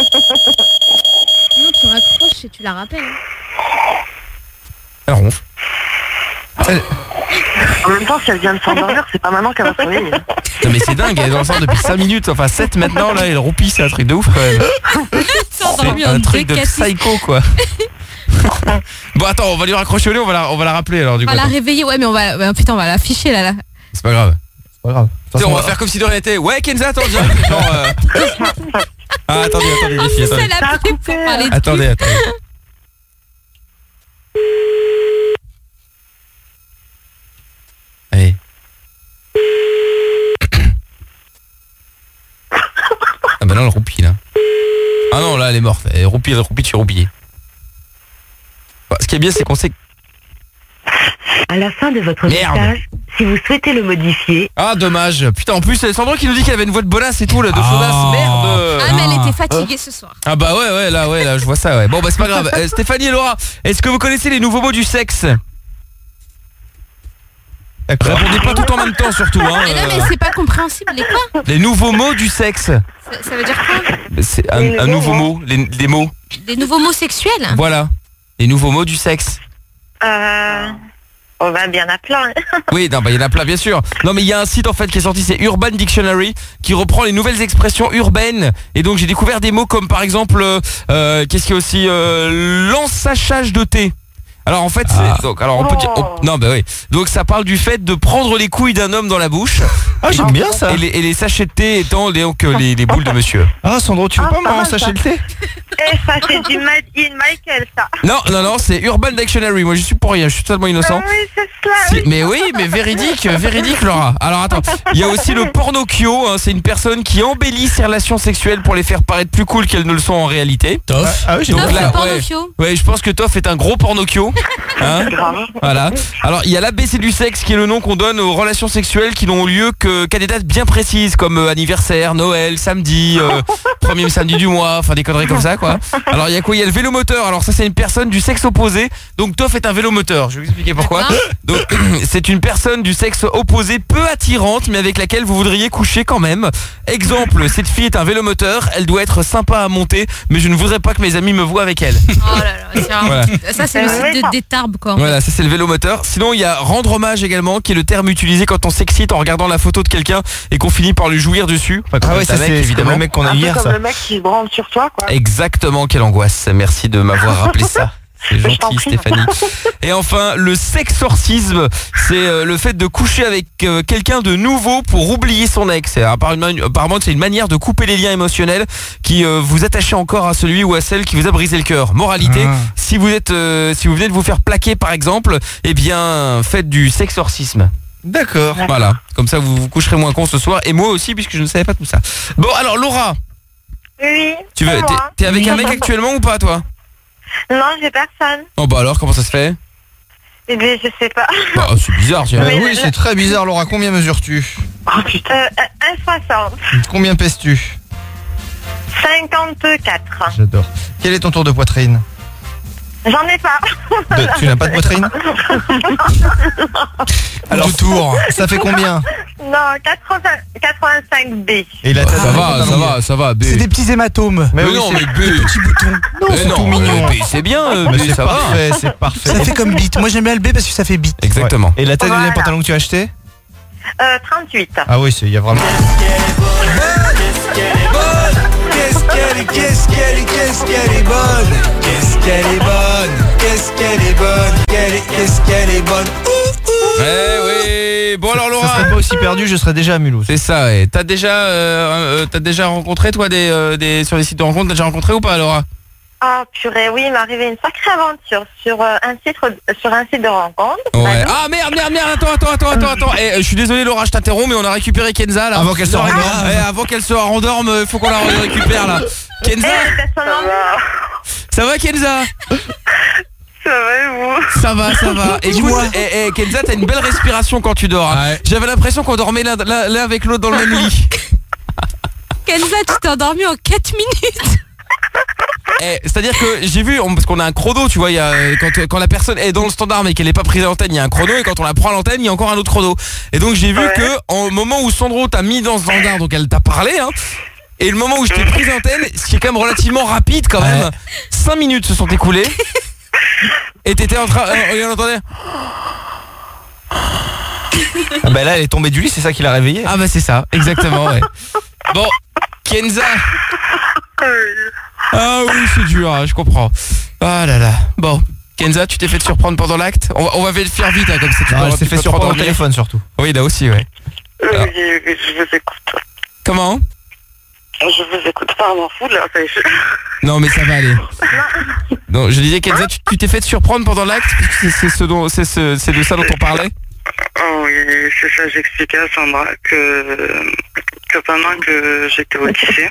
Non, tu raccroches et tu la rappelles. Hein. Elle ronfle. Elle... En même temps, si elle vient de s'endormir, c'est pas maintenant qu'elle va se réveiller. Non mais c'est dingue, elle est dans le centre depuis cinq minutes, enfin sept maintenant, là, elle roupille, c'est un truc de ouf quand même. C'est un truc de psycho quoi. Bon attends, on va lui raccrocher au nez, on va la, on va la rappeler alors du On coup. va la attends. réveiller, ouais, mais on va, ouais, putain, on va l'afficher là, là. C'est pas grave. C'est pas grave. Tu sais, on va faire comme si de rien n'était. Ouais Kenza, attends, direct, genre, euh... Ah attendez, attendez les filles, En plus, attendez. elle a appelé pour parler de Attendez, attendez. Allez. Ah bah non, elle roupille là. Ah non, là elle est morte. Elle roupille, elle roupille, tu roupilles. Bah, ce qui est bien, c'est qu'on sait. À la fin de votre Merde. message, si vous souhaitez le modifier... Ah dommage. Putain, en plus, c'est Sandro qui nous dit qu'elle avait une voix de bonasse et tout là, de chaudasse. Merde. Ah, mais elle était fatiguée ce soir. Ah bah ouais, ouais, là, ouais, là, je vois ça, ouais. Bon bah c'est pas grave. Euh, Stéphanie et Laura, est-ce que vous connaissez les nouveaux mots du sexe? Répondez pas tout en même temps surtout, hein. Mais non, mais c'est pas compréhensible, les quoi? Les nouveaux mots du sexe. Ça, ça veut dire quoi? C'est un, un nouveau mot, les, les mots. des nouveaux mots sexuels. Voilà. Les nouveaux mots du sexe. Euh... On va bien à plein. Oui, non, bah il y en a plein bien sûr. Non mais il y a un site en fait qui est sorti, c'est Urban Dictionary, qui reprend les nouvelles expressions urbaines. Et donc j'ai découvert des mots comme par exemple, euh, qu'est-ce qu'il y a aussi, euh, l'ensachage de thé. Alors en fait, ah. c'est, donc alors on peut dire, on- non bah oui. Donc ça parle du fait de prendre les couilles d'un homme dans la bouche. Ah, j'aime bien ça. Et les, et les sachets de thé étant les, donc, euh, les, les boules de monsieur. Ah Sandro, tu veux Ah, pas pas m'en mal, sacher ça. le thé? Et ça, c'est du Made in Michael, ça. Non, non, non, c'est Urban Dictionary. Moi je suis pour rien, je suis totalement innocent. Ah oui, c'est cela. Si- oui. mais oui, mais véridique, véridique Laura. Alors attends, il y a aussi le pornocchio, hein, c'est une personne qui embellit ses relations sexuelles pour les faire paraître plus cool qu'elles ne le sont en réalité. Toff. Ah oui, j'ai Donc Toff, là, le ouais, pornocchio. ouais, je pense que Toff est un gros pornocchio. Hein, voilà. Alors il y a l'A B C du sexe qui est le nom qu'on donne aux relations sexuelles qui n'ont lieu que qu'à des dates bien précises comme euh, anniversaire, Noël, samedi, euh, premier samedi du mois, enfin des conneries comme ça quoi. Alors il y a quoi? Il y a le vélomoteur. Alors ça c'est une personne du sexe opposé. Donc Toff est un vélomoteur. Je vais vous expliquer pourquoi. D'accord. Donc c'est une personne du sexe opposé peu attirante mais avec laquelle vous voudriez coucher quand même. Exemple, cette fille est un vélomoteur, elle doit être sympa à monter mais je ne voudrais pas que mes amis me voient avec elle. Oh là là, c'est un- Voilà. ça c'est le site de- des tarbes quoi. Voilà, ça c'est le vélomoteur. Sinon il y a rendre hommage également qui est le terme utilisé quand on s'excite en regardant la photo de quelqu'un et qu'on finit par lui jouir dessus. Enfin, quand Ah ouais, c'est un ça mec, c'est c'est comme évidemment. le mec qu'on a Un peu hier comme ça. le mec qui se branle sur toi, quoi. Exactement, quelle angoisse. Merci de m'avoir rappelé ça. C'est Je t'en gentil prie. Stéphanie. Et enfin, le sexorcisme, c'est euh, le fait de coucher avec euh, quelqu'un de nouveau pour oublier son ex. C'est apparemment, apparemment, c'est une manière de couper les liens émotionnels qui euh, vous attachez encore à celui ou à celle qui vous a brisé le cœur. Moralité, Ah. si vous êtes, euh, si vous venez de vous faire plaquer par exemple, eh bien, faites du sexorcisme. D'accord. Voilà, comme ça vous vous coucherez moins con ce soir et moi aussi puisque je ne savais pas tout ça. Bon alors Laura, Oui. tu veux, c'est t'es, moi. t'es avec un mec actuellement ou pas toi? Non, j'ai personne. Oh bah alors comment ça se fait? Eh bien, je sais pas. Bah c'est bizarre tiens. Euh, Mais oui, le- c'est très bizarre Laura, combien mesures-tu? Oh putain. Euh, un soixante. Combien pèses-tu? cinquante-quatre. J'adore. Quel est ton tour de poitrine? J'en ai pas. De- tu n'as pas de poitrine? Alors tour, ça fait combien? Non, quatre-vingts quatre-vingt-cinq B. Et la taille Ça va, ça va, ça va, B. C'est des petits hématomes. Mais Mais oui, non, c'est mais B. Petits boutons. Mais c'est non, tout mignon. B, c'est bien, euh, Mais B, c'est ça va. parfait, c'est parfait. Ça fait comme bite. Moi j'aime bien le B parce que ça fait bite. Exactement. Ouais. Et la taille Voilà. des pantalons que tu as acheté? Euh, trente-huit. Ah oui, c'est- il y a vraiment. Qu'est-ce qu'elle est, qu'est-ce qu'elle est, qu'est-ce qu'elle est bonne. Qu'est-ce qu'elle est bonne. Qu'est-ce qu'elle est bonne. Qu'elle est- Qu'est-ce qu'elle est bonne. Eh oui. Bon alors Ça Laura. serait pas aussi perdu, je serais déjà à Mulhouse. C'est ça, ouais. T'as déjà, euh, euh, t'as déjà rencontré toi des, euh, des sur les sites de rencontres, t'as déjà rencontré ou pas Laura? Ah purée, oui, il m'est arrivé une sacrée aventure sur euh, un site sur un site de rencontre. Ouais. Ah merde, merde, merde, attends, attends, attends, attends, attends. Eh, euh, je suis désolé Laura, je t'interromps, mais on a récupéré Kenza là. Avant qu'elle se Non, rendorme. eh, avant qu'elle se rendorme, il faut qu'on la récupère là. Kenza, ça va Kenza? Ça va et vous? Ça va, ça va. Et dis-moi, eh, eh, Kenza, t'as une belle respiration quand tu dors. hein. J'avais l'impression qu'on dormait l'un l'un- l'un avec l'autre dans le même lit. Kenza, tu t'es endormi en quatre minutes. Eh, c'est-à-dire que j'ai vu, on- parce qu'on a un chrono, tu vois, il y a, euh, quand, quand la personne est dans le standard mais qu'elle n'est pas prise à l'antenne, il y a un chrono, et quand on la prend à l'antenne, il y a encore un autre chrono. Et donc j'ai vu que au moment où Sandro t'a mis dans ce standard, donc elle t'a parlé, hein, et le moment où je t'ai prise à l'antenne, ce qui est quand même relativement rapide quand même, cinq minutes se sont écoulées, et t'étais en train, euh, et on entendait. Ah bah là, elle est tombée du lit, c'est ça qui l'a réveillée. Ah bah c'est ça, exactement, ouais. Bon, Kenza. Ah oui, c'est dur, hein, je comprends. Ah là là. Bon, Kenza, tu t'es fait surprendre pendant l'acte. On va, on va le faire vite, hein, comme ça. Tu Ah, pourras- elle s'est tu fait peux te surprendre au rendormir. téléphone surtout. Oui, là aussi, ouais. Alors, Oui, oui, je vous écoute. comment? Je vous écoute pas, m'en fous de la pêche. Non, mais ça va aller. Non, je disais, Kenza, tu tu t'es fait surprendre pendant l'acte. C'est c'est ce dont- c'est ce- c'est de ça dont on parlait. Oh oui, c'est ça, j'expliquais à Sandra que, que pendant que j'étais au lycée,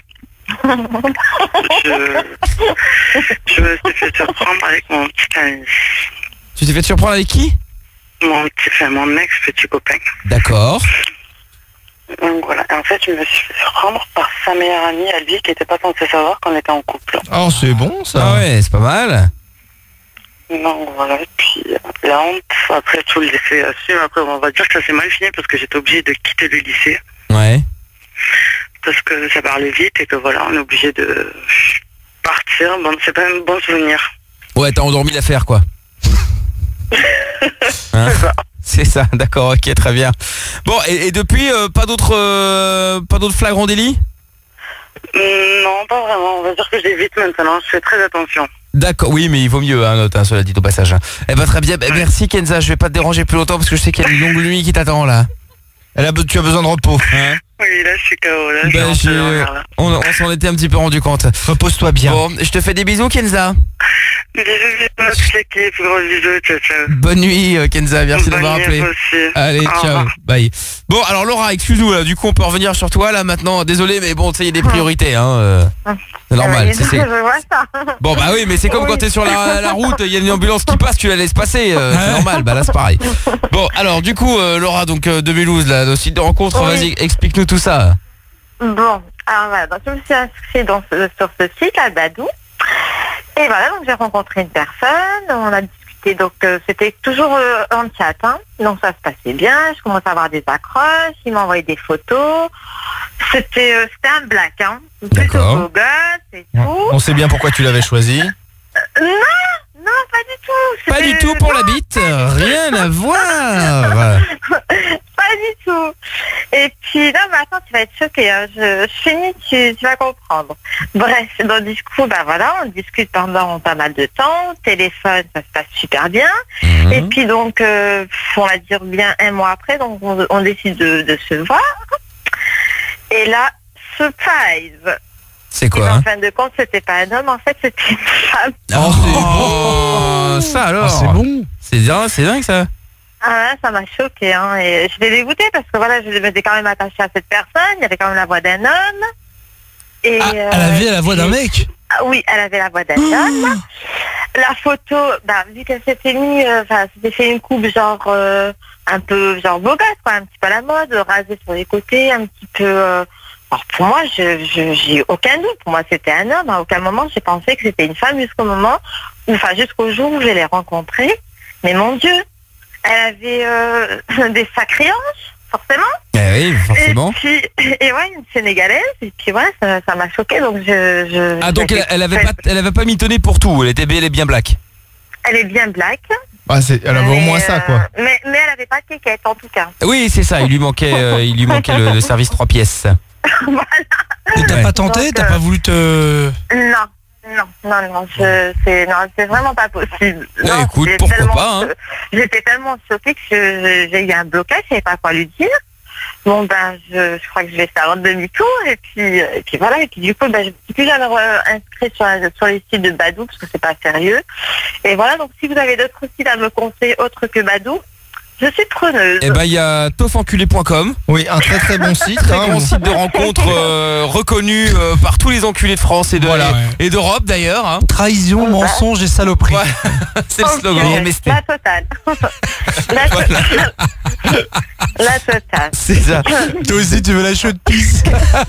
je, je me suis fait surprendre avec mon petit ami. Tu t'es fait surprendre avec qui? Mon petit, enfin, mon ex-petit copain. D'accord. Donc voilà, et en fait, je me suis fait surprendre par sa meilleure amie à lui qui n'était pas censée savoir qu'on était en couple. Oh, c'est bon ça. Ah ouais, c'est pas mal. Donc voilà, et puis euh, la honte, après tout le lycée assume, après on va dire que ça s'est mal fini parce que j'étais obligé de quitter le lycée. Ouais. Parce que ça parlait vite et que voilà, on est obligé de partir, bon, c'est pas un bon souvenir. Ouais, t'as endormi l'affaire, quoi. Hein, c'est ça, d'accord, ok, très bien. Bon, et, et depuis, euh, pas d'autres euh, pas d'autres flagrants délits? Non, pas vraiment. On va dire que j'évite maintenant. Je fais très attention. D'accord, oui, mais il vaut mieux, hein, note, hein, cela dit au passage. Eh ben très bien, bah, merci Kenza, je vais pas te déranger plus longtemps parce que je sais qu'il y a une longue nuit qui t'attend là. Elle a, tu as besoin de repos. Hein? Oui, là, je suis K O. Là, ben, je je... On, on s'en était un petit peu rendu compte. Repose-toi bien. Bon, je te fais des bisous, Kenza. Bisous, bisous à toute l'équipe. Gros bisous, ciao, ciao. Bonne nuit, euh, Kenza, merci Bonne d'avoir nuit appelé. à vous aussi. Allez, Au ciao, revoir. bye. Bon, alors Laura, excuse-nous, là, du coup, on peut revenir sur toi là maintenant. Désolé, mais bon, tu sais, il y a des priorités, hein. euh, C'est normal. Oui, c'est- c'est- je vois ça. Bon bah oui, mais c'est comme Oui. quand t'es sur la, la route, il y a une ambulance qui passe, tu la laisses passer, euh, c'est normal, bah là c'est pareil. Bon alors du coup euh, Laura, donc euh, de Mulhouse, là, le site de rencontre, Oui. vas-y, explique-nous tout ça. Bon, alors voilà, donc je me suis inscrite dans ce- sur ce site, à Badou. Et voilà, donc j'ai rencontré une personne, on a discuté, donc euh, c'était toujours euh, en chat, hein. Donc ça se passait bien, je commençais à avoir des accroches, il m'a envoyé des photos. C'était euh, c'était un black, hein. Plutôt beau gosse et tout. On sait bien pourquoi tu l'avais choisi. Euh, non, non, pas du tout. Pas du C'était- tout pour non, la bite, rien à voir. Pas du tout. Et puis, non, mais attends, tu vas être choquée. Hein. Je, je finis, tu, tu vas comprendre. Bref, donc du coup, bah voilà, on discute pendant pas mal de temps. Téléphone, ça se passe super bien. Mhm. Et puis donc, euh, on va dire bien un mois après, donc on, on décide de, de se voir. Et là, surprise. C'est Et quoi en hein fin de compte, c'était pas un homme, en fait, c'était une femme. Oh, ça alors. Ah, c'est bon. C'est dingue, c'est dingue ça. Ah ouais, ça m'a choqué, hein. Et je l'ai dégoûtée parce que voilà, je m'étais quand même attachée à cette personne. Il y avait quand même la voix d'un homme. Et, Ah, euh, elle avait la voix d'un mec. Ah oui, elle avait la voix d'un homme. La photo, bah, vu qu'elle s'était mis, euh, enfin, s'était fait une coupe genre euh, un peu genre beau gosse, quoi, un petit peu à la mode, rasée sur les côtés, un petit peu. euh, Alors pour moi, je je- j'ai aucun doute. Pour moi, c'était un homme. À aucun moment, j'ai pensé que c'était une femme jusqu'au moment, où, enfin, jusqu'au jour où je l'ai rencontrée. Mais mon Dieu, elle avait euh, des sacrés hanches, forcément. Eh oui, forcément. Et puis, et ouais, une Sénégalaise. Et puis ouais, ça ça m'a choqué. Donc je. je Ah donc je- elle, elle avait pas, elle avait pas mitonné pour tout, elle était belle et bien black. Elle est bien black. Ah, c'est, elle avait au moins ça, quoi. Euh, mais, mais elle avait pas de quéquette, en tout cas. Oui c'est ça, il lui manquait, euh, il lui manquait le, le service trois pièces. Et t'as Ouais. pas tenté, Donc, t'as euh, pas voulu te... Non, non, non, non, je, c'est, non, c'est vraiment pas possible. Ouais, Non, écoute, j'ai pourquoi tellement pas, hein. cho- J'étais tellement choquée que je- j'ai eu un blocage, je savais pas quoi lui dire. Bon, ben, je, je crois que je vais faire un demi-tour, et puis, euh, et puis voilà, et puis du coup, ben, je ne suis plus jamais euh, inscrite sur, la- sur les sites de Badou, parce que c'est pas sérieux. Et voilà, donc si vous avez d'autres sites à me conseiller autres que Badou, je suis preneuse. Eh ben il y a tofanculé point com. Oui, un très très bon site. Très hein, grand où- site de rencontre euh, reconnu euh, par tous les enculés de France et de Voilà, ouais. et d'Europe d'ailleurs. Hein. Trahison, mensonge et saloperie. Ouais, c'est le Ok, slogan. M S T. La totale. la totale. La totale. C'est ça. Toi aussi, tu veux la chaude pisse.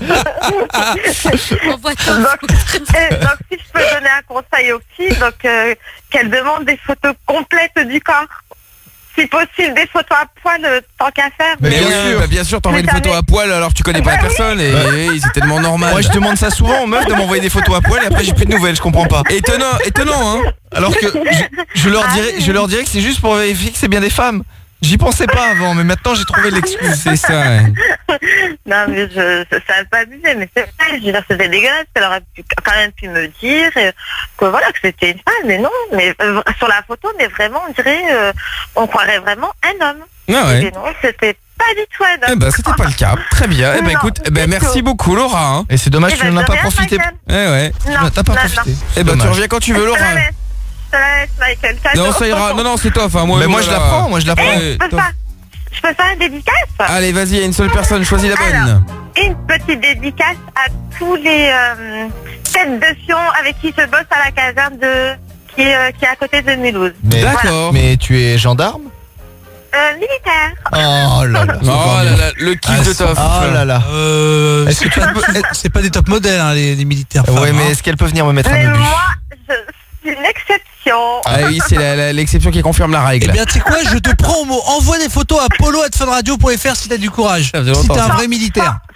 Envoie-toi. Donc, euh, donc, si je peux donner un conseil aux filles, donc euh, qu'elles demandent des photos complètes du corps. Si possible, des photos à poil, euh, tant qu'à faire. Mais bien oui, sûr. bah bien sûr, t'envoies une Mais photo t'avais- à poil alors que tu connais pas la Bah oui. personne et, et c'est tellement normal. Moi, je demande ça souvent aux meufs de m'envoyer des photos à poil et après j'ai plus de nouvelles, je comprends pas. Étonnant, étonnant, hein. Alors que je, je leur dirais, je leur dirais que c'est juste pour vérifier que c'est bien des femmes. J'y pensais pas avant, mais maintenant j'ai trouvé l'excuse. C'est ça. Ouais. Non, mais je, ça ça a pas abusé, mais c'est vrai, je veux dire, c'était dégueulasse, elle aurait pu, quand même pu me dire euh, que voilà, que c'était une femme, mais non, mais euh, sur la photo, mais vraiment, on dirait, euh, on croirait vraiment un homme. Ah ouais. Et non, c'était pas du tout un Eh homme. ben c'était pas le cas. Très bien. Eh ben Non, écoute, eh ben du merci tout. beaucoup Laura. Hein. Et c'est dommage Eh que tu ben, n'en as de pas rien, profité. Michael. Eh ouais. Non, T'as pas non, profité. non. C'est Eh ben tu dommage. reviens quand tu veux Je te Laura. la laisse, je te la laisse, Michael. Non cadeau. ça ira. Non non c'est toi. Enfin moi. Mais moi je la voilà. prends, moi je la prends. Ouais, Je peux toi. faire, je peux faire une dédicace. Allez vas-y, il y a une seule personne, choisis la Alors, bonne. une petite dédicace à tous les euh, têtes de fion avec qui je bosse à la caserne de qui est, euh, qui est à côté de Mulhouse. Mais, D'accord. mais tu es gendarme? Euh, militaire. Oh là là. Oh là là, le kiff Ah, de Toff. Oh là là. Euh, Est-ce c'est que pas, c'est pas des top modèles, hein, les, les militaires. femmes, Ouais, mais hein. est-ce qu'elle peut venir me mettre Mais un obus? moi, je suis une exception. Ah oui, c'est la- la- l'exception qui confirme la Eh règle. bien, tu sais quoi, je te prends au mot. Envoie des photos à polo arobase funradio point f r si t'as du courage. Ça faisait Si longtemps, t'es un ça. vrai militaire.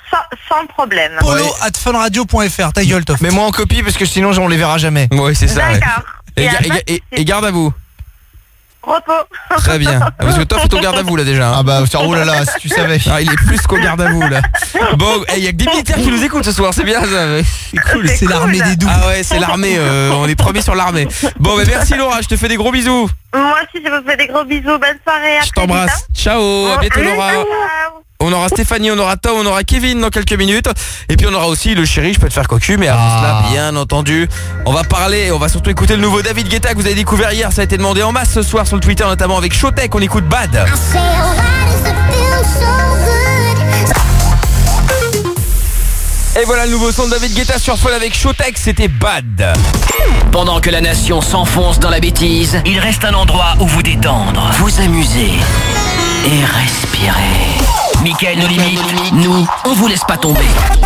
sans, sans problème. Polo at funradio point fr, ta gueule, Toff. Mets-moi en copie parce que sinon on les verra jamais. Ouais, c'est ça. ouais. D'accord. Et, Et ga- après, et- et- et garde à vous. Repos. Très bien. Ah, parce que Toff est au garde à vous là déjà. hein. Ah bah, oh là là, si tu savais. Ah, il est plus qu'au garde à vous là. Bon, il y a que des militaires qui nous écoutent ce soir, c'est bien ça. ouais. C'est cool. C'est l'armée des doubles. Ah ouais, c'est l'armée, euh, on est promis sur l'armée. Bon, bah merci Laura, je te fais des gros bisous. Moi aussi, je vous fais des gros bisous. Bonne soirée. à Je très vite, t'embrasse. hein. Ciao, à bientôt Laura. Ciao. On aura Stéphanie, on aura Tom, on aura Kevin dans quelques minutes. Et puis on aura aussi le chéri, je peux te faire cocu. Mais avant Ah. cela, bien entendu, on va parler, on va surtout écouter le nouveau David Guetta que vous avez découvert hier. Ça a été demandé en masse ce soir sur le Twitter, notamment avec Showtek. On écoute Bad. Et voilà le nouveau son de David Guetta sur Fun avec Showtek, c'était Bad. Pendant que la nation s'enfonce dans la bêtise, il reste un endroit où vous détendre, vous amuser et respirer. Mickaël, nos limites, nous, on vous laisse pas tomber.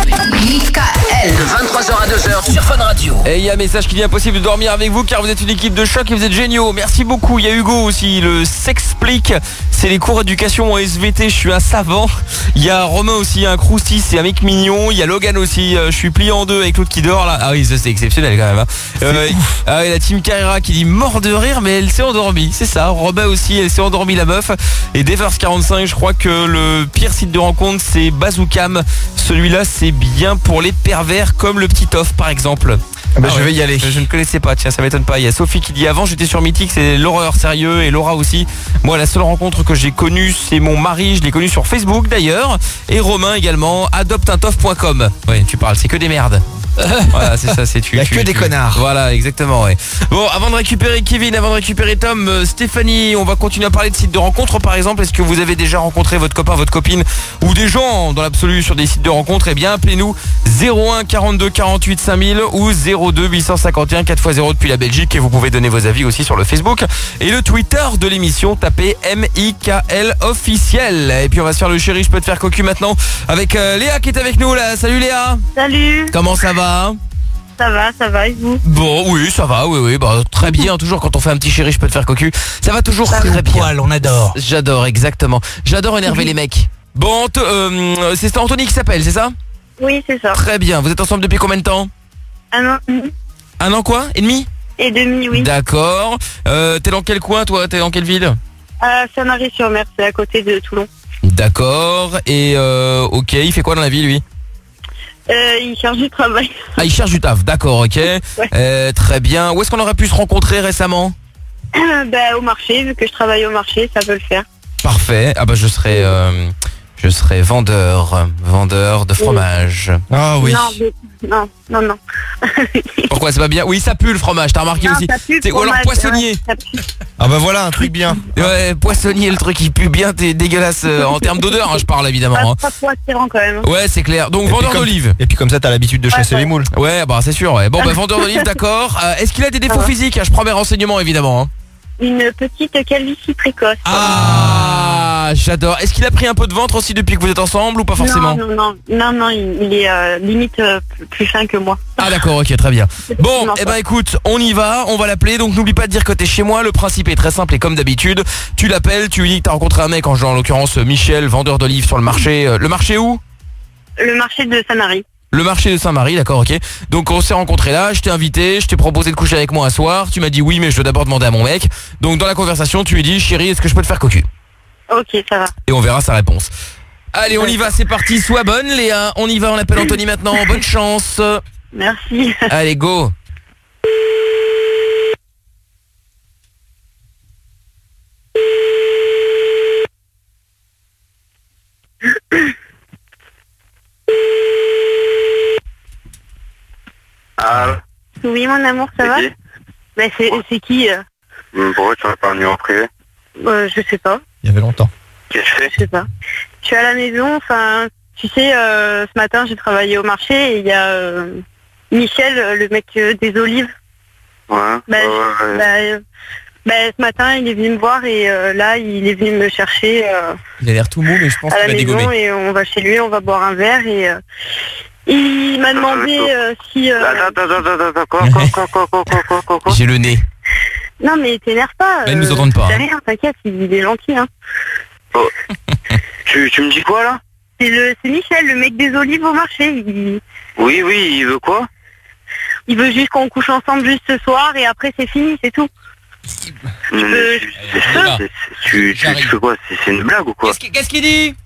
Mickaël, de vingt-trois heures à deux heures sur Fun Radio. Et il y a un message qui dit impossible de dormir avec vous car vous êtes une équipe de choc et vous êtes géniaux. Merci beaucoup. Il y a Hugo aussi, le s'explique. C'est les cours d'éducation en S V T, je suis un savant. Il y a Romain aussi, un croustis, c'est un mec mignon. Il y a Logan aussi, euh, je suis plié en deux avec l'autre qui dort là. Ah oui, ça c'est exceptionnel quand même. Hein. Euh, ah oui, la team Carrera qui dit mort de rire mais elle s'est endormie. C'est ça, Robin aussi, elle s'est endormie la meuf. Et Devers quarante-cinq, je crois que le pire site de rencontre c'est Bazookam. Celui-là c'est bien pour les pervers comme le petit off par exemple. Ah bah, Ah je ouais. vais y aller. Je ne connaissais pas, tiens, ça m'étonne pas. Il y a Sophie qui dit avant j'étais sur Mythique, c'est l'horreur sérieux et Laura aussi. Moi la seule rencontre que j'ai connue c'est mon mari, je l'ai connu sur Facebook d'ailleurs. Et Romain également, adopte un tof point com. Ouais, tu parles, c'est que des merdes. Voilà, c'est ça, c'est tu. Il y a tu- que des tu- connards. Voilà, exactement, ouais. Bon, avant de récupérer Kevin, avant de récupérer Tom, euh, Stéphanie, on va continuer à parler de sites de rencontres par exemple. Est-ce que vous avez déjà rencontré votre copain, votre copine ou des gens dans l'absolu sur des sites de rencontres? Eh bien, appelez-nous zéro un quarante-deux quarante-huit cinq mille ou zéro deux huit cent cinquante et un quatre fois zéro depuis la Belgique et vous pouvez donner vos avis aussi sur le Facebook et le Twitter de l'émission. Tapez M I K L officiel. Et puis on va se faire le chéri, je peux te faire cocu maintenant avec euh, Léa qui est avec nous là. Salut Léa. Salut. Comment ça va? Ça va, ça va, et vous? Bon, oui, ça va, oui, oui, bah, très bien, toujours quand on fait un petit chéri, je peux te faire cocu. Ça va toujours Ça très au bien. poil, on adore. J'adore, exactement. J'adore énerver les mecs. Bon, Anto- euh, c'est Anthony qui s'appelle, c'est ça? Oui, c'est ça. Très bien, vous êtes ensemble depuis combien de temps? Un an Un an quoi? Et demi? et demi, oui. D'accord. Euh, t'es dans quel coin, toi? T'es dans quelle ville? À Sanary-sur-Mer, c'est à côté de Toulon. D'accord. Et euh, ok, il fait quoi dans la vie, lui? Euh, il cherche du travail. Ah, il cherche du taf, d'accord, ok. Euh, très bien. Où est-ce qu'on aurait pu se rencontrer récemment? Bah, au marché, vu que je travaille au marché, ça peut le faire. Parfait. Ah bah je serai, euh, je serai vendeur, vendeur de fromage. Ah oui. Non, mais- non, non, non. Pourquoi c'est pas bien? Oui, ça pue le fromage. T'as remarqué Non, aussi? ça pue le C'est- Ou alors fromage, poissonnier. ouais, ça pue. Ah bah voilà un truc bien. Ouais, poissonnier, le truc qui pue bien, t'es dégueulasse euh, en termes d'odeur, hein, je parle évidemment. hein. Pas trop attirant quand même. Ouais, c'est clair. Donc Et puis vendeur comme- d'olives. Et puis comme ça t'as l'habitude de chasser Ouais, les moules. Ouais, bah c'est sûr. Ouais. Bon, bah vendeur d'olives, d'accord. Euh, Est-ce qu'il a des défauts Ça va. physiques? Je prends mes renseignements évidemment. hein. Une petite calvitie précoce. Ah, j'adore. Est-ce qu'il a pris un peu de ventre aussi depuis que vous êtes ensemble ou pas forcément? Non, non, non, non, non, il, il est euh, limite euh, plus- plus fin que moi. Ah d'accord, ok, très bien. Bon, effectivement eh ben ça. écoute, on y va, on va l'appeler. Donc n'oublie pas de dire que t'es chez moi. Le principe est très simple et comme d'habitude, tu l'appelles, tu lui dis que t'as rencontré un mec, en, en l'occurrence Michel, vendeur d'olives sur le marché. Euh, Le marché où? Le marché de Sanary. Le marché de Saint-Marie, d'accord, ok. Donc on s'est rencontrés là, je t'ai invité, je t'ai proposé de coucher avec moi un soir. Tu m'as dit oui, mais je dois d'abord demander à mon mec. Donc dans la conversation, tu lui dis chérie, est-ce que je peux te faire cocu? Ok, ça va. Et on verra sa réponse. Allez, on y va, c'est parti. Sois bonne, Léa. On y va, on appelle Anthony maintenant. Bonne chance. Merci. Allez, go. Ah, Oui, mon amour, ça C'est va? qui Bah, c'est c'est qui euh hum, pourquoi tu m'as pas venu en privé? euh, Je sais pas. Il y avait longtemps. Qu'est-ce que tu fais? Je sais pas. Je suis à la maison, enfin, tu sais, euh, ce matin, j'ai travaillé au marché et il y a euh, Michel, euh, le mec euh, des olives. Ouais, Bah, ouais, ouais. Bah, euh, bah, ce matin, il est venu me voir et euh, là, il est venu me chercher euh, Il a l'air tout mou, mais je pense à qu'il la va maison dégommer. et on va chez lui, on va boire un verre et euh, il m'a demandé euh, si... euh, Attends, attends, attends, attends, quoi, quoi, quoi, quoi, quoi, quoi, quoi, quoi, quoi? J'ai le nez. Non, mais t'énerve pas. Mais ils nous euh, entendent pas, c'est hein. rien, t'inquiète, il est gentil. Hein. Oh. tu, tu me dis quoi là? C'est le, c'est Michel, le mec des olives au marché. Il, Oui, oui, il veut quoi? il veut juste qu'on couche ensemble juste ce soir et après c'est fini, c'est tout. Mais peux- c'est- c'est- c'est- c'est- Tu tu- tu fais quoi? C'est c'est une blague ou quoi? Qu'est-ce qu'il qu'est-ce qu'il dit?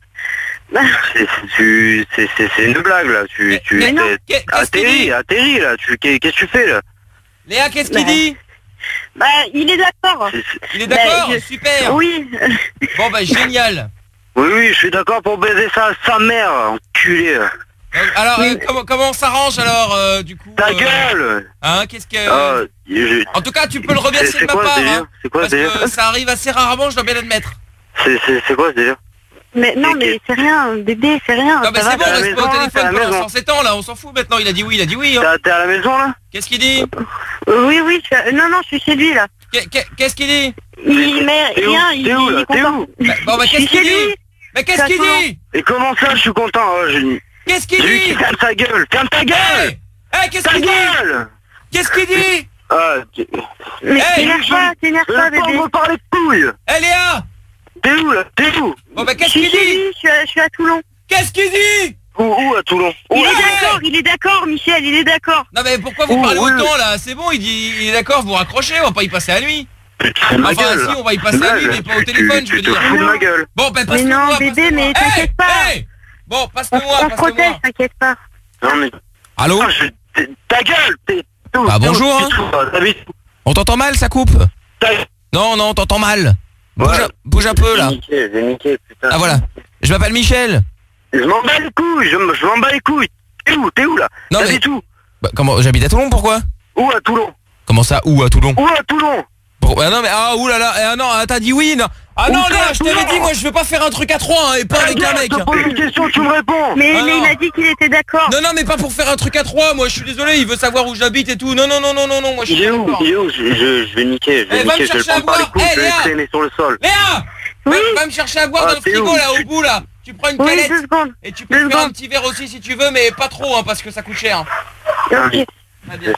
C'est tu- c'est- c'est- c'est une blague là. Tu tu mais non, t'es- qu'est- qu'est-ce qu'il atterris, dit atterris là. Tu qu'est- qu'est-ce que tu fais là? Léa, qu'est-ce qu'il Bah, dit? Bah, il est d'accord. Il est Bah, d'accord? je- Super. Oui. Bon bah génial. Oui, oui, je suis d'accord pour baiser sa, sa mère, enculé. Euh, Alors euh, comment, comment on s'arrange alors euh, du coup? Ta euh, gueule. Hein, qu'est-ce que... Ah, je- En tout cas, tu peux le remercier C'est- de c'est ma quoi, part, ce délire hein, C'est quoi, parce ce délire que ça arrive assez rarement, je dois bien l'admettre. C'est c'est- c'est quoi ce délire? Mais non, mais c'est rien, bébé, c'est rien. Non mais ça c'est va, bon, ça va. reste pas au téléphone pendant cent sept ans là, on s'en fout maintenant, il a dit oui, il a dit oui. Hein. T'es à la maison là? Qu'est-ce qu'il dit? Euh, Oui, oui, je suis- non, non, je suis chez lui là. Qu'est- qu'est- Qu'est-ce qu'il dit? Il met T'es où rien, il T'es où il là est T'es content. où? Bah, Bon bah Je qu'est-ce suis qu'il chez dit? lui. Mais qu'est-ce qu'il dit? Et comment ça, je suis content hein, je- Qu'est-ce qu'il J'ai dit dit? qu'il ferme ta gueule, ferme ta gueule. Hey, hey, qu'est-ce Ta qu'il dit? gueule. Qu'est-ce qu'il dit? Ah, tu- Mais Hey, t'énerve pas, t'énerve Mais pas, laisse-moi bébé. me parler de couilles. Eh Léa! T'es où là? T'es où? Bon bah Je qu'est-ce suis qu'il chez dit? lui, je suis à- je suis à Toulon. Qu'est-ce qu'il dit? Où, où à Toulon? Où Il à- est d'accord, il est d'accord, Michel, il est d'accord. Non mais pourquoi vous Oh, parlez oui, autant là? C'est bon, il dit il est d'accord, vous raccrochez, on va pas y passer à lui. C'est ma Enfin gueule, si, là. on va y passer à lui, Là, mais pas au tu- téléphone, je veux Tu te dire. fous de ma gueule. Bon bah Mais passe-le-moi, non, bébé, passe-le-moi. mais Hey, t'inquiète pas. hey Bon, On, passe-le-moi, on se protège, passe-le-moi. t'inquiète pas. Non mais... Allô? Ah, je- t'es- Ta gueule. T'es t'es où? Bah, T'es où? bonjour, hein. T'es où, toi? T'habites où? On t'entend mal, ça coupe? Ta- Non, non, on t'entend mal. Bouge, Ouais. un- bouge un peu là. J'ai niqué, j'ai niqué, putain. Ah voilà. Je m'appelle Michel. Je m'en bats les couilles, je, m- je m'en bats les couilles. T'es où? T'es où là? Non, mais- T'habites où? Bah, comment? J'habite à Toulon, pourquoi? Où à Toulon? Comment ça, où à Toulon? Où à Toulon? Pour- Ah non mais ah oulala, ah non, ah, t'as dit oui, non. Ah Où non ça, Léa, je t'avais Toulon? dit, moi je veux pas faire un truc à trois hein, et pas Ta avec un gueule, mec. Je te pose une question, tu me réponds. Mais, Ah mais non. il a dit qu'il était d'accord. Non non mais pas pour faire un truc à trois, moi je suis désolé, il veut savoir où j'habite et tout. Non non non non non non, moi je suis Il est pas où? d'accord. Il est où? Je, je, je vais niquer, je vais Eh, va me niquer, je vais le chercher à prendre par les boire. couilles, Eh, je vais Léa. le traîner sur le sol. Léa, Oui. va, va me chercher à boire Ah, dans le t'es frigo où? là au bout là. Tu prends une Oui, canette deux secondes. et tu peux Deux me faire un secondes. petit verre aussi si tu veux, mais pas trop hein, parce que ça coûte cher. Ok. Ah, bien.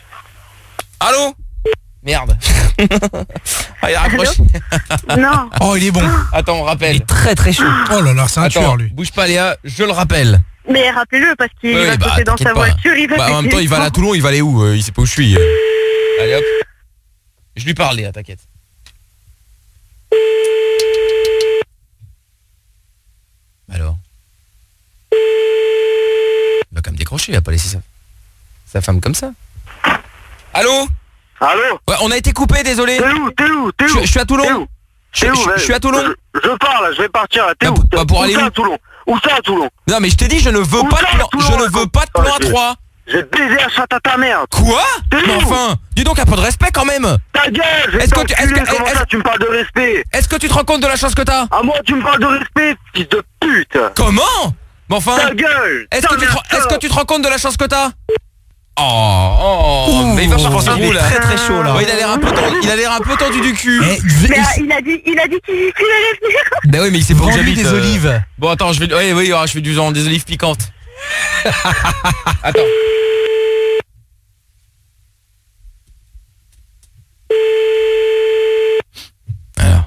Allô? Merde. Ah, il a raccroché. Non. Oh, il est bon. Attends, on rappelle. Il est très très chaud. Oh là là, c'est un Attends, tueur lui. bouge pas Léa, je le rappelle. Mais rappelez-le parce qu'il Oui, va bah, sauter dans sa t'inquiète pas. voiture, il va Bah, en même péter temps, il va le aller à Toulon, il va aller où? Euh, Il sait pas où je suis. euh. Allez hop. Je lui parle Léa, t'inquiète. Alors. Il va quand même décrocher, il va pas laisser sa, sa femme comme ça. Allô? Allô? Ouais, on a été coupé, désolé. T'es où? T'es où? T'es Je, où? je suis à Toulon. T'es où? Je, T'es où? je- je suis à Toulon. Je, je pars là, je vais partir là. T'es Bah, où? pour- T'es- bah, pour où aller ça où? à Toulon? Où ça à Toulon? Non mais je t'ai dit, je ne veux Où pas ça, de plan. Toulon, Je ne là, veux pas de plan à je vais- trois. Je vais baiser la chatte à ta mère. Quoi? T'es Mais où? enfin, dis donc un peu de respect quand même. Ta gueule, je vais Est-ce que tu- t'enculer, est-ce que- comment est-ce- ça tu me parles de respect? Est-ce que tu te rends compte de la chance que t'as? À moi tu me parles de respect, fils de pute. Comment? Mais enfin, Ta gueule. est-ce que, Ta tu te, mère, est-ce que salope. tu te rends compte de la chance que t'as? Oh, oh, mais il va pas penser il est où là? très très chaud là. Ouais, il a l'air un peu tendu, il a l'air un peu tendu du cul. Eh, Mais euh, il a dit, il a dit qu'il qu'il allait venir. Bah oui, mais il sait pas où Vends-lui j'habite. des euh. olives. Bon, attends, je vais, oui, oui, ah, je fais du genre des olives piquantes. Attends. Alors.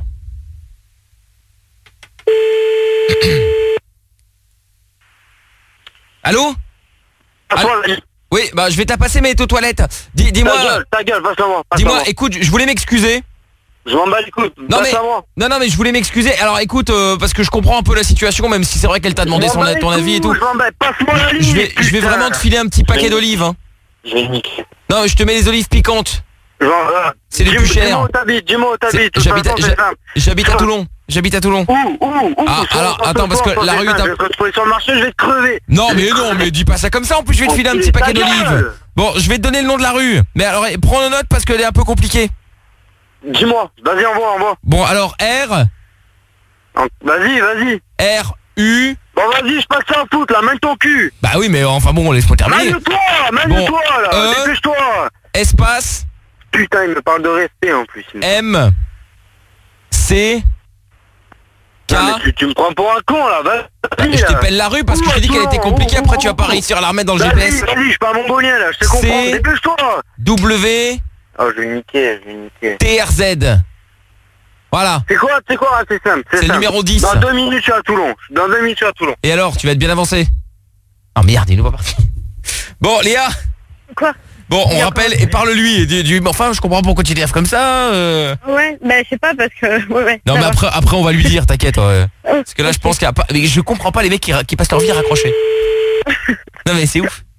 Allô? Passe-moi Allô la vie. Oui, bah je vais t'apasser mais t'es aux toilettes. Dis, dis-moi, Ta gueule, ta gueule, passe-la moi. passe-la dis-moi, moi. écoute, je voulais m'excuser. Je m'en bats les couilles. Non mais, Passe-la moi. non non mais je voulais m'excuser. Alors écoute, euh, parce que je comprends un peu la situation, même si c'est vrai qu'elle t'a demandé Je son m'en bats les ton avis et tout. couilles, Je m'en bats, passe-moi la ligne. Je vais, je vais putain. vraiment te filer un petit paquet d'olives. Hein. Je vais niquer. Non, je te mets les olives piquantes. Genre, euh, C'est les dis- plus chers. Dis-moi où t'habites, dis-moi où C'est- t'habites. De toute J'habite, à- façon, c'est j'ha- simple. j'habite à Toulon. J'habite à Toulon. Où, où, où? Ah, Sur- alors, sur- attends, sur- parce que sur- la sur- rue sur- est un- Je vais te retrouver sur le marché, je vais te crever. Non mais non, mais dis pas ça comme ça. En plus, je vais te filer un petit Ta paquet gueule. d'olives. Bon, je vais te donner le nom de la rue. Mais alors, eh, prends le note parce qu'elle est un peu compliquée. Dis-moi, vas-y, envoie, envoie. Bon, alors R, Vas-y, vas-y. R, U. Bon, vas-y, je passe ça à foutre, là, mène ton cul. Bah oui, mais enfin bon, laisse-moi terminer. Mène-toi, mène-toi, là, euh, dépêche-toi. Espace. Putain, il me parle de respect, en plus. M. C. K. Non, mais tu, tu me prends pour un con, là, vas-y. Je là. t'appelle la rue parce que Où je t'ai dit à qu'elle était Toulon? compliquée. Où, Après, où, tu vas pas où? réussir à la remettre dans le G Vas-y, P S. Vas-y, je suis pas mongolien, là, je te C'est- comprends, dépêche-toi. W. Oh, je vais niquer, je vais niquer. T R Z. Voilà. C'est quoi, c'est quoi, c'est simple. C'est le simple. numéro dix. Dans deux minutes, je suis à Toulon. Dans deux minutes, je suis à Toulon. Et alors, tu vas être bien avancé? Ah merde, il est pas parti. Bon, Léa. Quoi? Bon, on rappelle et parle-lui. Et dis- dis- Enfin, je comprends pourquoi tu t'énerves comme ça. euh. Ouais, bah je sais pas parce que... Ouais, ouais, Non, ça mais va. après, après, on va lui dire, t'inquiète. ouais. Oh, Parce que là, je pense qu'il y a pas. Mais je comprends pas les mecs qui, ra- qui passent leur vie à raccrocher. Non, mais c'est ouf.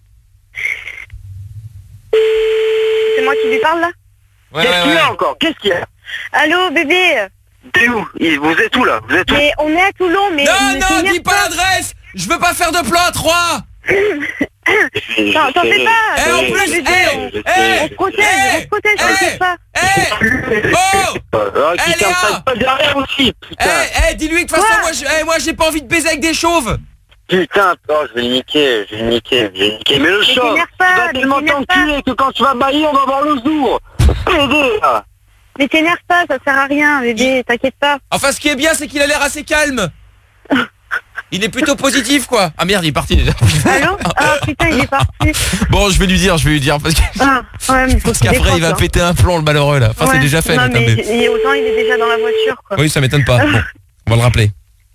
C'est moi qui lui parle là? Ouais, Qu'est-ce ouais, qu'il y ouais. a encore? Qu'est-ce qu'il y a? Allô bébé? T'es où? Il- Vous êtes où là? Vous êtes où? Mais on est à Toulon, mais... Non, mais non, t'énerve dis pas l'adresse. Je veux pas faire de plan à trois. T'en t'en fais pas. Eh, en t'en fais plus, pas, bébé, eh, on- eh, on se protège, eh, on se protège, eh, t'inquiète pas. Eh Oh Ah, qui Eh, t'en Léa. passe pas derrière aussi, Eh, putain. eh, dis-lui que de toute façon, moi, je- eh, moi, j'ai pas envie de baiser avec des chauves. Putain, oh, je vais le niquer, je vais le niquer, je vais le niquer. Mais le Mais chauve, t'énerve tu pas, vas mais tellement t'énerve t'enculer que quand tu vas bailler, on va voir le jour. Pédé, là. Mais t'énerve pas, ça sert à rien, bébé, t'inquiète pas. Enfin, ce qui est bien, c'est qu'il a l'air assez calme. Il est plutôt positif, quoi. Ah merde, il est parti déjà. Allô? Ah putain, il est parti. Bon, je vais lui dire, je vais lui dire parce que Ah, ouais, mais faut parce qu'il qu'après il va décroche, hein. péter un plomb le malheureux là. Enfin, c'est Ouais. déjà fait. Non, là, mais mais- il- autant il est déjà dans la voiture, quoi. Oui, ça m'étonne pas. Bon, on va le rappeler.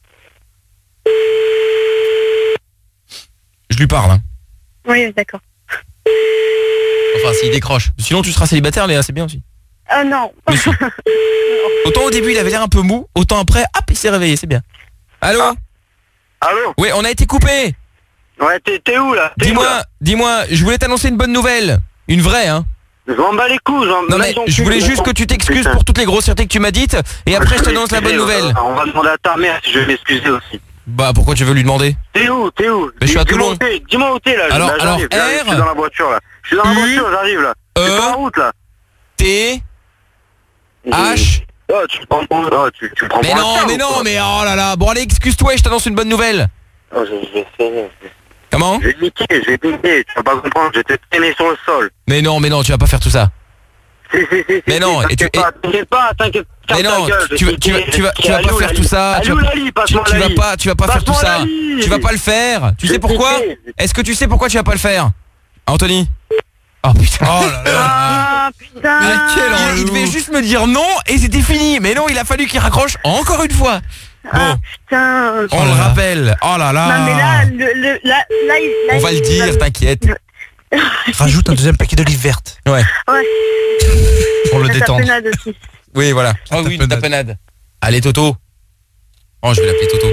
Je lui parle. Hein. Oui, d'accord. Enfin, s'il décroche. Sinon, tu seras célibataire, Léa, c'est bien aussi. Ah non. Autant au début, il avait l'air un peu mou. Autant après, hop, il s'est réveillé, c'est bien. Allô? Allô? Oui, on a été coupé. Ouais, t'es t'es où là? T'es où, Dis-moi, là dis-moi, je voulais t'annoncer une bonne nouvelle. Une vraie, hein. Je m'en bats les couilles, j'en Non là, mais ils ont je plus- voulais juste que tu t'excuses Putain. pour toutes les grossièretés que tu m'as dites. Et après, je te annonce la bonne nouvelle. On va demander à ta mère si je vais m'excuser aussi. Bah, pourquoi tu veux lui demander? T'es où? T'es où? Mais je suis à Dis-moi Toulon. où t'es, Dis-moi où t'es là. Alors- Là, j'arrive, alors, j'arrive, R, Je suis dans la voiture là. Je suis dans la U, voiture, j'arrive là. Je suis E, sur la route là. T, H. Oh, tu prends pour... oh, tu, tu prends Mais pour un non, chat, mais ou non, quoi? mais oh là là. Bon, allez, excuse-toi et je t'annonce une bonne nouvelle. Oh, je je vais essayer. Comment? Je vais niquer, je vais niquer. Tu vas pas comprendre, je vais te traîner sur le sol. Mais non, mais non, tu vas pas faire tout ça. Si, si, si, Mais si, non, si, et tu- t'inquiète pas, t'inquiète pas, t'inquiète. Mais ferme ta non, gueule, tu, je vas- te tu, vas- dis, tu vas, tu vas Alou, pas faire Lali. tout ça. Tu Alou, vas, Lali, tu, passe-moi tu vas Lali. pas, tu vas pas faire tout Passe-moi ça. Lali. Tu vas pas le faire. Tu Je sais vais pourquoi? piquer. Est-ce que tu sais pourquoi tu vas pas le faire, Anthony? Oh putain. Oh là là. Ah putain. Il, il devait juste me dire non et c'était fini. Mais non, il a fallu qu'il raccroche encore une fois. Ah putain. On le rappelle. Oh là là. Non mais là, le, le, là, là, il- là, On va il- le dire, t'inquiète. Rajoute un deuxième paquet d'olives vertes. Ouais. Ouais. Pour le La détendre. tapenade aussi. Oui, voilà. Ah oui, une tapenade. Allez, Toto. Oh, je vais l'appeler Toto.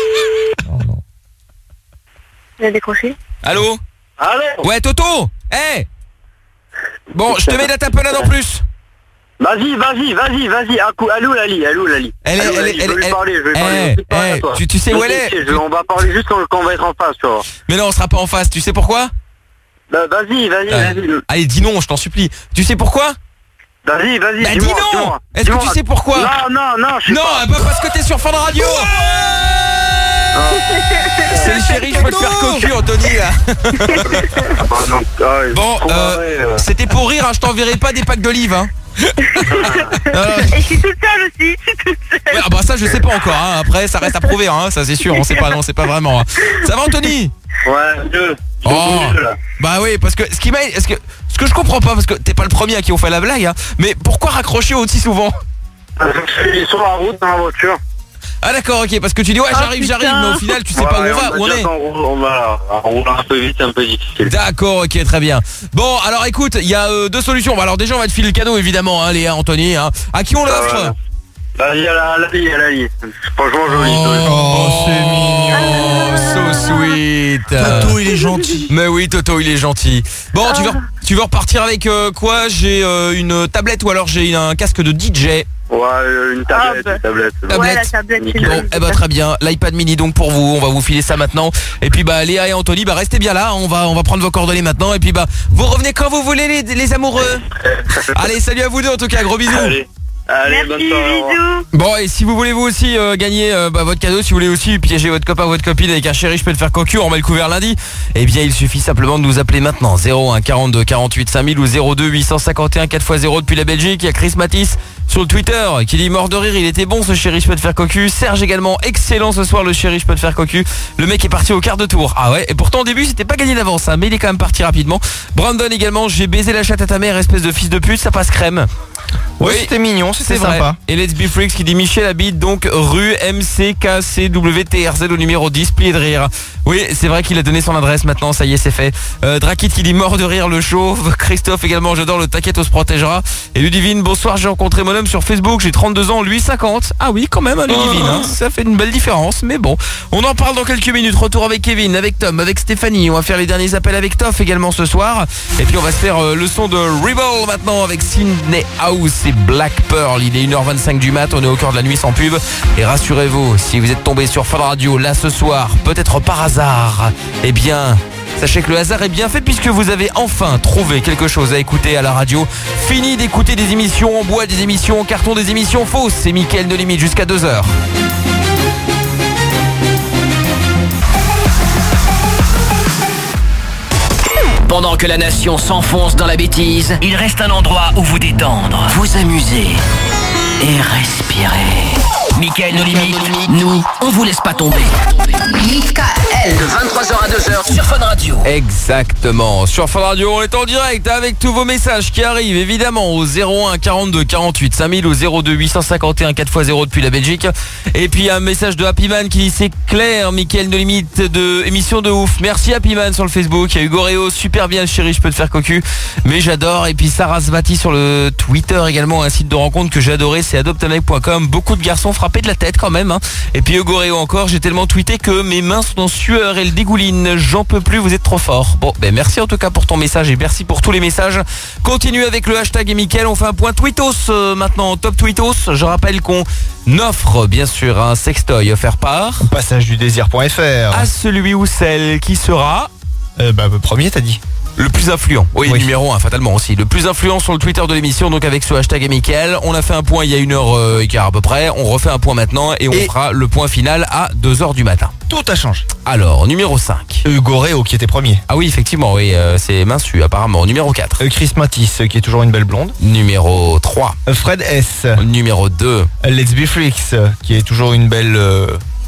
Il a décroché. Allô? Allô? Ouais, Toto. Eh. Bon, je te mets la tapenade en plus. Vas-y, vas-y, vas-y, vas-y. Un coup, Alou Lali, Alou Lali. Elle est- Alou, elle Lali, est- je veux elle- lui elle- parler, je veux lui parler. Eh, je veux parler à eh, toi. tu- tu sais où elle est? Je- On va parler juste quand, quand on va être en face, tu vois. Mais non, on sera pas en face. Tu sais pourquoi? Bah, vas-y, vas-y, Ouais. vas-y. Allez, dis non, je t'en supplie. Tu sais pourquoi? Vas-y, vas-y, Bah, dis dis-moi, non. dis-moi, Est-ce que dis-moi. tu sais pourquoi? Non, non, non, je sais Non, pas. bah parce que t'es sur Fun Radio. C'est le chéri, je peux te faire cocu, Anthony là. Bon, euh, c'était pour rire, hein, je t'enverrai pas des packs d'olives. Hein. Et je suis toute seule aussi. Je suis toute seule. Ouais, ah bah ça je sais pas encore. Hein. Après ça reste à prouver, hein. Ça c'est sûr. On sait pas, non, c'est pas vraiment. Hein. Ça va, Anthony? Ouais, mieux. Oh, bah oui, parce que ce qui m'a, est-ce que ce que je comprends pas, parce que t'es pas le premier à qui on fait la blague, hein, mais pourquoi raccrocher aussi souvent? Je suis sur la route dans la voiture. Ah d'accord, ok, parce que tu dis ouais Oh, j'arrive, j'arrive, putain. mais au final tu sais Ouais, pas où on ouais, va, où on va est. dire qu'en roule- on va en roulant un peu vite, c'est un peu difficile. D'accord, ok, très bien. Bon, alors écoute, il y a euh, deux solutions. Bah, alors déjà on va te filer le cadeau évidemment, hein, Léa, Anthony. Hein. À qui on l'offre? Euh, Vas-y, à la Lali, à Lali. Franchement joli. Oh, c'est mignon, so sweet. Toto, il est gentil. Mais oui, Toto, il est gentil. Bon, tu veux, tu veux repartir avec euh, quoi? J'ai euh, une tablette ou alors j'ai un casque de D J. Ouais, euh, une tablette, Ah, bah. une tablette. Tablette. Ouais, la tablette, c'est Bon, joli. eh ben très bien. L'iPad mini donc pour vous. On va vous filer ça maintenant. Et puis bah Léa et Anthony, bah restez bien là. On va, on va prendre vos coordonnées maintenant. Et puis bah vous revenez quand vous voulez les, les amoureux. Allez, salut à vous deux en tout cas. Gros bisous. Allez, allez, bonne Merci, soirée. au revoir. bisous. Bon, et si vous voulez vous aussi euh, gagner euh, bah, votre cadeau, si vous voulez aussi piéger votre copain ou votre copine avec un chéri, je peux te faire cocu, on met le couvert lundi, eh bien il suffit simplement de nous appeler maintenant zéro un quarante-deux quarante-huit cinq mille ou zéro deux huit cent cinquante et un quatre fois zéro depuis la Belgique. Il y a Chris Matisse sur le Twitter qui dit mort de rire, il était bon ce chéri, je peux te faire cocu. Serge également, excellent ce soir le chéri, je peux te faire cocu. Le mec est parti au quart de tour. Ah ouais, et pourtant au début c'était pas gagné d'avance, hein, mais il est quand même parti rapidement. Brandon également, j'ai baisé la chatte à ta mère, espèce de fils de pute, ça passe crème. Ouais, c'était mignon, c'était c'est vrai. sympa. Et Let's Be Freaks qui dit Michel habite donc rue M C K C W T R Z au numéro dix, plié de rire. Oui, c'est vrai qu'il a donné son adresse maintenant, ça y est, c'est fait. Euh, Drakit qui dit mort de rire le chauve. Christophe également, j'adore le t'inquiète, on se protégera. Et Ludivine, bonsoir, j'ai rencontré mon homme sur Facebook, j'ai trente-deux ans, lui cinquante. Ah oui, quand même, hein, Ludivine, hein, ça fait une belle différence, mais bon. On en parle dans quelques minutes, retour avec Kevin, avec Tom, avec Stéphanie. On va faire les derniers appels avec Toff également ce soir. Et puis on va se faire euh, le son de Rebel maintenant avec Sydney House et Black Pearl. Il est une heure vingt-cinq du mat, on est au cœur de la nuit sans pub. Et rassurez-vous, si vous êtes tombé sur Fun Radio là ce soir, peut-être par hasard, eh bien, sachez que le hasard est bien fait puisque vous avez enfin trouvé quelque chose à écouter à la radio. Fini d'écouter des émissions en bois, des émissions en carton, des émissions fausses. C'est Mickaël No Limite jusqu'à deux heures. Pendant que la nation s'enfonce dans la bêtise, il reste un endroit où vous détendre, vous amuser et respirer. Mickaël No Limite, nous, on vous laisse pas tomber. Mickaël, de vingt-trois heures à deux heures sur Fun Radio. Exactement, sur Fun Radio, on est en direct avec tous vos messages qui arrivent évidemment au zéro un quarante-deux quarante-huit cinq mille, au zéro deux huit cent cinquante et un quatre fois zéro depuis la Belgique. Et puis un message de Happy Man qui dit c'est clair, Mickaël No Limite de émission de ouf. Merci Happy Man sur le Facebook. Il y a Hugo Réo, super bien chéri, je peux te faire cocu, mais j'adore. Et puis Sarah Svati sur le Twitter également, un site de rencontre que j'ai adoré, c'est adopte un mec point com. Beaucoup de garçons frappés de la tête quand même, hein. Et puis Hugo Réo encore, j'ai tellement tweeté que mes mains sont en sueur et le dégouline. J'en peux plus, vous êtes trop fort. Bon, ben merci en tout cas pour ton message et merci pour tous les messages. Continue avec le hashtag et Mickaël. On fait un point tweetos euh, maintenant, top tweetos. Je rappelle qu'on offre bien sûr un sextoy offert par passage du désir point F R à celui ou celle qui sera euh, bah, le premier, t'as dit. Le plus influent, oui, oui. Numéro un fatalement aussi. Le plus influent sur le Twitter de l'émission, donc avec ce hashtag et Mickaël. On a fait un point il y a une heure euh, et quart à peu près. On refait un point maintenant et on et fera le point final à deux heures du matin. Tout a changé. Alors, numéro cinq. Hugo Réo qui était premier. Ah oui, effectivement, oui, euh, c'est Minsu apparemment. Numéro quatre. Euh, Chris Matisse qui est toujours une belle blonde. Numéro trois. Euh, Fred S. Numéro deux. Let's Be Freaks qui est toujours une belle... Euh...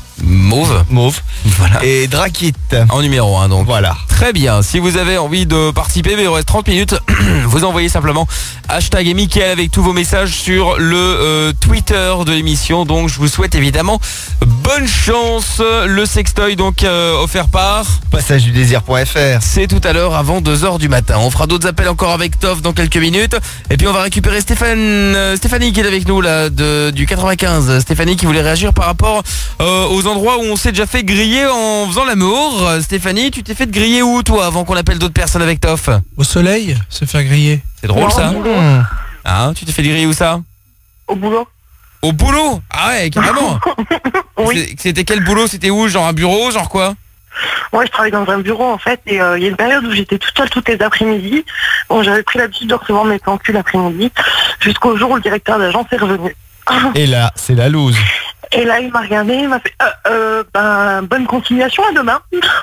Mauve. Mauve. Voilà. Et Drakit. En numéro un donc. Voilà. Très bien. Si vous avez envie de participer, mais il reste trente minutes, vous envoyez simplement hashtag et Mickaël avec tous vos messages sur le euh, Twitter de l'émission. Donc je vous souhaite évidemment bonne chance. Le sextoy donc euh, offert par passage du désir point F R. C'est tout à l'heure avant deux heures du matin. On fera d'autres appels encore avec Toff dans quelques minutes. Et puis on va récupérer Stéphane, euh, Stéphanie qui est avec nous là de, du quatre-vingt-quinze. Stéphanie qui voulait réagir par rapport euh, aux endroits où on s'est déjà fait griller en faisant l'amour. Euh, Stéphanie, tu t'es fait griller où toi avant qu'on appelle d'autres personnes avec Toff? Au soleil, se faire griller. C'est drôle Non, ça. au boulot. Ah, tu t'es fait griller où ça? Au boulot. Au boulot? Ah ouais, carrément. Oui. C'est- C'était quel boulot? C'était où? Genre un bureau? Genre quoi? Moi, je travaille dans un bureau en fait, et euh, il y a une période où j'étais toute seule toutes les après-midi. Bon, j'avais pris l'habitude de recevoir mes plans cul l'après-midi, jusqu'au jour où le directeur d'agence est revenu. Et là, c'est la loose. Et là, il m'a regardé, il m'a fait euh, euh, ben, bonne continuation à demain.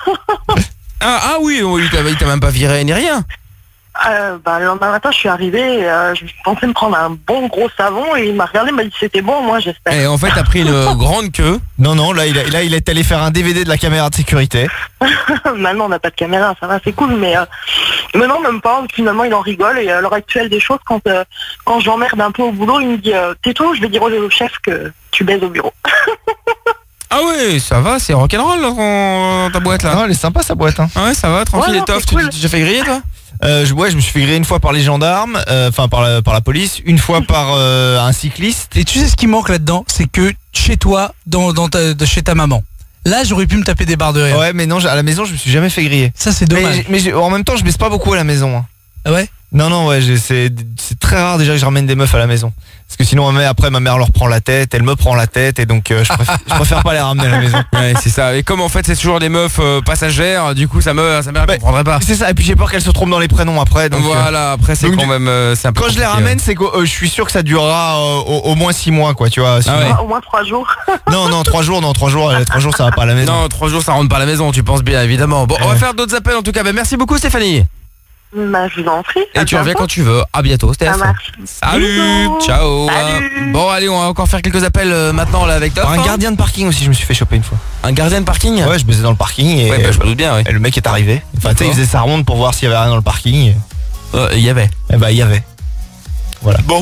Ah, ah oui, oh, il t'a il t'a même pas viré ni rien. Euh, bah, le lendemain matin, je suis arrivée, euh, je pensais me prendre un bon gros savon et il m'a regardé, il m'a dit c'était bon, moi j'espère. Et en fait, t'as pris une grande queue. Non, non, là il, a, là, il est allé faire un D V D de la caméra de sécurité. Maintenant, on n'a pas de caméra, ça va, c'est cool, mais euh, maintenant, même pas, finalement, il en rigole. Et à l'heure actuelle des choses, quand, euh, quand je l'emmerde un peu au boulot, il me dit euh, tais-toi, je vais dire au chef que tu baises au bureau. Ah ouais, ça va, c'est rock'n'roll là, ton- ta boîte là. Non, elle est sympa sa boîte. Hein. Ah ouais, ça va, tranquille Ouais, non, et tof. c'est Tu cool. t'es déjà fait griller toi? Euh, je, ouais, je me suis fait griller une fois par les gendarmes, euh, enfin par, la, par la police, une fois par euh, un cycliste. Et tu sais ce qui manque là-dedans, c'est que chez toi, dans, dans ta, de chez ta maman, là j'aurais pu me taper des barres de rire. Ouais, mais non, à la maison, je me suis jamais fait griller. Ça c'est Mais, dommage. j'ai- mais j'ai- en même temps, je baisse pas beaucoup à la maison. Hein. Ah ouais? Non, non, ouais, j'ai- c'est c'est très rare déjà que je ramène des meufs à la maison. Parce que sinon, après, ma mère leur prend la tête, elle me prend la tête, et donc euh, je, préfère, je préfère pas les ramener à la maison. Ouais, c'est ça. Et comme en fait, c'est toujours des meufs euh, passagères, du coup, ça me, ça me Bah, comprendrait pas. C'est ça, et puis j'ai peur qu'elles se trompent dans les prénoms après. Donc, euh, Voilà, après c'est donc, quand du- même euh, c'est un peu quand je les compliqué, ramène, c'est que euh, je suis sûr que ça durera euh, au, au moins six mois, quoi, tu vois. sinon- Ah ouais. Au moins trois jours. Non, non, trois jours, non, trois jours, euh, trois jours, ça va pas à la ouais. maison. Non, trois jours ça rentre pas à la maison, tu penses bien évidemment. Bon, on va Ouais. faire d'autres appels en tout cas. Bah, merci beaucoup Stéphanie. Bah, je vous en prie. Et à tu reviens bientôt. quand tu veux. À bientôt Steph. Ça marche. Salut, Bisous. ciao. Salut. Bon allez, on va encore faire quelques appels euh, maintenant là avec toi. Un gardien de parking aussi, je me suis fait choper une fois. Un gardien de parking. Ouais, je baisais dans le parking et, Ouais, bah, je me doute bien, oui. et le mec est arrivé. Enfin, tu sais, il D'accord. faisait sa ronde pour voir s'il y avait rien dans le parking. et- Euh, Il y avait. Et bah, il y avait. Voilà. Bon.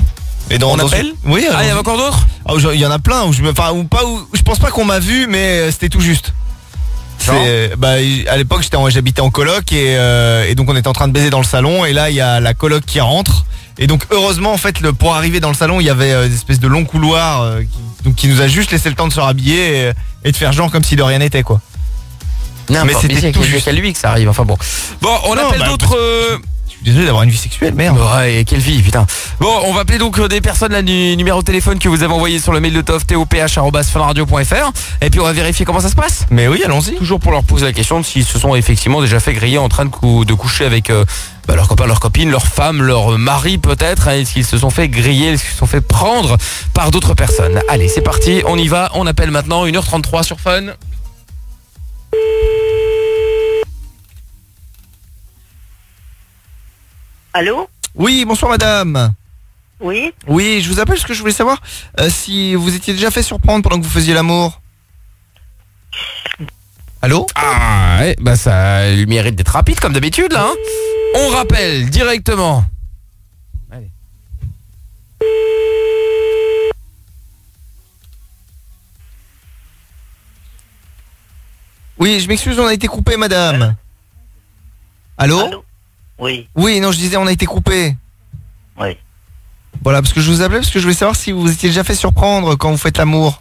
Et dans, On dans appelle une- Oui. Ah, il y en a encore d'autres Ah, où je- il y en a plein où je me, enfin, où pas où, je pense pas qu'on m'a vu, mais euh, c'était tout juste. C'est, bah, à l'époque, j'étais, en- j'habitais en coloc et, euh, et donc on était en train de baiser dans le salon et là il y a la coloc qui rentre et donc heureusement en fait le, pour arriver dans le salon il y avait euh, des espèces de longs couloirs euh, qui, donc qui nous a juste laissé le temps de se rhabiller et, et de faire genre comme si de rien n'était quoi. Non, mais c'était tout juste à lui que ça arrive. Enfin bon. Bon, on Non, appelle bah, d'autres. euh, Je suis désolé d'avoir une vie sexuelle, merde. Ouais, et quelle vie, putain. Bon, on va appeler donc euh, des personnes là du numéro de téléphone que vous avez envoyé sur le mail de Toff, top arobase funradio point fr. Et puis on va vérifier comment ça se passe. Mais oui, allons-y. Toujours pour leur poser la question de s'ils se sont effectivement déjà fait griller en train de, cou- de coucher avec euh, bah, leurs copains, leurs copines, leurs femmes, leurs maris peut-être. Hein, est-ce qu'ils se sont fait griller, est-ce qu'ils se sont fait prendre par d'autres personnes. Allez, c'est parti, on y va. On appelle maintenant une heure trente-trois sur Fun. Allô? Oui, bonsoir madame. Oui? Oui, je vous appelle parce que je voulais savoir euh, si vous étiez déjà fait surprendre pendant que vous faisiez l'amour. Allô? Ah, ouais, bah ça lui mérite d'être rapide comme d'habitude là. Hein. On rappelle directement. Allez. Oui, je m'excuse, on a été coupé madame. Allô? Allô? Oui. Oui, non, je disais on a été coupé. Oui. Voilà, parce que je vous appelais parce que je voulais savoir si vous étiez déjà fait surprendre quand vous faites l'amour.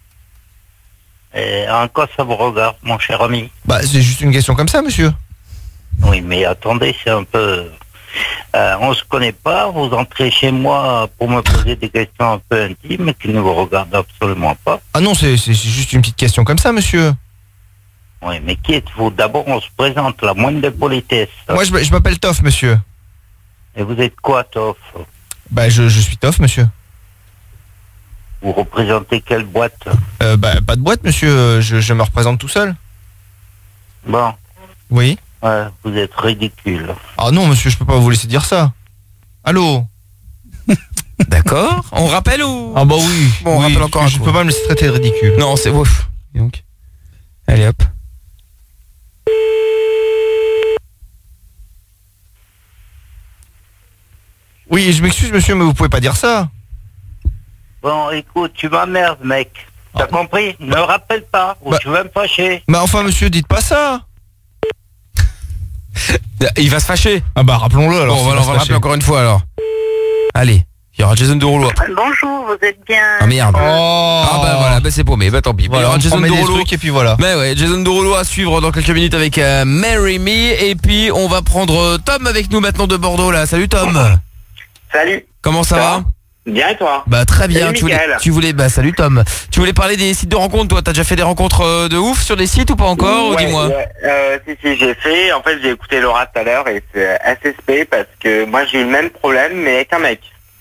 Et en quoi ça vous regarde, mon cher ami? Bah, c'est juste une question comme ça, monsieur. Oui, mais attendez, c'est un peu... Euh, on se connaît pas, vous entrez chez moi pour me poser des questions un peu intimes qui ne vous regardent absolument pas. Ah non, c'est c'est juste une petite question comme ça, monsieur. Oui, mais qui êtes-vous? D'abord, on se présente, la moindre des politesses. Moi, je, je m'appelle Toff, monsieur. Et vous êtes quoi, Toff? Bah, je, je suis Toff, monsieur. Vous représentez quelle boîte? Euh, bah, pas de boîte, monsieur. Je, je me représente tout seul. Bon. Oui. Ouais, vous êtes ridicule. Ah non, monsieur, je peux pas vous laisser dire ça. Allô? D'accord. On rappelle ou? Ah bah oui. Bon, on oui, rappelle encore un je coup. peux pas me laisser traiter de ridicule. Non, c'est ouf. Donc, allez hop. Oui, je m'excuse, monsieur, mais vous pouvez pas dire ça. Bon, écoute, tu m'emmerdes, mec. T'as compris? Ne me rappelle pas, ou Bah- tu vas me fâcher. Mais enfin, monsieur, dites pas ça. Il va se fâcher. Ah bah, rappelons-le alors. Bon, s'il on va, va on se va le fâcher. rappeler encore une fois alors. Allez, il y aura Jason Derulo. Bonjour, vous êtes bien... Ah merde. Oh. Ah bah voilà, bah c'est paumé, bah tant pis. Voilà, Il y aura on Jason met des Derulo. trucs et puis voilà. Mais ouais, Jason Derulo à suivre dans quelques minutes avec euh, Marry Me. Et puis on va prendre euh, Tom avec nous maintenant de Bordeaux là. Salut Tom. Salut. Comment ça va? Bien et toi? Bah très bien. Salut, Tu voulais, Mickaël. tu voulais, bah salut Tom. Tu voulais parler des sites de rencontres, toi? T'as déjà fait des rencontres euh, de ouf sur des sites ou pas encore? Ouais, Dis-moi. ouais, euh, si, si, j'ai fait. En fait, j'ai écouté Laura tout à l'heure et c'est assez spé parce que moi, j'ai eu le même problème, mais avec un mec.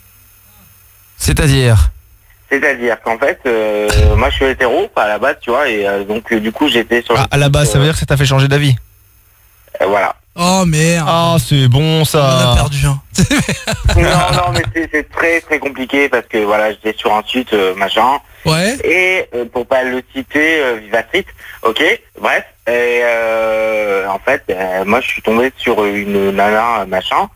C'est-à-dire? C'est-à-dire qu'en fait, euh, moi, je suis hétéro, pas à la base, tu vois, et euh, donc, euh, du coup, j'étais sur... Ah, à la base, ça veut dire que ça t'a fait changer d'avis. Euh, voilà. Oh merde. Ah, c'est bon ça. On a perdu un. non, non, mais c'est- c'est très, très compliqué parce que, voilà, j'étais sur un site, euh, machin. Ouais. Et, euh, pour pas le citer, euh, Viva Street, ok, bref. Et, euh, en fait, euh, moi, je suis tombé sur une nana, euh, machin.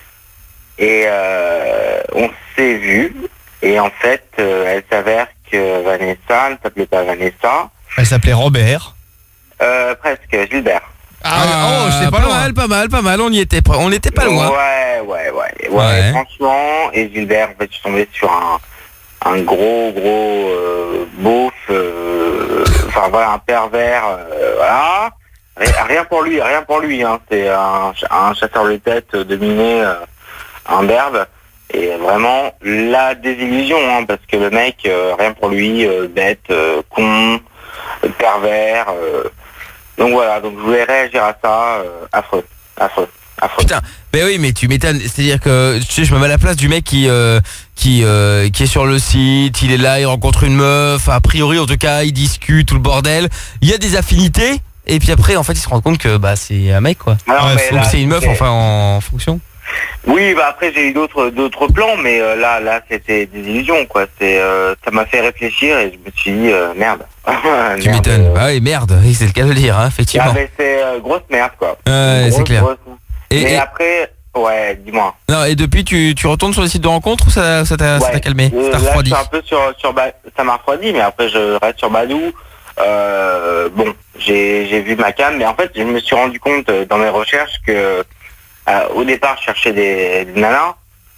Et, euh, on s'est vu. Et en fait, euh, elle s'avère que Vanessa ne s'appelait pas Vanessa. Elle s'appelait Robert. Euh, presque, Gilbert. Ah, oh, j'étais pas pas loin. mal, pas mal, pas mal. On y était, pas- on n'était pas loin. Ouais, ouais, ouais, ouais, Ouais. franchement. Et Gilbert, en fait, je suis tombé sur un, un gros, gros euh, beauf, euh, enfin voilà, un pervers, euh, voilà. Rien, rien pour lui, rien pour lui, hein. C'est un, un chasseur de tête dominé, euh, un berbe. Et vraiment, la désillusion, hein, parce que le mec, euh, rien pour lui, euh, bête, euh, con, euh, pervers. euh. Donc voilà, donc je voulais réagir à ça, euh, affreux, affreux, affreux. Putain, mais oui, mais tu m'étonnes. C'est-à-dire que tu sais, je me mets à la place du mec qui euh, qui euh, qui est sur le site, il est là, il rencontre une meuf, a priori en tout cas, il discute tout le bordel. Il y a des affinités, et puis après, en fait, il se rend compte que bah c'est un mec quoi. Alors, Ouais, mais donc là, c'est une meuf, c'est- enfin en fonction. Oui, bah après j'ai eu d'autres d'autres plans, mais euh, là là c'était des illusions quoi. C'est euh, ça m'a fait réfléchir et je me suis dit euh, merde. Tu m'étonnes. Bah oui, merde, oui, c'est le cas de le dire, hein, effectivement. Ah, mais c'est euh, grosse merde quoi. Ouais, Grosse, c'est clair. grosse. Et- mais et- après Ouais, dis-moi. Non, et depuis, tu, tu retournes sur les sites de rencontres ou ça, ça t'a ça t'a Ouais. calmé? Euh, Ça t'a là, je refroidi? suis un peu sur, sur Ba- ça m'a refroidi, mais après je reste sur Badou. Euh, bon, j'ai j'ai vu ma cam, mais en fait, je me suis rendu compte euh, dans mes recherches que euh, au départ, je cherchais des, des nanas.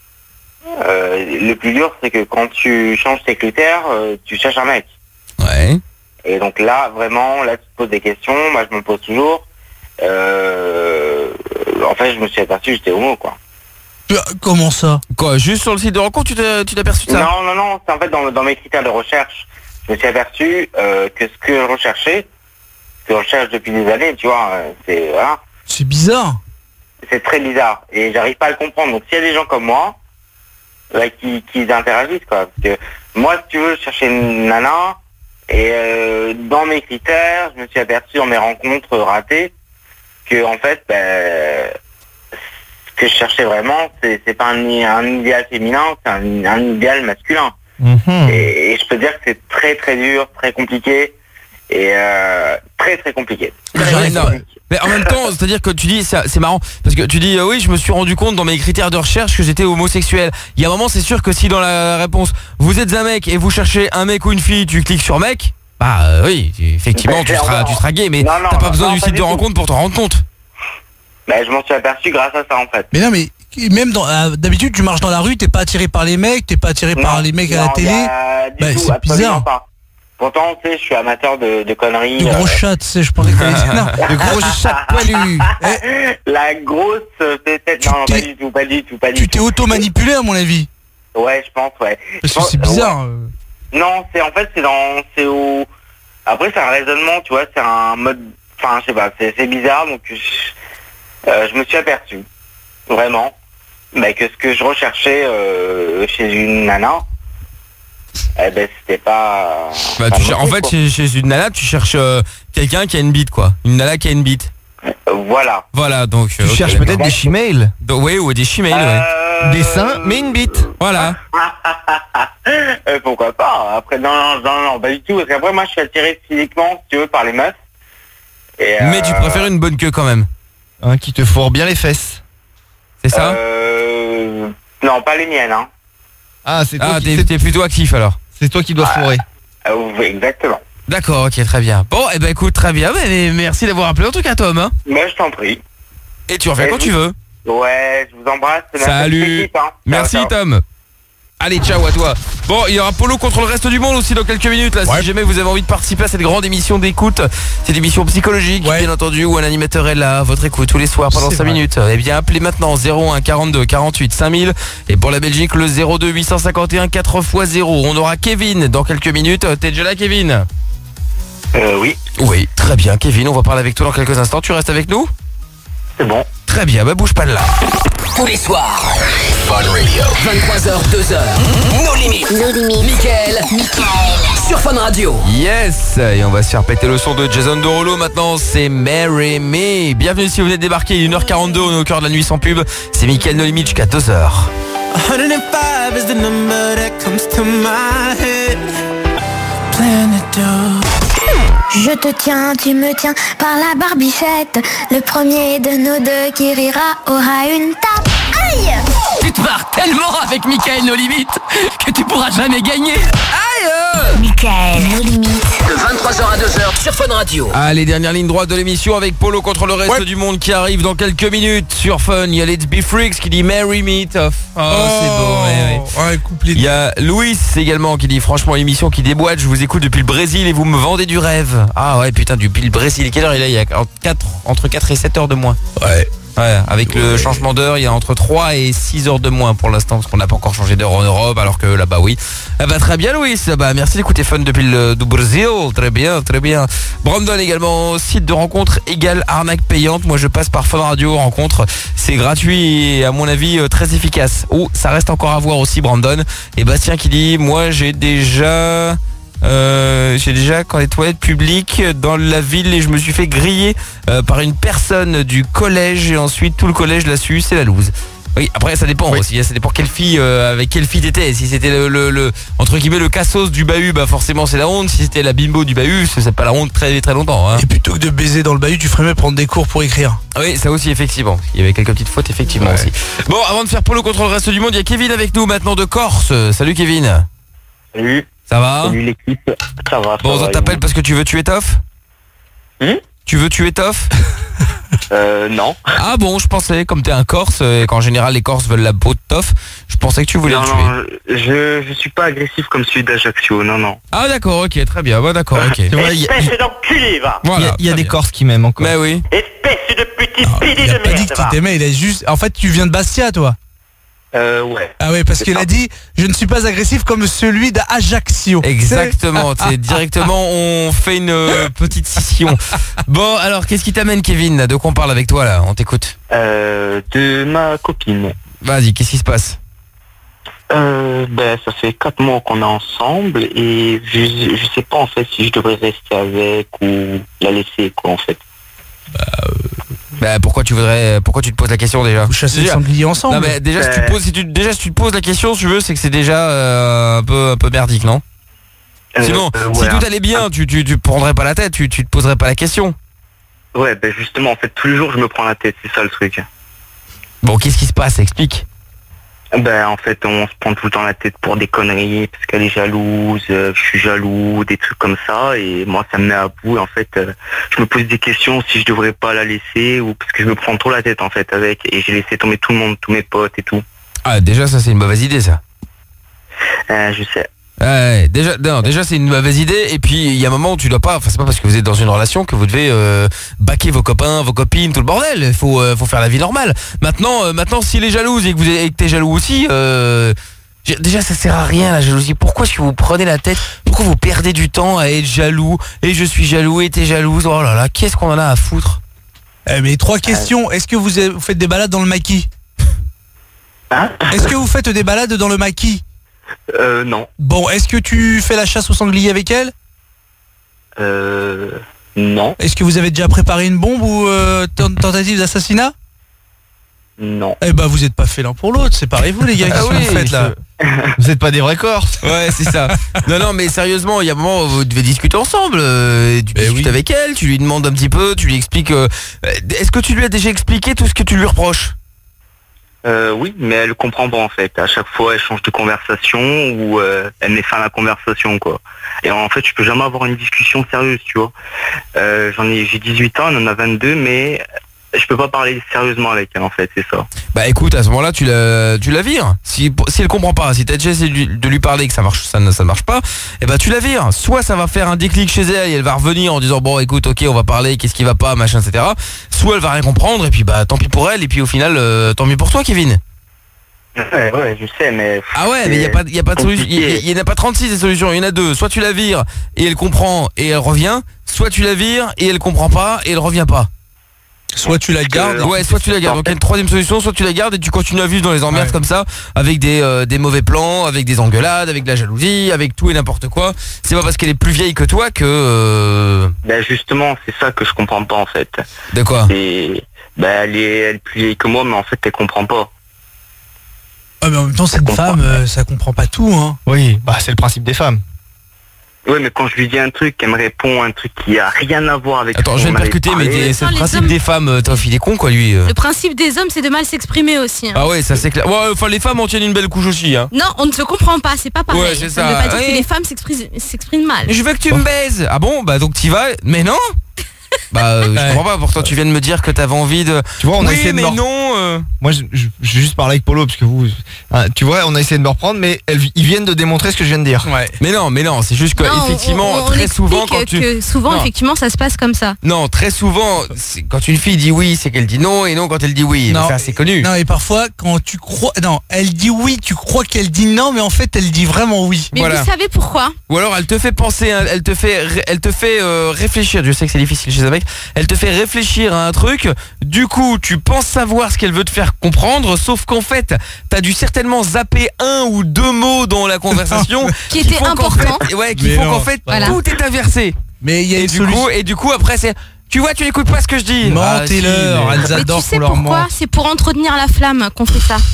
Euh, le plus dur, c'est que quand tu changes tes critères, euh, tu cherches un mec. Ouais. Et donc là, vraiment, là, tu te poses des questions. Moi, je me pose toujours. Euh, en fait, je me suis aperçu que j'étais homo, quoi. Comment ça? Quoi, juste sur le site de rencontre, tu t'es tu t'es aperçu de ça? Non, non, non, c'est en fait dans, dans mes critères de recherche, je me suis aperçu euh, que ce que je recherchais, ce que je recherche depuis des années, tu vois, euh, c'est voilà. C'est bizarre. C'est très bizarre et j'arrive pas à le comprendre. Donc s'il y a des gens comme moi, là, qui, qui interagissent, quoi. Parce que moi, si tu veux, je cherchais une nana et euh, dans mes critères, je me suis aperçu dans mes rencontres ratées que en fait, ben, ce que je cherchais vraiment, c'est c'est pas un, un idéal féminin, c'est un, un idéal masculin. Mmh. Et, et je peux dire que c'est très très dur, très compliqué et euh, très très compliqué. Ouais, non. Mais en même temps, c'est-à-dire que tu dis, c'est c'est marrant, parce que tu dis, euh, oui, je me suis rendu compte dans mes critères de recherche que j'étais homosexuel. Il y a un moment, c'est sûr que si dans la réponse, vous êtes un mec et vous cherchez un mec ou une fille, tu cliques sur mec, bah euh, oui, tu- effectivement, tu seras, tu seras gay, mais Non, non, t'as pas non, besoin non, du pas site du de tout. rencontre pour te rendre compte. Ben, je m'en suis aperçu grâce à ça en fait. Mais non, mais même dans euh, d'habitude, tu marches dans la rue, t'es pas attiré par les mecs, t'es pas attiré par les mecs à la Non, télé. y a du Bah, tout, c'est absolument bizarre. pas. Pourtant, tu sais, je suis amateur de, de conneries. De gros euh, chats, tu sais, je pensais que t'allais dire. Non, de gros chats poilus. La grosse euh, peut-être. Non, non, pas du tout, pas du tout, pas du Tu t'es auto-manipulé à mon avis. tout. Ouais, je pense, ouais. Parce Je que pense- c'est bizarre. ouais. euh. Non, c'est en fait, c'est dans, c'est au. Après, c'est un raisonnement, tu vois, c'est un mode. Enfin, je sais pas, c'est c'est bizarre, donc je, euh, je me suis aperçu, vraiment, bah, que ce que je recherchais euh, chez une nana, eh ben, c'était pas. Bah, pas tu cher- en possible, fait, quoi. chez, chez une nana, tu cherches euh, quelqu'un qui a une bite, quoi. Une nana qui a une bite. Voilà. Voilà, donc. Tu cherches peut-être des chimales. Oui, ou des chimales, Euh, Des seins, mais une bite. Voilà. Euh, pourquoi pas. Après, non, non, non, non, pas du tout. Parce qu'après, moi, je suis attiré physiquement, si tu veux, par les meufs. Et, Mais tu euh, préfères une bonne queue quand même. Hein, qui te fourre bien les fesses. C'est ça? euh, Non, pas les miennes, hein. Ah, c'est toi, Ah, qui- t'es c'est- t'es plutôt actif alors. c'est toi qui dois fourrer. Euh, oui, exactement. D'accord, ok, très bien. Bon, et ben écoute, très bien. Mais, mais merci d'avoir appelé en tout cas, Tom. Hein. Mais je t'en prie. Et tu reviens Et quand vous- tu veux. Ouais, je vous embrasse. Merci à toute Salut. l'équipe, hein. Ciao, Merci ciao. Tom. Allez, ciao à toi. Bon, il y aura Polo contre le reste du monde aussi dans quelques minutes là. Si jamais vous avez envie de participer à cette grande émission d'écoute, cette émission psychologique, bien entendu, où un animateur est là, à votre écoute tous les soirs pendant C'est cinq vrai. minutes. Eh bien, appelez maintenant zéro un quarante-deux quarante-huit cinq mille et pour la Belgique le zéro deux huit cent cinquante et un quatre fois zéro. On aura Kevin dans quelques minutes. T'es déjà là, Kevin? Euh, oui. Oui, très bien, Kevin. On va parler avec toi dans quelques instants. Tu restes avec nous? C'est bon. Très bien, bah bouge pas de là. Tous les soirs. Fun Radio. vingt-trois heures, deux heures. Nos limites. Nos limites. Mickaël. Sur Fun Radio. Yes, et on va se faire péter le son de Jason Derulo maintenant, c'est Marry Me. Bienvenue si vous venez de débarquer, il est une heure quarante-deux, on est au cœur de la nuit sans pub. C'est Mickaël No Limit jusqu'à deux heures. one oh five is the number that comes to my head. Planet Dough. Je te tiens, tu me tiens par la barbichette. Le premier de nos deux qui rira aura une tape. Aïe! Tu te marres tellement avec Mickaël No Limit que tu pourras jamais gagner. Aïe! Mickaël, nos limites. De vingt-trois heures à deux heures sur Fun Radio. Allez, dernière ligne droite de l'émission avec Polo contre le reste du monde qui arrive dans quelques minutes sur Fun. Il y a Let's Be Freaks qui dit Marry Me Tough. Oh, c'est beau, ouais, ouais. Ouais, couplet. Il y a Louis également qui dit franchement l'émission qui déboîte, je vous écoute depuis le Brésil et vous me vendez du rêve. Ah ouais putain, depuis le Brésil, quelle heure il est? Il y a quatre, entre quatre et sept heures de moins. Ouais. Ouais, avec le changement d'heure, il y a entre trois et six heures de moins pour l'instant parce qu'on n'a pas encore changé d'heure en Europe alors que là-bas oui. Ah bah très bien Louis, ah bah merci d'écouter Fun depuis le du Brésil, très bien, très bien. Brandon également, site de rencontre égale arnaque payante. Moi je passe par Fun Radio rencontre, c'est gratuit et à mon avis euh, très efficace. Oh, ça reste encore à voir aussi Brandon. Et Bastien qui dit moi j'ai déjà Euh, j'ai déjà quand les toilettes publiques dans la ville et je me suis fait griller euh, par une personne du collège et ensuite tout le collège l'a su, c'est la loose. Oui, après ça dépend Oui. aussi, ça dépend quelle fille, euh, avec quelle fille t'étais. Si c'était le, le, le entre guillemets le cassos du bahut, bah forcément c'est la honte. Si c'était la bimbo du bahut, c'est pas la honte très très longtemps. Hein. Et plutôt que de baiser dans le bahut, tu ferais mieux prendre des cours pour écrire. Oui, ça aussi effectivement. Il y avait quelques petites fautes effectivement Ouais. aussi. Bon, avant de faire Polo contre le reste du monde, il y a Kevin avec nous maintenant de Corse. Salut Kevin. Salut. Ça va? Salut l'équipe. Ça va. Bon, ça on va, t'appelle parce que tu veux tuer Toff? Hmm Tu veux tuer Toff? Euh, non. Ah bon, je pensais, comme t'es un Corse, et qu'en général les Corses veulent la peau de Toff, je pensais que tu voulais non, le tuer. non, je, je suis pas agressif comme celui d'Ajaccio, non, non. Ah d'accord, ok, très bien, ouais, d'accord, ok. Tu vois, il y a, Espèce d'enculé, va. il y a- Voilà, il y a très des bien. Corses qui m'aiment encore. Mais oui. Espèce de petit pédé Il a de pas dit merde, que tu va. t'aimais, il a juste... En fait, tu viens de Bastia, toi. Euh, ouais. Ah ouais, parce qu'il a dit « Je ne suis pas agressif comme celui d'Ajaccio ». Exactement, c'est directement on fait une euh, petite scission. Bon, alors qu'est-ce qui t'amène Kevin? De quoi on parle avec toi là? On t'écoute. Euh, de ma copine. Vas-y, qu'est-ce qui se passe? Euh, ben, ça fait quatre mois qu'on est ensemble et je, je sais pas en fait si je devrais rester avec ou la laisser, quoi, en fait. Bah pourquoi tu voudrais, pourquoi tu te poses la question déjà? Vous chassez le Déjà- sanglier ensemble. Non mais déjà si tu Euh. te poses, si tu, déjà si tu te poses la question, si tu veux, c'est que c'est déjà euh, un peu un peu merdique, non? Euh, Sinon, euh, si ouais, tout allait bien, tu, tu, tu prendrais pas la tête, tu, tu te poserais pas la question. Ouais, ben justement, en fait, tous les jours, je me prends la tête, c'est ça le truc. Bon, qu'est-ce qui se passe? Explique. Ben, en fait, on se prend tout le temps la tête pour des conneries, parce qu'elle est jalouse, euh, je suis jaloux, des trucs comme ça, et moi, ça me met à bout, et en fait, euh, je me pose des questions si je devrais pas la laisser, ou parce que je me prends trop la tête, en fait, avec, et j'ai laissé tomber tout le monde, tous mes potes et tout. Ah déjà ça c'est une mauvaise idée ça. Euh, je sais. Ouais, déjà, non, déjà c'est une mauvaise idée et puis il y a un moment où tu dois pas, enfin c'est pas parce que vous êtes dans une relation que vous devez euh, baquer vos copains, vos copines, tout le bordel. Il faut, euh, faut faire la vie normale. Maintenant, euh, maintenant s'il est jalouse et que vous et que t'es jaloux aussi, euh, j'ai- déjà ça sert à rien la jalousie. Pourquoi est-ce que vous prenez la tête? Pourquoi vous perdez du temps à être jaloux? Et je suis jaloux et t'es jalouse. Oh là là, qu'est-ce qu'on en a à foutre? Eh, mais trois questions. Est-ce que vous, avez- vous faites des balades dans le maquis? Hein? Est-ce que vous faites des balades dans le maquis? Euh, non. Bon, est-ce que tu fais la chasse au sanglier avec elle? Euh, non. Est-ce que vous avez déjà préparé une bombe ou euh, tent- tentative d'assassinat? Non. Eh ben vous êtes pas fait l'un pour l'autre, séparez-vous les gars, qu'est-ce Ah que oui, vous faites là? Vous êtes pas des vrais Corses. Ouais, c'est ça. Non, non, mais sérieusement, il y a un moment où vous devez discuter ensemble. euh, tu Ben discutes oui. avec elle, tu lui demandes un petit peu, tu lui expliques. euh, Est-ce que tu lui as déjà expliqué tout ce que tu lui reproches? Euh, oui, mais elle comprend pas en fait. À chaque fois, elle change de conversation ou euh, elle met fin à la conversation, quoi. Et en fait, je peux jamais avoir une discussion sérieuse, tu vois. Euh, j'en ai, j'ai dix-huit ans, elle en a vingt-deux, mais je peux pas parler sérieusement avec elle, en fait, c'est ça. Bah écoute, à ce moment-là, tu la, tu la vires. Si, si elle comprend pas, si t'as déjà essayé de lui, de lui parler et que ça marche, ça ne, ça ne marche pas, et bah tu la vires. Soit ça va faire un déclic chez elle et elle va revenir en disant bon écoute, ok, on va parler, qu'est-ce qui va pas, machin, et cetera. Soit elle va rien comprendre et puis bah tant pis pour elle et puis au final, euh, tant mieux pour toi, Kevin. Ouais, ouais, je sais, mais... Ah ouais, mais il y a pas, y a pas de solution. Il y en a pas trente-six des solutions. Il y en a deux. Soit tu la vires et elle comprend et elle revient. Soit tu la vires et elle comprend pas et elle revient pas. Soit tu la gardes. Ouais, soit tu la gardes. Donc il y a une troisième solution, soit tu la gardes et tu continues à vivre dans les emmerdes Ouais. comme ça, avec des, euh, des mauvais plans, avec des engueulades, avec de la jalousie, avec tout et n'importe quoi. C'est pas parce qu'elle est plus vieille que toi que... euh, Ben justement, c'est ça que je comprends pas, en fait. De quoi? Et ben elle est, elle est plus vieille que moi, mais en fait, elle comprend pas. Ah mais en même temps c'est une femme, euh, ça comprend pas tout hein. Oui, bah c'est le principe des femmes. Ouais, mais quand je lui dis un truc, elle me répond un truc qui a rien à voir avec... Attends, ce je vais qu'on te avait percuter, mais parlé. t'es- c'est le les principe hommes- des femmes. euh, Toff, il est con quoi lui. euh. Le principe des hommes, c'est de mal s'exprimer aussi. hein. Ah ouais, ça c'est clair. Ouais, enfin les femmes en tiennent une belle couche aussi. Hein. Non, on ne se comprend pas, c'est pas pareil. Ouais, c'est ça ne ça. veut pas dire Ouais. que les femmes s'expriment s'expriment mal. Je veux que tu me baises. Ah bon, bah donc t'y vas. Mais non. Bah euh, je Ouais. comprends pas. Pourtant tu viens de me dire que t'avais envie de. Tu vois, on a oui, essayé de mais me rep- non. euh. Moi, je, je, je vais juste parler avec Polo parce que vous, hein, tu vois, on a essayé de me reprendre, mais elles, ils viennent de démontrer ce que je viens de dire. Ouais. Mais non, mais non, c'est juste que Non, on- effectivement on- on très explique souvent quand tu que souvent Non. effectivement ça se passe comme ça. Non, très souvent c'est- quand une fille dit oui, c'est qu'elle dit non et non quand elle dit oui. Non. Ça c'est connu. Non et parfois quand tu crois, non, elle dit oui, tu crois qu'elle dit non, mais en fait elle dit vraiment oui. Mais Voilà. vous savez pourquoi? Ou alors elle te fait penser, hein, elle te fait, ré- elle te fait euh, réfléchir. Je sais que c'est difficile chez un mec. Elle te fait réfléchir à un truc. Du coup, tu penses savoir ce qu'elle veut te faire comprendre, sauf qu'en fait, t'as dû certainement zapper un ou deux mots dans la conversation Qui était font qu'en important. fait- ouais, qui Mais font non, qu'en fait voilà. tout est inversé. Mais il y a Et une du solution. coup, et du coup après c'est, tu vois, tu n'écoutes pas ce que je dis. Ah, si, Mentez-leur, mais- elles Mais tu adorent sais qu'on leur pourquoi? ment. C'est pour entretenir la flamme qu'on fait ça.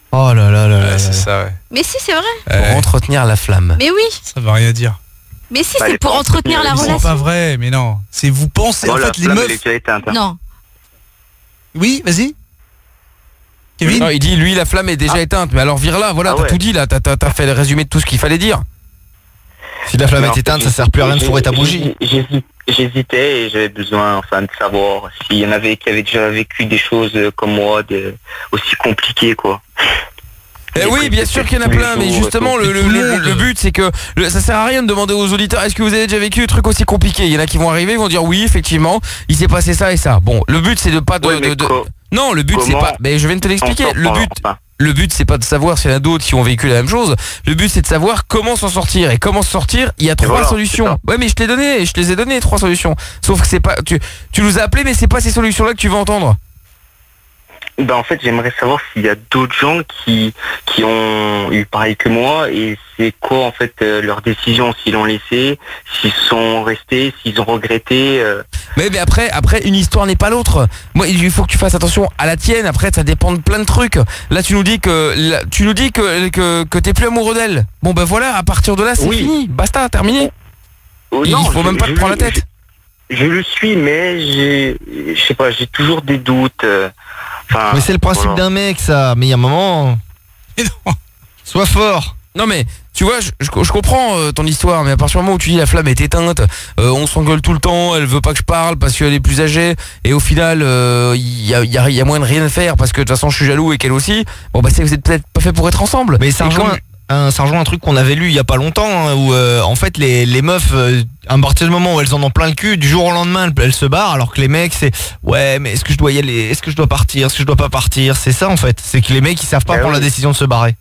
Oh là là là là. Ouais, c'est ça, ouais. Mais si, c'est vrai. Pour entretenir la flamme. Mais oui. Ça veut rien dire. Mais si, Bah, c'est les pour parents entretenir la entretenir la C'est relation. pas vrai, mais non. C'est vous pensez Bon, en la fait les flamme, elle meufs. est déjà éteinte. hein. Non. Oui, vas-y. Kevin. Non, il dit lui la flamme est déjà Ah. éteinte. Mais alors vire là, voilà, Ah t'as ouais. tout dit là, t'as, t'as, t'as fait le résumé de tout ce qu'il fallait dire. Si la flamme Mais en est fait, éteinte, ça j'ai- sert plus à rien de j'ai- fourrer ta j'ai- bougie. j'hési- J'hésitais et j'avais besoin enfin de savoir s'il y en avait qui avaient déjà vécu des choses euh, comme moi, de, aussi compliquées quoi. Eh oui, bien sûr qu'il y en a plein, mais justement le, le, le, le but c'est que le- ça sert à rien de demander aux auditeurs est-ce que vous avez déjà vécu un truc aussi compliqué. Il y en a qui vont arriver, ils vont dire oui effectivement, il s'est passé ça et ça. Bon, le but c'est de pas de, Ouais, mais de- de- co- non, le but c'est comment pas. Mais je viens de te l'expliquer. on s'en Le sort, but, enfin. le but c'est pas de savoir s'il y en a d'autres qui ont vécu la même chose. Le but c'est de savoir comment s'en sortir et comment s'en sortir. Il y a trois voilà, solutions. Ouais, mais je t'ai donné, je te les ai donné trois solutions. Sauf que c'est pas, tu, tu nous as appelé, mais c'est pas ces solutions-là que tu veux entendre. Ben en fait j'aimerais savoir s'il y a d'autres gens qui qui ont eu pareil que moi et c'est quoi en fait euh, leur décision, s'ils l'ont laissé, s'ils sont restés, s'ils ont regretté. euh. Mais, mais après, après, une histoire n'est pas l'autre. Moi, il faut que tu fasses attention à la tienne. Après, ça dépend de plein de trucs. Là, tu nous dis que, là, tu nous dis que, que, que t'es plus amoureux d'elle. Bon, ben voilà, à partir de là, c'est Oui. fini. Basta, terminé. Oh, Il non, faut je- même pas te je- prendre la tête. Je, je le suis mais j'ai je sais pas, j'ai toujours des doutes. euh, Enfin, Mais c'est le principe voilà. d'un mec, ça. Mais il y a un moment. Sois fort. Non mais tu vois, je, je- je comprends euh, ton histoire, mais à partir du moment où tu dis la flamme est éteinte, euh, on s'engueule tout le temps, elle veut pas que je parle parce qu'elle est plus âgée, et au final euh, il y, a, il y a- il y a moyen de rien faire parce que de toute façon je suis jaloux et qu'elle aussi. Bon bah c'est vous êtes peut-être pas fait pour être ensemble. Mais ça Et rejoint, comme- un, ça rejoint un truc qu'on avait lu il y a pas longtemps, hein, où euh, en fait les, les meufs, euh, à partir du moment où elles en ont plein le cul, du jour au lendemain elles, elles se barrent, alors que les mecs c'est ouais mais est-ce que je dois y aller, est-ce que je dois partir, est-ce que je dois pas partir, c'est ça en fait, c'est que les mecs ils savent pas Eh prendre oui. la décision de se barrer.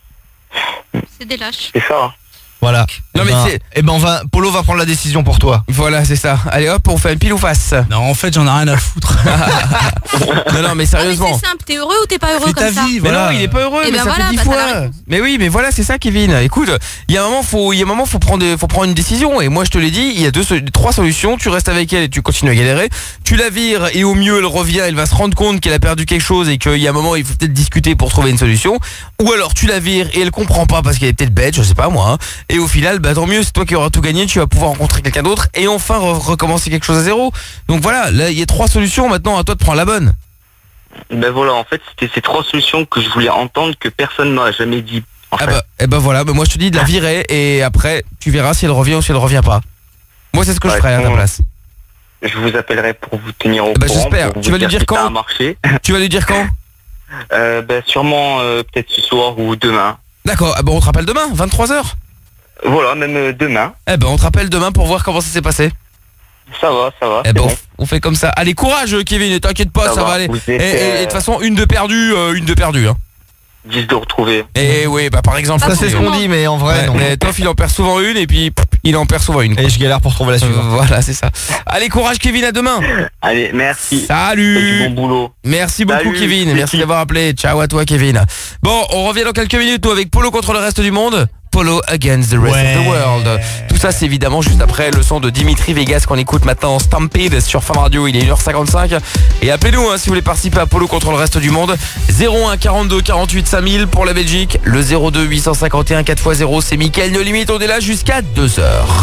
C'est des lâches. C'est ça. Voilà. Non, Eh mais ben, c'est- eh ben on va, Polo va prendre la décision pour toi. Voilà, c'est ça. Allez hop, on fait un pile ou face. Non, en fait, j'en ai rien à foutre. Non non mais Ah, mais sérieusement. c'est simple, t'es heureux ou t'es pas heureux Fais comme ta ça vie, Mais voilà. non, il est pas heureux, Eh mais ben ça voilà, fait dix bah, t'as la fois. réponse. Mais oui, mais voilà, c'est ça, Kevin. Écoute, il y a un moment, faut, il y a un moment, faut prendre, des- faut prendre une décision. Et moi, je te l'ai dit, il y a deux, so- trois solutions. Tu restes avec elle et tu continues à galérer. Tu la vires et au mieux, elle revient, elle va se rendre compte qu'elle a perdu quelque chose et qu'il y a un moment, il faut peut-être discuter pour trouver une solution. Ou alors, tu la vires et elle comprend pas parce qu'elle est peut-être bête, je sais pas moi. hein. Et au final, bah tant mieux, c'est toi qui auras tout gagné. Tu vas pouvoir rencontrer quelqu'un d'autre et enfin re- recommencer quelque chose à zéro. Donc voilà, là, il y a trois solutions. Maintenant, à toi de prendre la bonne. Ben voilà, en fait, c'était ces trois solutions que je voulais entendre que personne m'a jamais dit. En Ah fait. bah, eh ben voilà, bah moi je te dis de la virer et après tu verras si elle revient ou si elle revient pas. Moi c'est ce que je Ouais, ferais à ta bon. place. Je vous appellerai pour vous tenir au Bah, courant. j'espère. pour Tu vous vas lui dire si quand ça a marché. Tu vas lui dire quand euh, ben, sûrement euh, peut-être ce soir ou demain. D'accord, ah bah on te rappelle demain, vingt-trois heures. Voilà, même euh, demain. Eh ben on te rappelle demain pour voir comment ça s'est passé. Ça va, ça va. Eh c'est ben bon. on, on fait comme ça. Allez courage Kevin, et t'inquiète pas, ça, Ça va va, aller. vous Et êtes, et- et de euh, toute façon une de perdue, euh, une de perdue. Hein. dix de retrouver. Et oui, bah par exemple. Ça c'est ce qu'on dit, mais en vrai Ouais, non. mais Toff il en perd souvent une et puis pff, il en perd souvent une. quoi. Et je galère pour trouver la Euh, suivante. Voilà, c'est ça. Allez courage Kevin, à demain. Allez, merci. Salut. Faites du bon boulot. Merci beaucoup Salut, Kevin, merci l'équipe. d'avoir appelé. Ciao à toi Kevin. Bon, on revient dans quelques minutes nous avec Polo contre le reste du monde. Polo against the rest Ouais. of the world. Tout ça c'est évidemment juste après le son de Dimitri Vegas qu'on écoute maintenant en Stampede sur Fun Radio. Il est une heure cinquante-cinq. Et appelez-nous hein, si vous voulez participer à Polo contre le reste du monde. zéro un quarante-deux quarante-huit cinq mille pour la Belgique. Le zéro deux huit cent cinquante et un quatre fois zéro. C'est Mickaël No Limite. On est là jusqu'à deux heures.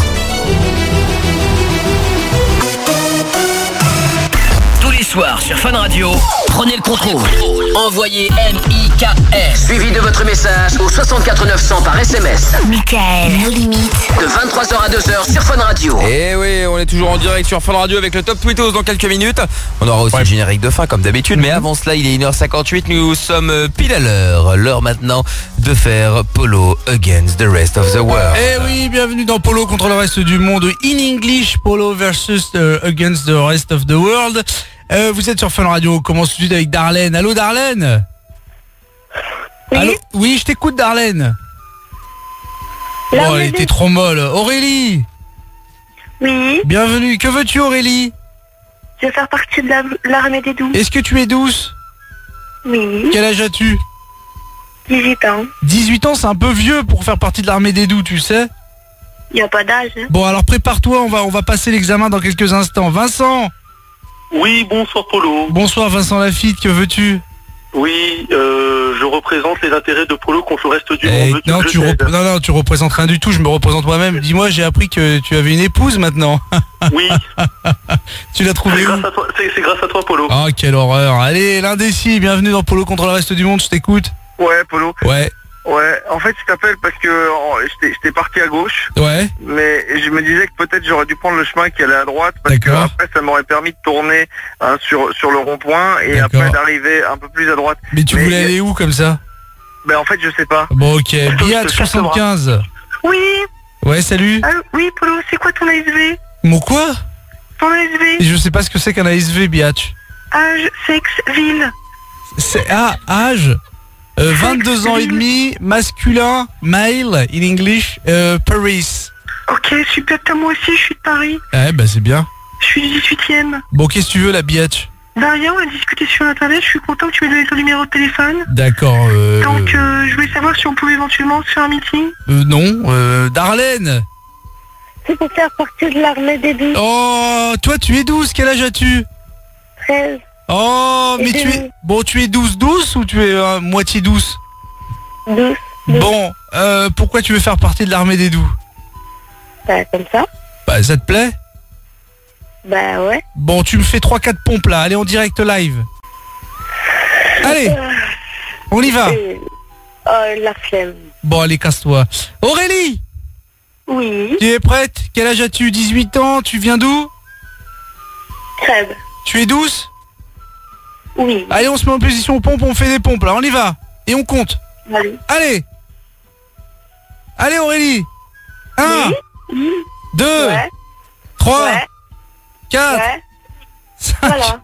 Tous les soirs sur Fun Radio, prenez le contrôle. Envoyez M I K S suivi de votre message au soixante-quatre neuf cents par S M S. Mickaël, nos limites. De vingt-trois heures à deux heures sur Fun Radio. Et oui, on est toujours en direct sur Fun Radio avec le Top Tweetos dans quelques minutes. On aura aussi le générique de fin comme d'habitude, mais avant cela, il est une heure cinquante-huit, nous sommes euh, pile à l'heure. L'heure maintenant de faire Polo against the rest of the world. Eh oui, bienvenue dans Polo contre le reste du monde. In English, Polo versus euh, against the rest of the world. Euh, vous êtes sur Fun Radio, on commence tout de suite avec Darlene. Allô Darlene? Oui. Allô oui, je t'écoute Darlene. Là, Oh, vous elle êtes- était trop molle. Aurélie, Oui, bienvenue. Que veux-tu Aurélie? je veux faire partie de la- l'armée des douze. Est-ce que tu es douce? Oui, Quel âge as-tu? dix-huit ans. dix-huit ans, c'est un peu vieux pour faire partie de l'armée des doux, tu sais. Il n'y a pas d'âge. hein. Bon, alors prépare-toi, on va, on va passer l'examen dans quelques instants. Vincent. Oui, bonsoir Polo. Bonsoir Vincent Lafitte, que veux-tu? Oui, euh, je représente les intérêts de Polo contre le reste du Eh, monde. Veux-tu non, que je tu t'aide rep- non, non, tu représentes rien du tout, je me représente moi-même. Dis-moi, j'ai appris que tu avais une épouse maintenant. Oui. Tu l'as C'est trouvée où? grâce à toi, c'est- c'est grâce à toi, Polo. Oh, quelle horreur. Allez, l'indécis, bienvenue dans Polo contre le reste du monde, je t'écoute. Ouais, Polo. Ouais, Ouais, en fait, je t'appelle parce que en- j'étais j'étais parti à gauche, ouais, mais je me disais que peut-être j'aurais dû prendre le chemin qui allait à droite parce que D'accord. après ça m'aurait permis de tourner hein, sur sur le rond-point et D'accord. après d'arriver un peu plus à droite. mais tu voulais aller où comme ça? Ben en fait, je sais pas. Bon, ok, Je te- Biat je te casse le bras. soixante-quinze. Oui, Ouais, salut. allô, oui, Polo, c'est quoi ton A S V? Mon quoi? Ton A S V? Je sais pas ce que c'est qu'un A S V, Biatch. Âge, sexe, ville. C'est ah, âge euh, vingt-deux ans et demi, masculin, male in English, euh, Paris. Ok, super, t'as moi aussi, je suis de Paris. Eh bah c'est bien. Je suis du dix-huitième. Bon, qu'est-ce que tu veux, la Biatch? Bah rien, on a discuté sur internet, je suis content que tu m'aies donné ton numéro de téléphone. D'accord. Euh, Donc euh, je voulais savoir si on pouvait éventuellement se faire un meeting. euh, non, euh, Darlene. C'est pour faire partie de l'armée des douze. Oh, toi tu es douce, quel âge as-tu? treize. Oh, Et mais tu demi. es... Bon, tu es douce douce ou tu es euh, moitié douce? douze. Bon, euh, pourquoi tu veux faire partie de l'armée des doux? Bah comme ça. Bah ça te plaît? Bah ouais. Bon, tu me fais trois quatre pompes là, allez en direct live. Allez, on y va. Et- Oh, la flemme. Bon, allez, casse-toi. Aurélie, Oui. tu es prête? Quel âge as-tu? dix-huit ans, tu viens d'où? treize. Tu es douce? Oui. Allez, on se met en position pompe, on fait des pompes là, on y va. Et on compte. Allez. Allez. Allez Aurélie. un, Oui. deux, Ouais. trois, Ouais. quatre, Ouais. cinq. Voilà.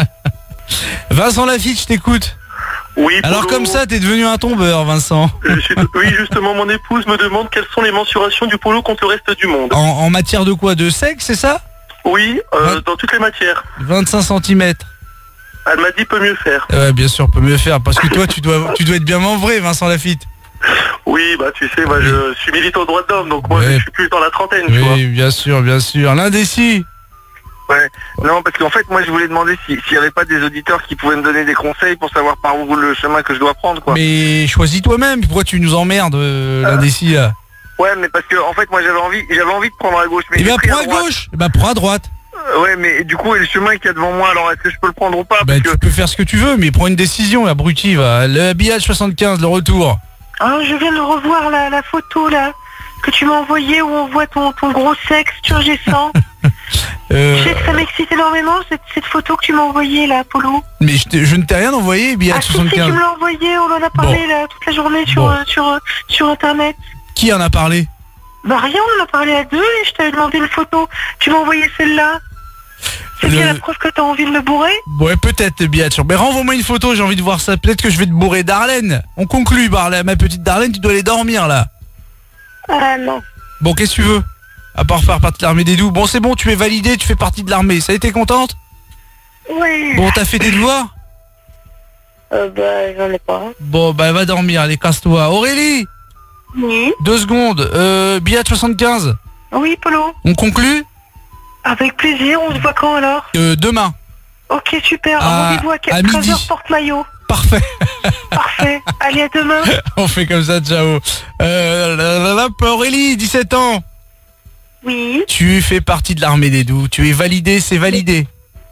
Vincent Lafitte, je t'écoute. Oui, Alors Polo. comme ça, t'es devenu un tombeur, Vincent. Je suis- Oui, justement, mon épouse me demande quelles sont les mensurations du Polo contre le reste du monde. En, en matière de quoi? De sexe, c'est ça? Oui, euh, dans toutes les matières. vingt-cinq centimètres. Elle m'a dit peut mieux faire. Ouais, bien sûr, peut mieux faire. Parce que toi, tu dois, tu dois être bien membré, Vincent Lafitte. Oui, bah tu sais, moi je suis militant aux droits de l'homme, donc moi Ouais. je suis plus dans la trentaine, tu vois. Oui, bien sûr, bien sûr. L'indécis. Ouais. Non, parce qu'en fait, moi je voulais demander si- s'il n'y avait pas des auditeurs qui pouvaient me donner des conseils pour savoir par où le chemin que je dois prendre, quoi. Mais choisis toi-même. Pourquoi tu nous emmerdes, euh, l'indécis là? Ouais, mais parce que en fait, moi j'avais envie, j'avais envie de prendre à gauche, mais Eh j'ai ben, pris prends à droite. gauche. Eh ben, prends à droite. Euh, ouais, mais du coup, il y a le chemin qu'il y a devant moi, alors est-ce que je peux le prendre ou pas? Bah, Parce tu que peux faire ce que tu veux, mais prends une décision, abruti, va. Le habillage soixante-quinze, le retour. Ah, je viens de revoir la, la photo là que tu m'as envoyée où on voit ton, ton gros sexe turgescent. Euh, Je sais que ça m'excite énormément cette, cette photo que tu m'as envoyée là, Polo. mais je, te- je ne t'ai rien envoyé, habillage Ah si, si, tu soixante-quinze. me l'as envoyé, on en a parlé Bon. là toute la journée sur, Bon. euh, sur, euh, sur internet. Qui en a parlé? Bah rien, on en a parlé à deux et je t'avais demandé une photo. Tu m'as envoyé celle-là. C'est Le- bien la preuve que t'as envie de me bourrer? Ouais, peut-être, Biatch. Mais renvoie-moi une photo, j'ai envie de voir ça. Peut-être que je vais te bourrer. Darlene, on conclut, Darlene. Ma petite Darlene, tu dois aller dormir, là. Ah non. Bon, qu'est-ce que tu veux? À part faire partie de l'armée des doux. Bon, c'est bon, tu es validé, tu fais partie de l'armée. Ça a été contente? Ouais. Bon, t'as fait tes devoirs? Euh, bah j'en ai pas. Bon, bah, va dormir, allez, casse-toi. Aurélie, Oui. deux secondes. Euh, Biatch soixante-quinze, Oui, Polo. on conclut? Avec plaisir, on se voit quand alors? Euh, demain. Ok, super. À- Rendez-vous à, à treize heures midi. porte-maillot. Parfait. Parfait. Allez, à demain. On fait comme ça, ciao. Euh, la, la, la, Aurélie, dix-sept ans. Oui. Tu fais partie de l'armée des doux. Tu es validé, c'est validé.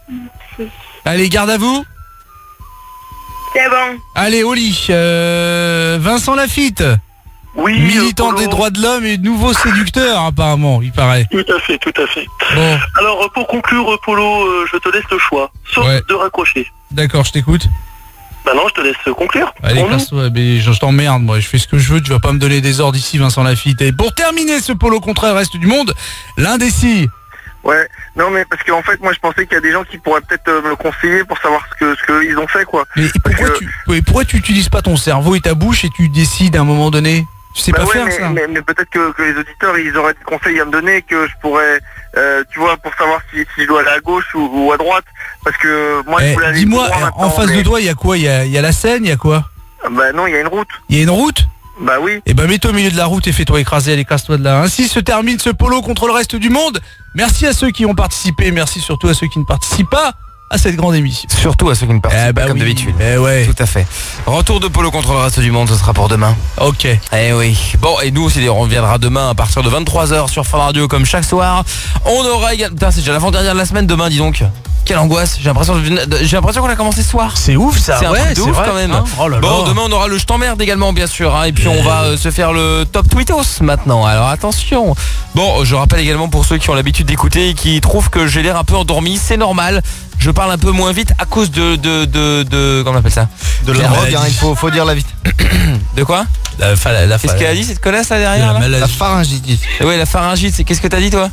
Allez, garde à vous. C'est bon. Allez, au lit. Euh, Vincent Lafitte. Oui. Militant euh, Polo. des droits de l'homme et nouveau séducteur, apparemment, il paraît. Tout à fait, tout à fait. Bon, Alors, euh, pour conclure, euh, Polo, euh, je te laisse le choix, sauf Ouais. de raccrocher. d'accord, je t'écoute. Bah non, je te laisse conclure. Allez, Pour nous. casse-toi, mais je, je t'emmerde, moi. Je fais ce que je veux, tu vas pas me donner des ordres ici, Vincent Lafitte. Et pour terminer ce polo contre le reste du monde, l'indécis. Ouais, non mais parce qu'en fait moi je pensais qu'il y a des gens qui pourraient peut-être euh, me le conseiller pour savoir ce que ce qu'ils ont fait quoi. Mais pourquoi, que- tu, ouais, pourquoi tu utilises pas ton cerveau et ta bouche et tu décides à un moment donné? Tu sais Bah pas ouais, faire mais, ça. mais, mais peut-être que, que les auditeurs ils auraient des conseils à me donner que je pourrais euh, tu vois pour savoir si, si je dois aller à gauche ou, ou à droite parce que moi je Eh, voulais aller dis-moi, tout droit en maintenant, face mais- de toi, il y a quoi? Il y a, il y a la Seine, il y a quoi? Bah non il y a une route. Il y a une route? Bah oui. Eh ben mets-toi au milieu de la route et fais-toi écraser, allez casse-toi de là. Ainsi se termine ce polo contre le reste du monde. Merci à ceux qui ont participé, merci surtout à ceux qui ne participent pas. à cette grande émission. Surtout à ceux qui ne participent Eh bah pas comme oui, d'habitude. eh ouais. Tout à fait. Retour de Polo contre le reste du monde, ce sera pour demain. Ok. Eh oui. Bon, et nous aussi, on reviendra demain à partir de vingt-trois heures sur Fun Radio comme chaque soir. On aura également... Putain, c'est déjà l'avant-dernière de la semaine demain, dis donc. Quelle angoisse, j'ai l'impression de- j'ai l'impression qu'on a commencé ce soir. C'est ouf ça. C'est un ouais, truc de c'est ouf vrai, quand même. hein. Oh là Bon, là. demain on aura le Je t'emmerde également bien sûr, hein, et puis on va euh, se faire le top tweetos maintenant. Alors attention. Bon, je rappelle également pour ceux qui ont l'habitude d'écouter et qui trouvent que j'ai l'air un peu endormi, c'est normal. Je parle un peu moins vite à cause de de de, de comment on appelle ça? De la La drogue, maladie. hein, il faut, faut dire la vite. De quoi? La, fa- la, la, Qu'est-ce qu'elle a dit cette connasse là derrière La là maladie. La pharyngite. Ouais, la pharyngite, c'est qu'est-ce que t'as dit toi?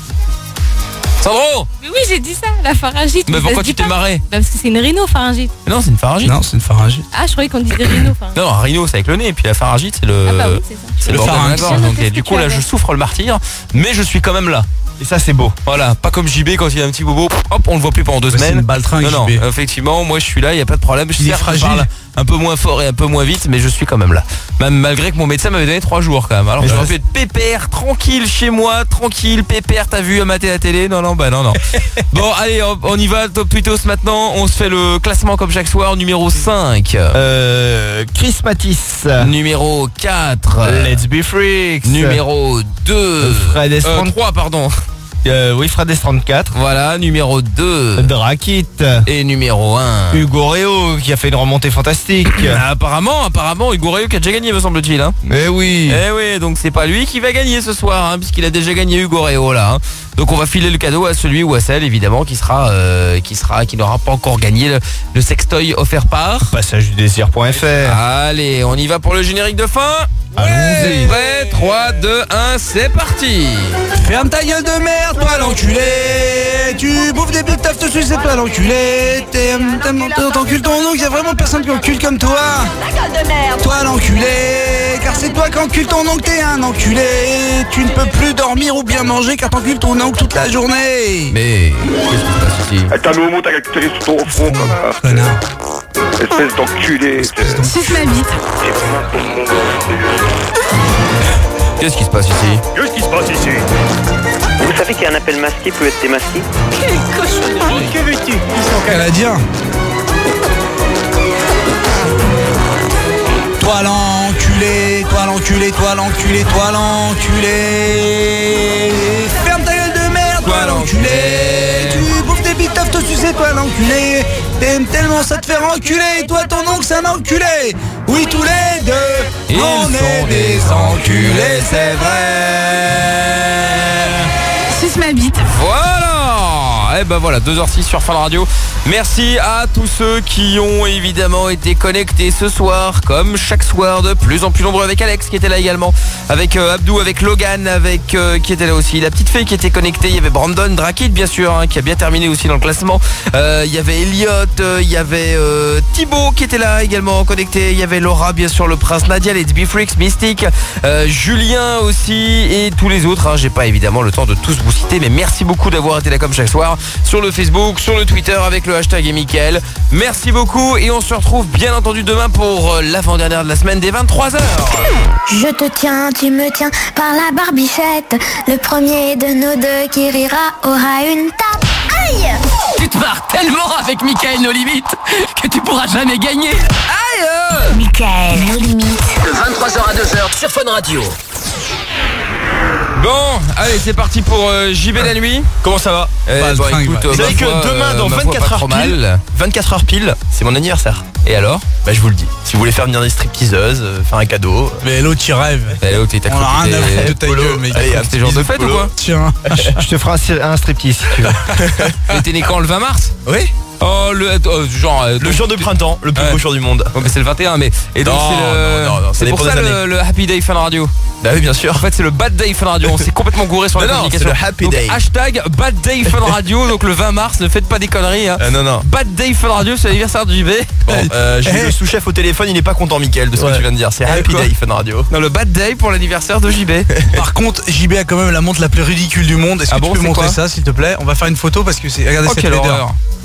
Sandro! Mais oui, j'ai dit ça, la pharyngite. Mais ça pourquoi se dit tu t'es pas. marré? Bah, parce que c'est une rhinopharyngite. Non, c'est une pharyngite. Non, c'est une pharyngite. Ah, je croyais qu'on disait rhinopharyngite. Non, un rhino c'est avec le nez, et puis la pharyngite c'est le. Ah bah oui, c'est ça. C'est le Le bordel de la pharynx. gorge. Donc Qu'est-ce du que coup tu là avais je souffre le martyr, mais je suis quand même là. Et ça, c'est beau. Voilà, pas comme J B quand il a un petit bobo, hop, on le voit plus pendant deux Ouais, c'est semaines. une baltringue, non, non, J B. effectivement, moi je suis là, il y a pas de problème. Je Il est certes, je fragile. parle un peu moins fort et un peu moins vite, mais je suis quand même là. Même malgré que mon médecin m'avait donné trois jours quand même. Alors Mais j'aurais ça, pu être pépère, tranquille chez moi, tranquille, pépère. T'as vu à mater la télé? Non, non, bah non, non. Bon, allez, hop, on y va. Top tweetos maintenant. On se fait le classement comme chaque soir. Numéro cinq. Euh, Chris Matisse. Numéro quatre. Let's be freaks. Numéro deux. Fred S Euh, trente. trois, pardon. Euh, oui, Fred S trente-quatre. Voilà, numéro deux. Drakit. Et numéro un. Hugo Reo qui a fait une remontée fantastique. Ah, apparemment, apparemment, Hugo Reo qui a déjà gagné, me semble-t-il. Hein. Eh oui. Eh oui, donc c'est pas lui qui va gagner ce soir, hein, puisqu'il a déjà gagné Hugo Reo là. Hein. Donc on va filer le cadeau à celui ou à celle évidemment qui sera, euh, qui sera, qui n'aura pas encore gagné le, le sextoy offert par. Passage du désir point F R. Allez, on y va pour le générique de fin. Allons-y. Prêt, trois, deux, un, c'est parti. Ferme ta gueule de merde, toi l'enculé. Tu bouffes des big taf dessus, c'est toi l'enculé. T'aimes, t'aimes, t'encules ton oncle, y'a vraiment personne qui encule comme toi. Toi l'enculé, car c'est toi qui encule ton oncle, t'es un enculé. Tu ne peux plus dormir ou bien manger car t'encules ton oncle toute la journée. Mais qu'est-ce qui se passe ici? Eh, T'as mis au mot, t'as calculé sur ton front, connard. Connard. Espèce d'enculé. Suce ma bite. Qu'est-ce qui se passe ici? Qu'est-ce qui se passe ici? Vous savez qu'il y a un appel masqué peut être démasqué? Que veux-tu? Ils sont canadiens. Toi l'enculé, toi l'enculé, toi l'enculé, toi l'enculé. Ferme ta gueule de merde, toi l'enculé. Tu bouffes des big taf, te sucer, toi l'enculé. T'aimes tellement ça te faire enculer. Toi ton oncle c'est un enculé. Oui tous les deux, Ils on est sont des enculés, c'est vrai. Suce ma bite. Voilà. Eh ben voilà, deux heures six sur Fun Radio. Merci à tous ceux qui ont évidemment été connectés ce soir, comme chaque soir, de plus en plus nombreux, avec Alex qui était là également, avec euh, Abdou, avec Logan, avec euh, qui était là aussi, la petite fée qui était connectée, il y avait Brandon Drakit bien sûr, hein, qui a bien terminé aussi dans le classement, euh, il y avait Elliot, euh, il y avait euh, Thibaut qui était là également connecté, il y avait Laura bien sûr, le prince Nadia, Let's Be Freaks, Mystique, euh, Julien aussi et tous les autres, hein. J'ai pas évidemment le temps de tous vous citer, mais merci beaucoup d'avoir été là comme chaque soir sur le Facebook, sur le Twitter avec le hashtag et Mickaël. Merci beaucoup et on se retrouve bien entendu demain pour l'avant-dernière de la semaine des vingt-trois heures. Je te tiens, tu me tiens par la barbichette. Le premier de nos deux qui rira aura une tape. Aïe! Tu te marres tellement avec Mickaël No Limites que tu pourras jamais gagner. Aïe! Mickaël No Limites. De vingt-trois heures à deux heures sur Fun Radio. Bon, allez, c'est parti pour euh, J B la nuit. Comment ça va? Eh, Pas le bon, fringue, écoute, bah. euh, Vous savez ma que foi, demain, euh, dans ma foi, vingt-quatre pas heures trop pile, mal. vingt-quatre heures pile, c'est mon anniversaire. Et alors? Bah je vous le dis. Si vous voulez faire venir des stripteaseuses, euh, faire un cadeau. Mais l'autre il rêve. Allez, oh, t'es On a rien à foutre de ta Polo. gueule, mec. Allez, un C'était petit genre de bisou, fête ou Polo. quoi? Tiens. Je te ferai un, un striptease si tu veux. Mais t'es né quand, le vingt mars? Oui. Oh, le oh, genre euh, Le donc- jour de printemps, le plus Ouais. beau jour du monde. Ouais, mais c'est le vingt et un, mais et donc Non, c'est le non, non, non, ça c'est pour dépend ça des le, années. le Happy Day Fun Radio. Bah oui, bien sûr. En fait, c'est le Bad Day Fun Radio. On s'est complètement gouré sur la Non, non, communication. c'est le Happy Donc, Day. hashtag Bad Day Fun Radio. Donc le vingt mars, ne faites pas des conneries. Hein. Euh, non, non. Bad Day Fun Radio, c'est l'anniversaire du J B. Bon, euh, j'ai Eh. le sous-chef au téléphone, il est pas content, Mickaël, de ce Ouais. que tu viens de dire. C'est Eh, Happy quoi Day Fun Radio. Non, le Bad Day pour l'anniversaire de J B. Par contre, J B a quand même la montre la plus ridicule du monde. Est-ce Ah que bon, tu peux c'est montrer quoi ça, s'il te plaît? On va faire une photo parce que c'est. Regardez Oh, cette quelle laideur. horreur. Oh là là.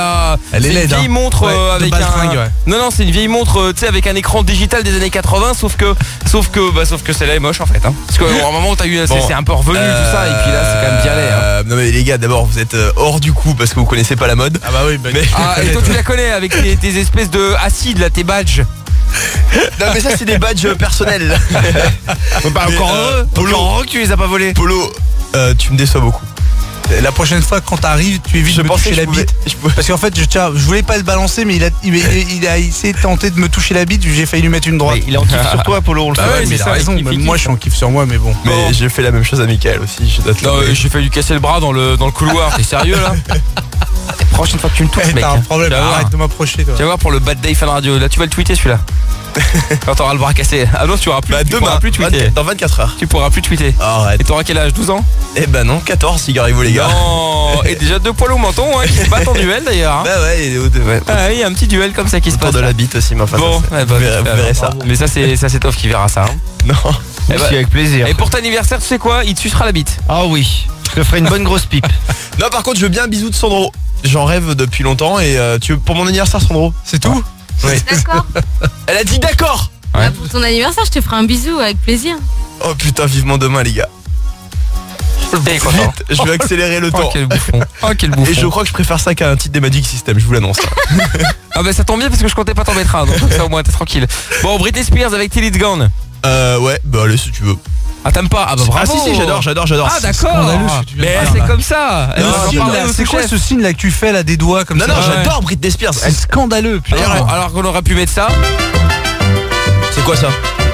là. Elle est C'est laide, une vieille hein. montre Ouais, euh, de avec un. baltringue, ouais. Non non, c'est une vieille montre, euh, tu sais, avec un écran digital des années quatre-vingts, sauf que, sauf que, bah, sauf que celle-là est moche en fait. Hein. Parce qu'à un moment, t'as eu, c'est, Bon, c'est un peu revenu tout ça, et puis là, c'est quand même bien laid. Hein. Euh, non mais les gars, d'abord vous êtes euh, hors du coup parce que vous connaissez pas la mode. Ah bah oui, bah, Mais- Ah, et toi tu la connais avec tes, tes espèces de acides là, tes badges. Non mais ça c'est des badges euh, personnels. Bah, Mais, encore euh, heureux, Polo, encore heureux que tu les as pas volés. Polo, euh, tu me déçois beaucoup. La prochaine fois quand t'arrives, tu évites Je de me pensais toucher que la je pouvais- bite. je pouvais- Parce qu'en fait, je, tiens, je voulais pas le balancer, mais il a, il, il- il a essayé de tenter de me toucher la bite. J'ai failli lui mettre une droite. Mais il est en kiff sur toi, Polo, on le Bah sait. ouais, ouais, mais c'est il a ça, raison. il kiffe, Même il moi, kiffe. je suis en kiff sur moi, mais bon. Mais j'ai fait la même chose à Mickaël aussi, je dois te Non, l'avouer. euh, j'ai failli lui casser le bras dans le, dans le couloir, t'es sérieux là? Prochaine fois que tu me touches, Eh, mec. t'as un problème, Tu vas voir. arrête de m'approcher, toi. Tu vas voir pour le Bad Day Fan Radio. Là, tu vas le tweeter celui-là. Quand t'auras le bras cassé. Ah non, tu auras plus. Bah tu demain, pourras plus tweeter. vingt-quatre dans vingt-quatre heures. Tu pourras plus tweeter. Arrête. Et t'auras quel âge? douze ans? Eh ben non, quatorze, figurez-vous les gars. Non. Et déjà deux poils au menton hein, qui se battent en duel d'ailleurs. Hein. Bah ouais, et, ouais. Ah oui, il y a un petit duel comme ça qui se Autour passe. de là. la bite aussi, mais enfin. Bon, ça, c'est- ouais, bah, vous verrez, vous super. verrez ça. Mais ça c'est ça c'est Toff qui verra ça. Hein. Non. Eh bah, avec plaisir. Et pour ton anniversaire, tu sais quoi? Il te sucera la bite. Ah oui, je te ferai une bonne grosse pipe. Non, par contre, je veux bien un bisou de Sandro. J'en rêve depuis longtemps et euh, tu veux pour mon anniversaire, Sandro? C'est tout? Oui. D'accord. Elle a dit d'accord. Bah, pour ton anniversaire, je te ferai un bisou avec plaisir. Oh putain, vivement demain, les gars. T'es content. Vite, je vais accélérer le Oh temps. quel bouffon. Oh quel bouffon. Et je crois que je préfère ça qu'à un titre des Magic System, je vous l'annonce. Ah bah ça tombe bien parce que je comptais pas t'en mettre un, donc ça au moins t'es tranquille. Bon, Britney Spears avec Till It's Gone. Euh ouais, bah allez si tu veux. Ah t'aimes pas? Ah bah bravo. Ah si si, j'adore, j'adore, j'adore. Ah d'accord. scandaleux ce que tu viens de Mais faire, c'est là. comme ça. Elle Le va en signe, parler là, au c'est quoi sous-chef. ce signe là que tu fais là des doigts comme Non ça? non, Ouais. j'adore Britney Spears. C'est scandaleux, putain. Alors, alors qu'on aurait pu mettre ça. C'est quoi ça?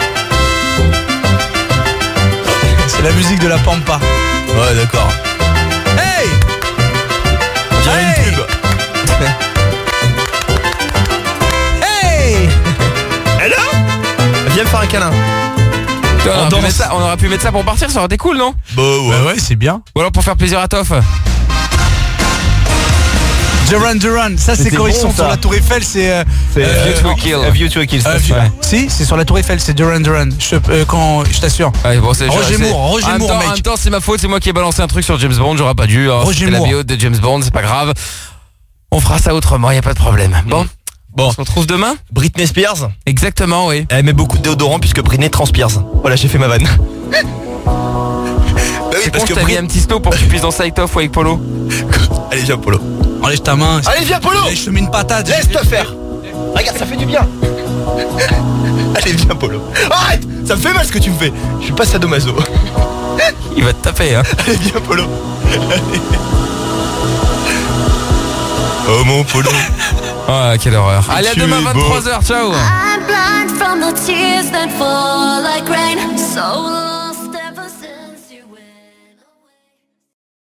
C'est la musique de la Pampa. Ouais, d'accord. Hey! On dirait Hey! une pub. Hey! Hello? Viens me faire un câlin. On, aurait pu danse. mettre ça, on aurait pu mettre ça pour partir, ça aurait été cool, non? Bah ouais. Bah ouais, c'est bien. Ou alors pour faire plaisir à Toff. Duran Duran, ça c'est C'était quand ils bon, sont ça. sur la Tour Eiffel, c'est. euh, C'est euh, View to a Kill. A View to a Kill. euh, c'est ça. View- Si, c'est sur la Tour Eiffel, c'est Duran Duran. Je, te- euh, quand, je t'assure. Ouais, bon, c'est- Roger c'est- Moore, Roger en même Moore, temps- mec. En même temps, c'est ma faute, c'est moi qui ai balancé un truc sur James Bond, j'aurais pas dû. hein. Roger C'était la Moore. B O de James Bond, c'est pas grave. On fera ça autrement, y a pas de problème. Bon. Bon. On se retrouve demain? Britney Spears, Exactement, oui. elle met beaucoup de déodorant puisque Britney transpire. Voilà, j'ai fait ma vanne. Bah oui, C'est parce con, que je t'ai mis Brit... un petit slow pour que tu puisses danser avec Toff ou avec Polo. Allez, viens Polo. Enlève ta main. Allez, viens Polo. Allez, je te mets une patate. Laisse-toi faire. Regarde, ça fait du bien. Allez, viens Polo. Arrête, ça me fait mal ce que tu me fais. Je suis pas sadomaso. Il va te taper, hein. Allez, viens Polo. Allez. Oh mon Polo. Ah, quelle horreur. Allez, à Tu demain, es beau. vingt-trois heures, ciao. I'm blind from the tears that fall like rain. So